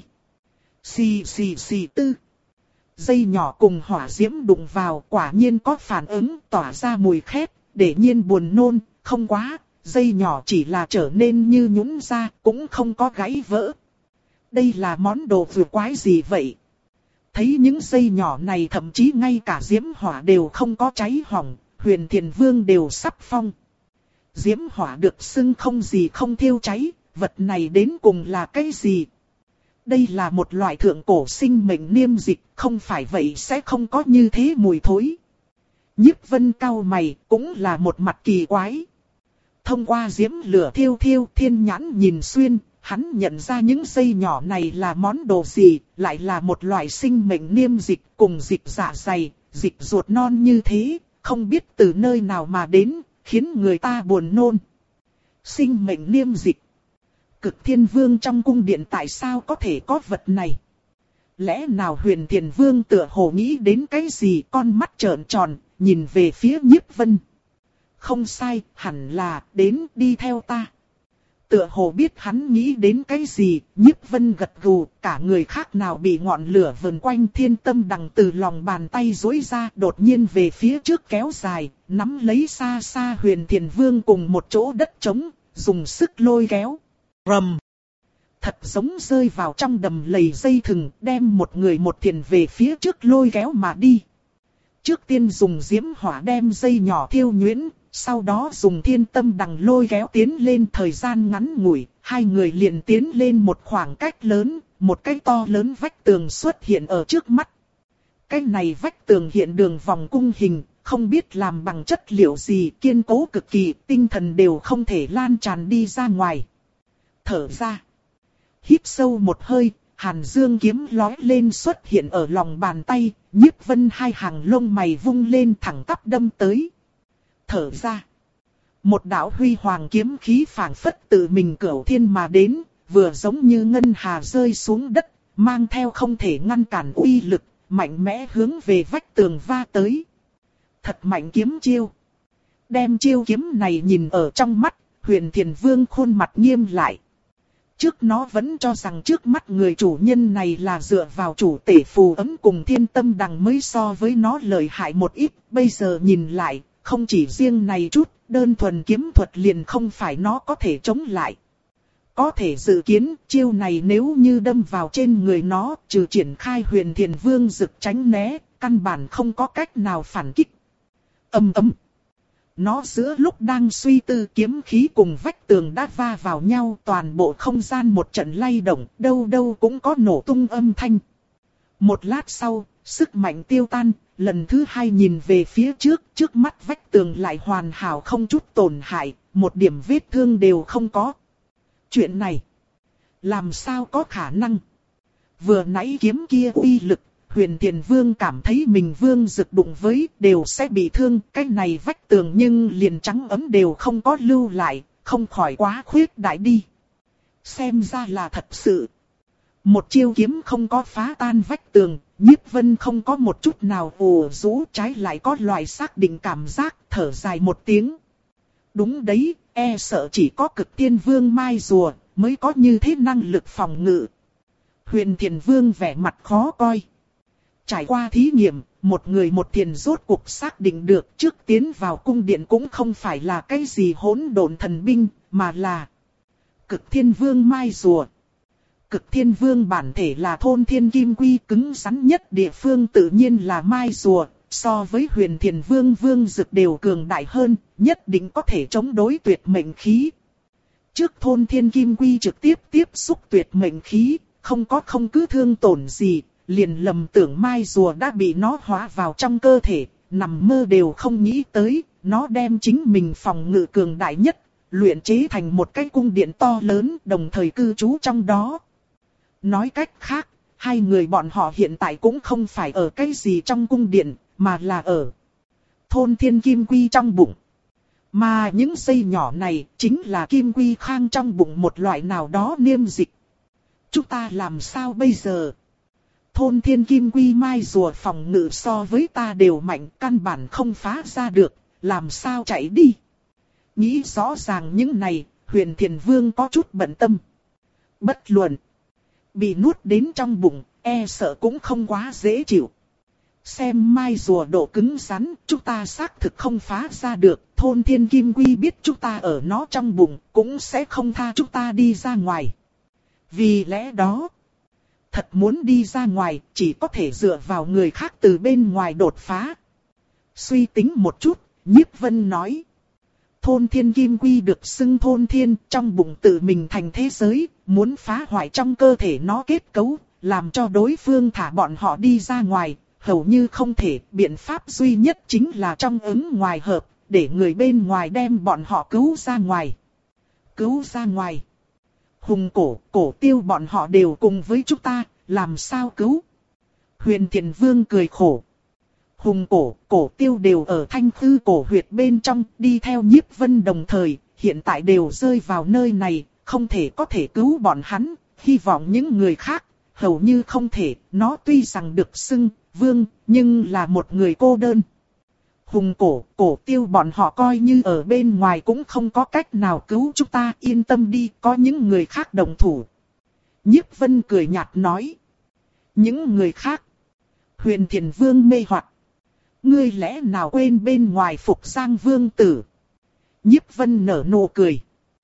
Xì xì xì tư. Dây nhỏ cùng hỏa diễm đụng vào quả nhiên có phản ứng tỏa ra mùi khét, để nhiên buồn nôn, không quá, dây nhỏ chỉ là trở nên như nhũn ra, cũng không có gãy vỡ. Đây là món đồ vừa quái gì vậy? Thấy những dây nhỏ này thậm chí ngay cả diễm hỏa đều không có cháy hỏng, Huyền Thiền Vương đều sắp phong. Diễm hỏa được xưng không gì không thiêu cháy, vật này đến cùng là cái gì? Đây là một loại thượng cổ sinh mệnh niêm dịch, không phải vậy sẽ không có như thế mùi thối. Nhiếp Vân cau mày, cũng là một mặt kỳ quái. Thông qua diễm lửa thiêu thiêu, thiên nhãn nhìn xuyên, hắn nhận ra những dây nhỏ này là món đồ gì, lại là một loại sinh mệnh niêm dịch cùng dịch dạ dày, dịch ruột non như thế, không biết từ nơi nào mà đến, khiến người ta buồn nôn. Sinh mệnh niêm dịch. Cực Thiên Vương trong cung điện tại sao có thể có vật này? Lẽ nào Huyền Thiền Vương tựa hồ nghĩ đến cái gì, con mắt trợn tròn, nhìn về phía Nhiếp Vân. Không sai, hẳn là, đến, đi theo ta. Tựa hồ biết hắn nghĩ đến cái gì, Nhiếp Vân gật gù, cả người khác nào bị ngọn lửa vần quanh thiên tâm đằng từ lòng bàn tay duỗi ra, đột nhiên về phía trước kéo dài, nắm lấy xa xa Huyền Thiền Vương cùng một chỗ đất trống, dùng sức lôi kéo. Rầm! Thật giống rơi vào trong đầm lầy dây thừng, đem một người một thiền về phía trước lôi kéo mà đi. Trước tiên dùng diễm hỏa đem dây nhỏ thiêu nhuyễn, sau đó dùng thiên tâm đằng lôi kéo tiến lên, thời gian ngắn ngủi, hai người liền tiến lên một khoảng cách lớn, một cái to lớn vách tường xuất hiện ở trước mắt. Cái này vách tường hiện đường vòng cung hình, không biết làm bằng chất liệu gì, kiên cố cực kỳ, tinh thần đều không thể lan tràn đi ra ngoài. Thở ra, hít sâu một hơi, Hàn Dương kiếm lói lên xuất hiện ở lòng bàn tay, Nhiếp Vân hai hàng lông mày vung lên thẳng tắp đâm tới. Thở ra, một đạo huy hoàng kiếm khí phảng phất tự mình cửu thiên mà đến, vừa giống như ngân hà rơi xuống đất, mang theo không thể ngăn cản uy lực, mạnh mẽ hướng về vách tường va tới. Thật mạnh kiếm chiêu. Đem chiêu kiếm này nhìn ở trong mắt, Huyền Thiền Vương khuôn mặt nghiêm lại. Trước nó vẫn cho rằng trước mắt người chủ nhân này là dựa vào chủ tể phù ấm cùng thiên tâm đằng mới so với nó lợi hại một ít, bây giờ nhìn lại, không chỉ riêng này chút, đơn thuần kiếm thuật liền không phải nó có thể chống lại. Có thể dự kiến, chiêu này nếu như đâm vào trên người nó, trừ triển khai Huyền Thiền Vương rực tránh né, căn bản không có cách nào phản kích. Âm ầm. Nó giữa lúc đang suy tư, kiếm khí cùng vách tường đã va vào nhau, toàn bộ không gian một trận lay động, đâu đâu cũng có nổ tung âm thanh. Một lát sau, sức mạnh tiêu tan, lần thứ hai nhìn về phía trước, trước mắt vách tường lại hoàn hảo không chút tổn hại, một điểm vết thương đều không có. Chuyện này, làm sao có khả năng? Vừa nãy kiếm kia uy lực, Huyền Tiền Vương cảm thấy mình vương rực đụng với đều sẽ bị thương, cái này vách tường nhưng liền trắng ấm đều không có lưu lại, không khỏi quá khuyết đại đi. Xem ra là thật sự. Một chiêu kiếm không có phá tan vách tường, Nhiếp Vân không có một chút nào ủ rũ, trái lại có loại xác định cảm giác, thở dài một tiếng. Đúng đấy, e sợ chỉ có Cực Thiên Vương mai rùa mới có như thế năng lực phòng ngự. Huyền Thiền Vương vẻ mặt khó coi. Trải qua thí nghiệm, một người một thiền rốt cuộc xác định được trước tiến vào cung điện cũng không phải là cái gì hỗn độn thần binh, mà là Cực Thiên Vương mai rùa. Cực Thiên Vương bản thể là thôn thiên kim quy, cứng rắn nhất địa phương tự nhiên là mai rùa, so với Huyền Thiền Vương vương dực đều cường đại hơn, nhất định có thể chống đối tuyệt mệnh khí. Trước thôn thiên kim quy trực tiếp tiếp xúc tuyệt mệnh khí, không có không cứ thương tổn gì, liền lầm tưởng mai rùa đã bị nó hóa vào trong cơ thể, nằm mơ đều không nghĩ tới, nó đem chính mình phòng ngự cường đại nhất, luyện chế thành một cái cung điện to lớn, đồng thời cư trú trong đó. Nói cách khác, hai người bọn họ hiện tại cũng không phải ở cái gì trong cung điện, mà là ở thôn thiên kim quy trong bụng. Mà những dây nhỏ này chính là kim quy khang trong bụng một loại nào đó niêm dịch. Chúng ta làm sao bây giờ? Thôn thiên kim quy mai rùa phòng ngự so với ta đều mạnh, căn bản không phá ra được, làm sao chạy đi? Nghĩ rõ ràng những này, Huyền Thiền Vương có chút bận tâm. Bất luận, bị nuốt đến trong bụng, e sợ cũng không quá dễ chịu. Xem mai rùa độ cứng rắn, chúng ta xác thực không phá ra được, thôn thiên kim quy biết chúng ta ở nó trong bụng, cũng sẽ không tha chúng ta đi ra ngoài. Vì lẽ đó, thật muốn đi ra ngoài, chỉ có thể dựa vào người khác từ bên ngoài đột phá. Suy tính một chút, Nhiếp Vân nói. Thôn thiên kim quy được xưng thôn thiên, trong bụng tự mình thành thế giới, muốn phá hoại trong cơ thể nó kết cấu, làm cho đối phương thả bọn họ đi ra ngoài, hầu như không thể. Biện pháp duy nhất chính là trong ứng ngoài hợp, để người bên ngoài đem bọn họ cứu ra ngoài. Cứu ra ngoài. Hùng cổ, cổ tiêu bọn họ đều cùng với chúng ta, làm sao cứu? Huyền Thiền Vương cười khổ. Hùng cổ, cổ tiêu đều ở Thanh Khư cổ huyệt bên trong, đi theo Nhiếp Vân đồng thời, hiện tại đều rơi vào nơi này, không thể có thể cứu bọn hắn, hy vọng những người khác, hầu như không thể. Nó tuy rằng được xưng vương, nhưng là một người cô đơn. Hùng cổ, cổ tiêu bọn họ coi như ở bên ngoài cũng không có cách nào cứu chúng ta, yên tâm đi, có những người khác đồng thủ. Nhiếp Vân cười nhạt nói. Những người khác. Huyền Thiền Vương mê hoặc. Ngươi lẽ nào quên bên ngoài Phục Giang Vương tử? Nhiếp Vân nở nụ cười.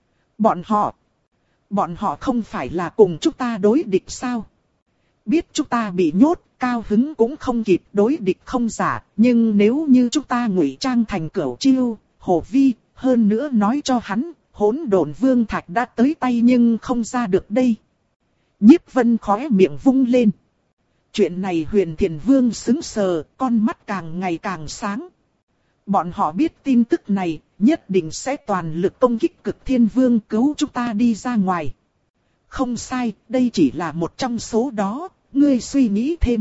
Bọn họ. Bọn họ không phải là cùng chúng ta đối địch sao? Biết chúng ta bị nhốt, cao hứng cũng không kịp, đối địch không giả, nhưng nếu như chúng ta ngụy trang thành Cửu Chiêu, Hổ Vi, hơn nữa nói cho hắn, Hỗn Độn Vương Thạch đã tới tay nhưng không ra được đây. Nhiếp Vân khóe miệng vung lên. Chuyện này Huyền Thiền Vương sững sờ, con mắt càng ngày càng sáng. Bọn họ biết tin tức này, nhất định sẽ toàn lực công kích Cực Thiên Vương cứu chúng ta đi ra ngoài. Không sai, đây chỉ là một trong số đó, ngươi suy nghĩ thêm.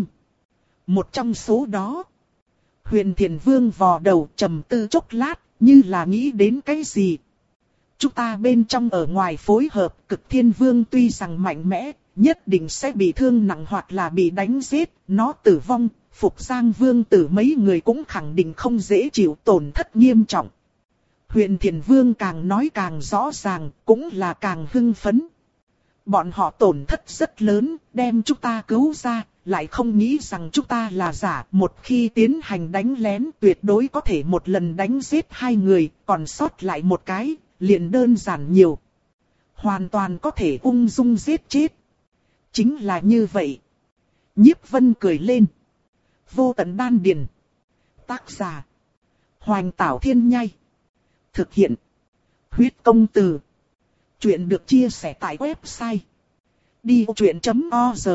Một trong số đó. Huyền Thiền Vương vò đầu trầm tư chốc lát, như là nghĩ đến cái gì. Chúng ta bên trong ở ngoài phối hợp, Cực Thiên Vương tuy rằng mạnh mẽ, nhất định sẽ bị thương nặng hoặc là bị đánh giết, nó tử vong, Phục Giang Vương tử mấy người cũng khẳng định không dễ chịu, tổn thất nghiêm trọng. Huyền Thiền Vương càng nói càng rõ ràng, cũng là càng hưng phấn. Bọn họ tổn thất rất lớn, đem chúng ta cứu ra, lại không nghĩ rằng chúng ta là giả. Một khi tiến hành đánh lén tuyệt đối có thể một lần đánh giết hai người, còn sót lại một cái, liền đơn giản nhiều. Hoàn toàn có thể ung dung giết chết. Chính là như vậy. Nhiếp Vân cười lên. Vô tận đan điền. Tác giả. Hoành Tảo Thiên Nhai. Thực hiện. Huyết Công Từ. Chuyện được chia sẻ tại website đi vô chuyện chấm org.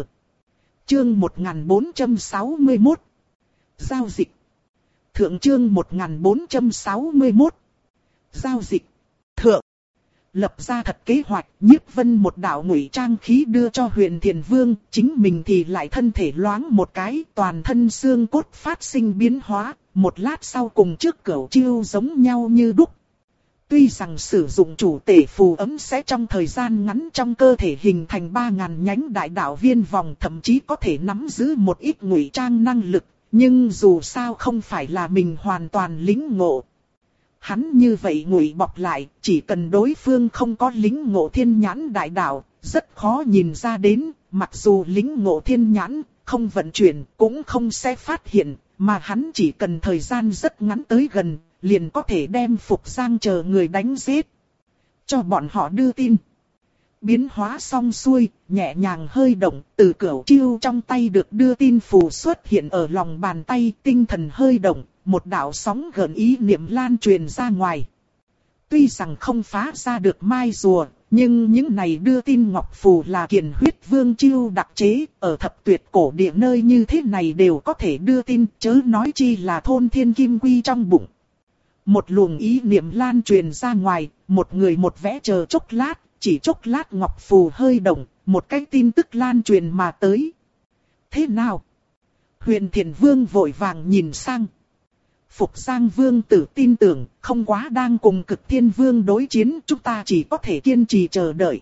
Chương một nghìn bốn trăm sáu mươi mốt. Giao dịch. Thượng chương một nghìn bốn trăm sáu mươi mốt. Giao dịch. Thượng. Lập ra thật kế hoạch, Nhiếp Vân một đạo ngụy trang khí đưa cho Huyền Thiền Vương, chính mình thì lại thân thể loáng một cái, toàn thân xương cốt phát sinh biến hóa, một lát sau cùng trước Cửu Chiêu giống nhau như đúc. Tuy rằng sử dụng chủ tể phù ấm sẽ trong thời gian ngắn trong cơ thể hình thành ba ngàn nhánh đại đạo viên vòng, thậm chí có thể nắm giữ một ít ngụy trang năng lực, nhưng dù sao không phải là mình hoàn toàn lĩnh ngộ. Hắn như vậy ngụy bọc lại, chỉ cần đối phương không có lĩnh ngộ thiên nhãn đại đạo, rất khó nhìn ra đến, mặc dù lĩnh ngộ thiên nhãn, không vận chuyển, cũng không sẽ phát hiện, mà hắn chỉ cần thời gian rất ngắn tới gần, liền có thể đem Phục Giang chờ người đánh giết. Cho bọn họ đưa tin. Biến hóa xong xuôi, nhẹ nhàng hơi động, từ Cửu Chiêu trong tay được đưa tin phù xuất hiện ở lòng bàn tay, tinh thần hơi động, một đạo sóng gợn ý niệm lan truyền ra ngoài. Tuy rằng không phá ra được mai rùa, nhưng những này đưa tin ngọc phù là Kiền Huyết Vương Chiêu đặc chế, ở thập tuyệt cổ địa nơi như thế này đều có thể đưa tin, chớ nói chi là thôn thiên kim quy trong bụng. Một luồng ý niệm lan truyền ra ngoài, một người một vẽ chờ chốc lát, chỉ chốc lát ngọc phù hơi động, một cái tin tức lan truyền mà tới. Thế nào? Huyền Thiền Vương vội vàng nhìn sang. Phục Giang Vương tử tin tưởng, không quá đang cùng Cực Thiên Vương đối chiến, chúng ta chỉ có thể kiên trì chờ đợi.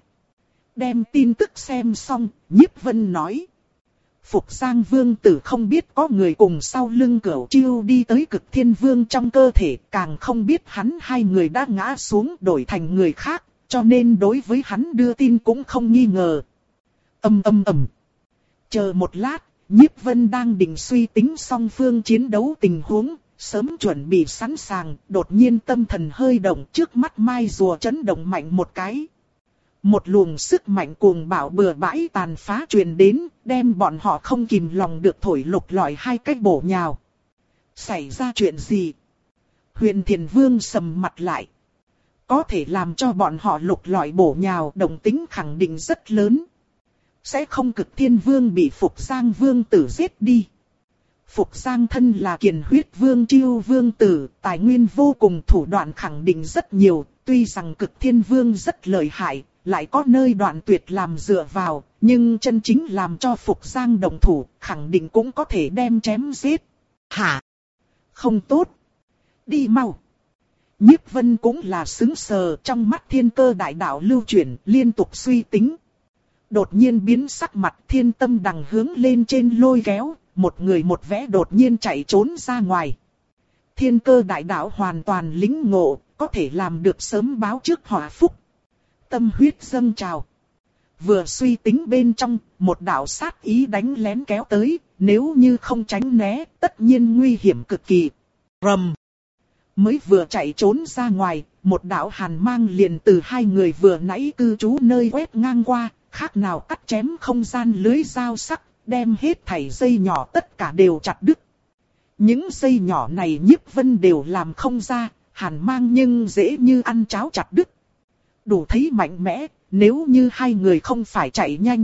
Đem tin tức xem xong, Nhiếp Vân nói. Phục Giang Vương tử không biết có người cùng sau lưng Cửu Chiêu đi tới Cực Thiên Vương trong cơ thể, càng không biết hắn hai người đã ngã xuống đổi thành người khác, cho nên đối với hắn đưa tin cũng không nghi ngờ. Âm âm ầm. Chờ một lát, Nhiếp Vân đang định suy tính song phương chiến đấu tình huống, sớm chuẩn bị sẵn sàng, đột nhiên tâm thần hơi động, trước mắt mai rùa chấn động mạnh một cái. Một luồng sức mạnh cuồng bạo bừa bãi tàn phá truyền đến, đem bọn họ không kìm lòng được thổi lục lọi hai cái bổ nhào. Xảy ra chuyện gì? Huyền Thiền Vương sầm mặt lại. Có thể làm cho bọn họ lục lọi bổ nhào, động tính khẳng định rất lớn. Sẽ không Cực Thiên Vương bị Phục Giang Vương tử giết đi. Phục Giang thân là Kiền Huyết Vương Chiêu Vương tử, tài nguyên vô cùng, thủ đoạn khẳng định rất nhiều, tuy rằng Cực Thiên Vương rất lợi hại, lại có nơi đoạn tuyệt làm dựa vào, nhưng chân chính làm cho Phục Giang đồng thủ, khẳng định cũng có thể đem chém giết. Hả? Không tốt. Đi mau. Nhiếp Vân cũng là sững sờ, trong mắt thiên cơ đại đạo lưu chuyển, liên tục suy tính. Đột nhiên biến sắc mặt, thiên tâm đằng hướng lên trên lôi kéo, một người một vẽ đột nhiên chạy trốn ra ngoài. Thiên cơ đại đạo hoàn toàn lĩnh ngộ, có thể làm được sớm báo trước họa phúc. Tâm huyết dâng trào. Vừa suy tính bên trong, một đạo sát ý đánh lén kéo tới, nếu như không tránh né, tất nhiên nguy hiểm cực kỳ. Rầm. Mới vừa chạy trốn ra ngoài, một đạo hàn mang liền từ hai người vừa nãy cư trú nơi quét ngang qua, khác nào cắt chém không gian lưới dao sắc, đem hết thảy dây nhỏ tất cả đều chặt đứt. Những dây nhỏ này Nhiếp Vân đều làm không ra, hàn mang nhưng dễ như ăn cháo chặt đứt. Đủ thấy mạnh mẽ, nếu như hai người không phải chạy nhanh,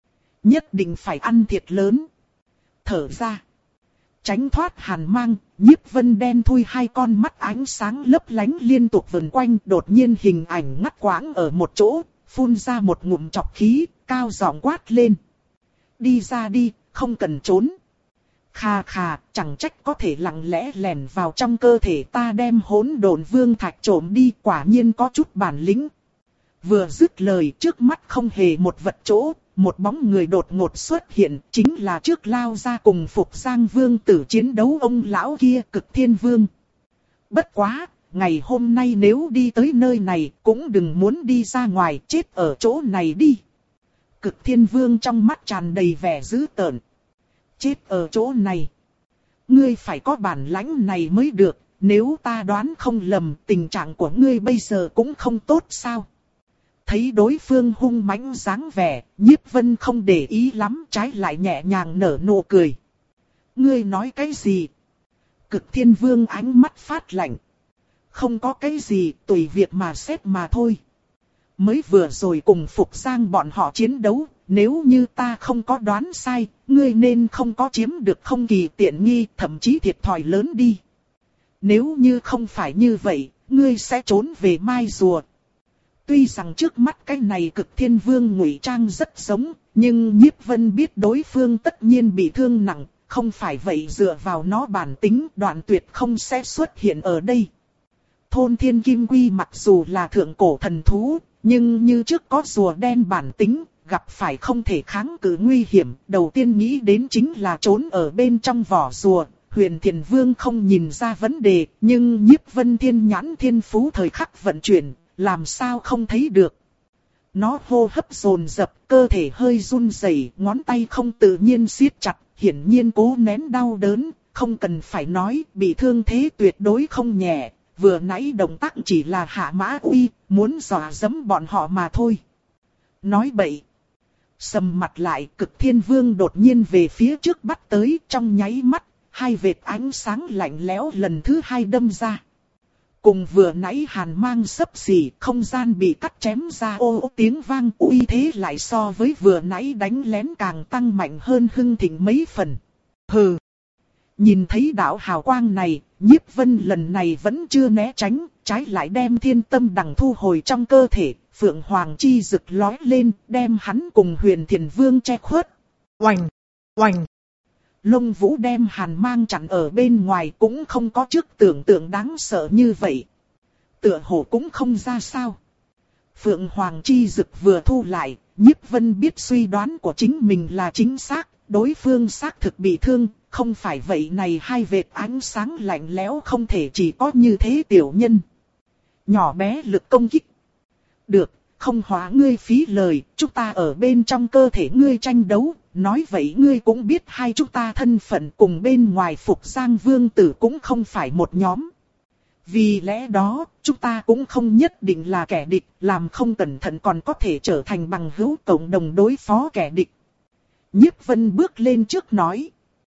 nhất định phải ăn thiệt lớn. Thở ra, tránh thoát hàn mang, Nhiếp Vân đen thui hai con mắt ánh sáng lấp lánh liên tục vần quanh, đột nhiên hình ảnh ngắt quãng ở một chỗ, phun ra một ngụm trọc khí, cao giọng quát lên. Đi ra đi, không cần trốn. Khà khà, chẳng trách có thể lặng lẽ lẻn vào trong cơ thể ta, đem Hỗn Độn Vương thạch trộm đi, quả nhiên có chút bản lĩnh. Vừa dứt lời, trước mắt không hề một vật chỗ, một bóng người đột ngột xuất hiện, chính là trước lao ra cùng Phục Giang Vương tử chiến đấu ông lão kia, Cực Thiên Vương. Bất quá, ngày hôm nay nếu đi tới nơi này, cũng đừng muốn đi ra ngoài, chết ở chỗ này đi. Cực Thiên Vương trong mắt tràn đầy vẻ dữ tợn. Chết ở chỗ này. Ngươi phải có bản lãnh này mới được, nếu ta đoán không lầm, tình trạng của ngươi bây giờ cũng không tốt sao? Thấy đối phương hung mãnh dáng vẻ, Nhiếp Vân không để ý lắm, trái lại nhẹ nhàng nở nụ cười. Ngươi nói cái gì? Cực Thiên Vương ánh mắt phát lạnh. Không có cái gì, tùy việc mà xét mà thôi. Mới vừa rồi cùng Phục Giang bọn họ chiến đấu, nếu như ta không có đoán sai, ngươi nên không có chiếm được không kỳ tiện nghi, thậm chí thiệt thòi lớn đi. Nếu như không phải như vậy, ngươi sẽ trốn về Mai Rùa. Tuy rằng trước mắt cái này Cực Thiên Vương ngụy trang rất giống, nhưng Nhiếp Vân biết đối phương tất nhiên bị thương nặng, không phải vậy dựa vào nó bản tính Đoạn Tuyệt không sẽ xuất hiện ở đây. Thôn Thiên Kim Quy mặc dù là thượng cổ thần thú, nhưng như trước có rùa đen bản tính, gặp phải không thể kháng cự nguy hiểm, đầu tiên nghĩ đến chính là trốn ở bên trong vỏ rùa. Huyền Thiền Vương không nhìn ra vấn đề, nhưng Nhiếp Vân Thiên nhãn thiên phú thời khắc vận chuyển, làm sao không thấy được. Nó hô hấp dồn dập, cơ thể hơi run rẩy, ngón tay không tự nhiên siết chặt, hiển nhiên cố nén đau đớn, không cần phải nói, bị thương thế tuyệt đối không nhẹ, vừa nãy động tác chỉ là hạ mã uy, muốn dọa dẫm bọn họ mà thôi. Nói bậy. Sầm mặt lại, Cực Thiên Vương đột nhiên về phía trước bắt tới, trong nháy mắt, hai vệt ánh sáng lạnh lẽo lần thứ hai đâm ra. Cùng vừa nãy hàn mang sấp xỉ, không gian bị cắt chém ra ô ô tiếng vang, uy thế lại so với vừa nãy đánh lén càng tăng mạnh hơn hưng thịnh mấy phần. Hừ! Nhìn thấy đạo hào quang này, Nhiếp Vân lần này vẫn chưa né tránh, trái lại đem thiên tâm đằng thu hồi trong cơ thể, Phượng Hoàng chi rực lói lên, đem hắn cùng Huyền Thiền Vương che khuất. Oành! Oành! Lông Vũ đem hàn mang chặn ở bên ngoài cũng không có trước tưởng tượng đáng sợ như vậy. Tựa hồ cũng không ra sao. Phượng Hoàng chi rực vừa thu lại, Nhiếp Vân biết suy đoán của chính mình là chính xác, đối phương xác thực bị thương, không phải vậy này hai vệt ánh sáng lạnh lẽo không thể chỉ có như thế tiểu nhân. Nhỏ bé lực công kích. Được, không hóa ngươi phí lời, chúng ta ở bên trong cơ thể ngươi tranh đấu. Nói vậy ngươi cũng biết hai chúng ta thân phận cùng bên ngoài Phục Giang Vương Tử cũng không phải một nhóm. Vì lẽ đó, chúng ta cũng không nhất định là kẻ địch, làm không cẩn thận còn có thể trở thành bằng hữu cộng đồng đối phó kẻ địch. Nhiếp Vân bước lên trước nói.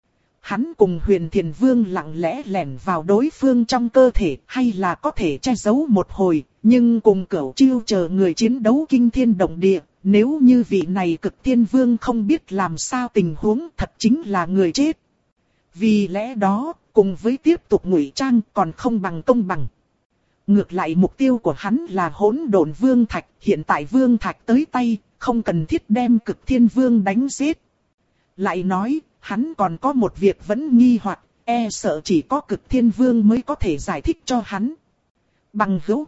Hắn cùng Huyền Thiền Vương lặng lẽ lẻn vào đối phương trong cơ thể hay là có thể che giấu một hồi, nhưng cùng Cửu Chiêu chờ người chiến đấu kinh thiên động địa. Nếu như vị này Cực Thiên Vương không biết làm sao tình huống thật chính là người chết. Vì lẽ đó, cùng với tiếp tục ngụy trang còn không bằng công bằng. Ngược lại mục tiêu của hắn là Hỗn Độn Vương Thạch, hiện tại Vương Thạch tới tay, không cần thiết đem Cực Thiên Vương đánh giết. Lại nói, hắn còn có một việc vẫn nghi hoặc, e sợ chỉ có Cực Thiên Vương mới có thể giải thích cho hắn. Bằng hữu.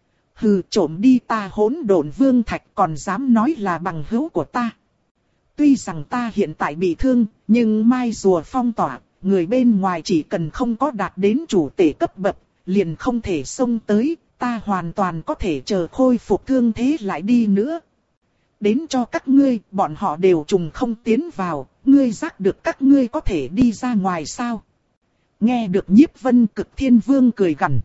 Hừ, trộm đi ta Hỗn Độn Vương Thạch còn dám nói là bằng hữu của ta. Tuy rằng ta hiện tại bị thương, nhưng Mai Rùa phong tỏa, người bên ngoài chỉ cần không có đạt đến chủ tể cấp bậc, liền không thể xông tới, ta hoàn toàn có thể chờ khôi phục thương thế lại đi nữa. Đến cho các ngươi, bọn họ đều trùng không tiến vào, ngươi giác được các ngươi có thể đi ra ngoài sao? Nghe được Nhiếp Vân, Cực Thiên Vương cười gằn.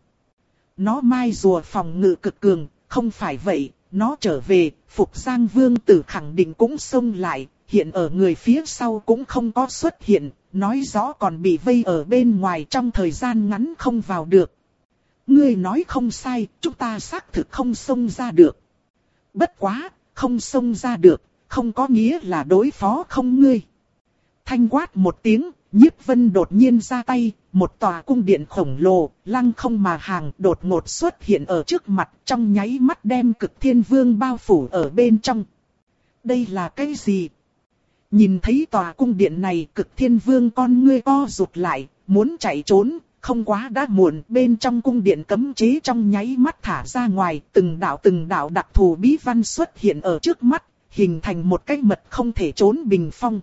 Nó Mai Rùa phòng ngự cực cường, không phải vậy, nó trở về, Phục Giang Vương Tử khẳng định cũng xông lại, hiện ở người phía sau cũng không có xuất hiện, nói rõ còn bị vây ở bên ngoài trong thời gian ngắn không vào được. Ngươi nói không sai, chúng ta xác thực không xông ra được. Bất quá, không xông ra được, không có nghĩa là đối phó không ngươi. Thanh quát một tiếng, Nhiếp Vân đột nhiên ra tay, một tòa cung điện khổng lồ, lăng không mà hàng đột ngột xuất hiện ở trước mặt, trong nháy mắt đem Cực Thiên Vương bao phủ ở bên trong. Đây là cái gì? Nhìn thấy tòa cung điện này, Cực Thiên Vương con ngươi co rụt lại, muốn chạy trốn, không quá đã muộn, bên trong cung điện cấm chế trong nháy mắt thả ra ngoài, từng đạo từng đạo đặc thù bí văn xuất hiện ở trước mắt, hình thành một cái mật không thể trốn bình phong.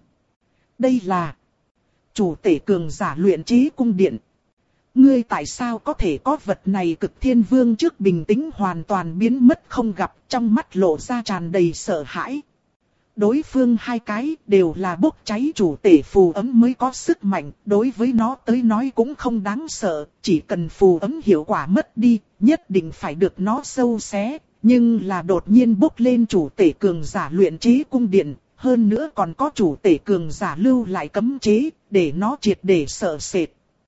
Đây là chủ tể cường giả luyện chế cung điện. Ngươi tại sao có thể có vật này? Cực Thiên Vương trước bình tĩnh hoàn toàn biến mất không gặp, trong mắt lộ ra tràn đầy sợ hãi. Đối phương hai cái đều là bốc cháy chủ tể phù ấm mới có sức mạnh, đối với nó tới nói cũng không đáng sợ, chỉ cần phù ấm hiệu quả mất đi, nhất định phải được nó sâu xé, nhưng là đột nhiên bốc lên chủ tể cường giả luyện chế cung điện, hơn nữa còn có chủ tể cường giả lưu lại cấm chế, để nó triệt để sợ sệt.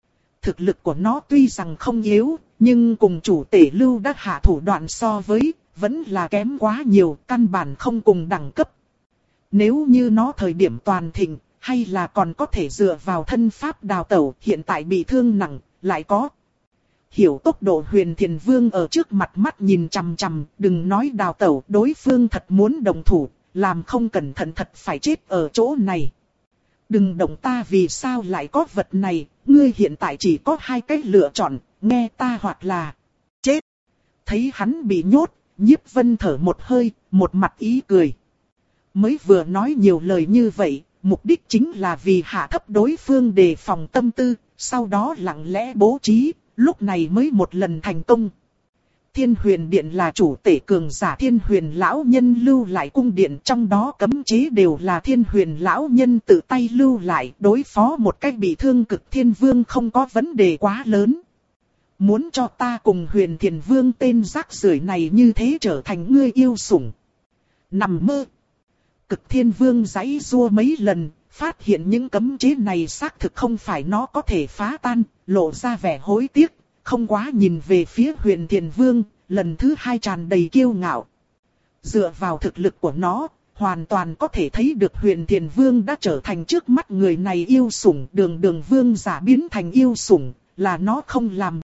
thực lực của nó tuy rằng không yếu, nhưng cùng chủ tể Lưu đã hạ thủ đoạn so với, vẫn là kém quá nhiều, căn bản không cùng đẳng cấp. Nếu như nó thời điểm toàn thịnh, hay là còn có thể dựa vào thân pháp đào tẩu, hiện tại bị thương nặng, lại có. Hiểu tốc độ Huyền Thiền Vương ở trước mặt mắt nhìn chằm chằm, đừng nói đào tẩu, đối phương thật muốn đồng thủ, làm không cẩn thận thật phải chết ở chỗ này. Đừng động ta, vì sao lại có vật này, ngươi hiện tại chỉ có hai cách lựa chọn, nghe ta hoặc là chết. Thấy hắn bị nhốt, Nhiếp Vân thở một hơi, một mặt ý cười. Mới vừa nói nhiều lời như vậy, mục đích chính là vì hạ thấp đối phương đề phòng tâm tư, sau đó lặng lẽ bố trí, lúc này mới một lần thành công. Thiên Huyền Điện là chủ tể cường giả Thiên Huyền lão nhân lưu lại cung điện, trong đó cấm chế đều là Thiên Huyền lão nhân tự tay lưu lại, đối phó một cách bị thương Cực Thiên Vương không có vấn đề quá lớn. Muốn cho ta cùng Huyền Thiền Vương tên rác rưởi này như thế trở thành ngươi yêu sủng. Nằm mơ. Cực Thiên Vương giãy giụa mấy lần, phát hiện những cấm chế này xác thực không phải nó có thể phá tan, lộ ra vẻ hối tiếc, không quá nhìn về phía Huyền Thiền Vương, lần thứ hai tràn đầy kiêu ngạo. Dựa vào thực lực của nó, hoàn toàn có thể thấy được Huyền Thiền Vương đã trở thành trước mắt người này yêu sủng, đường đường vương giả biến thành yêu sủng, là nó không làm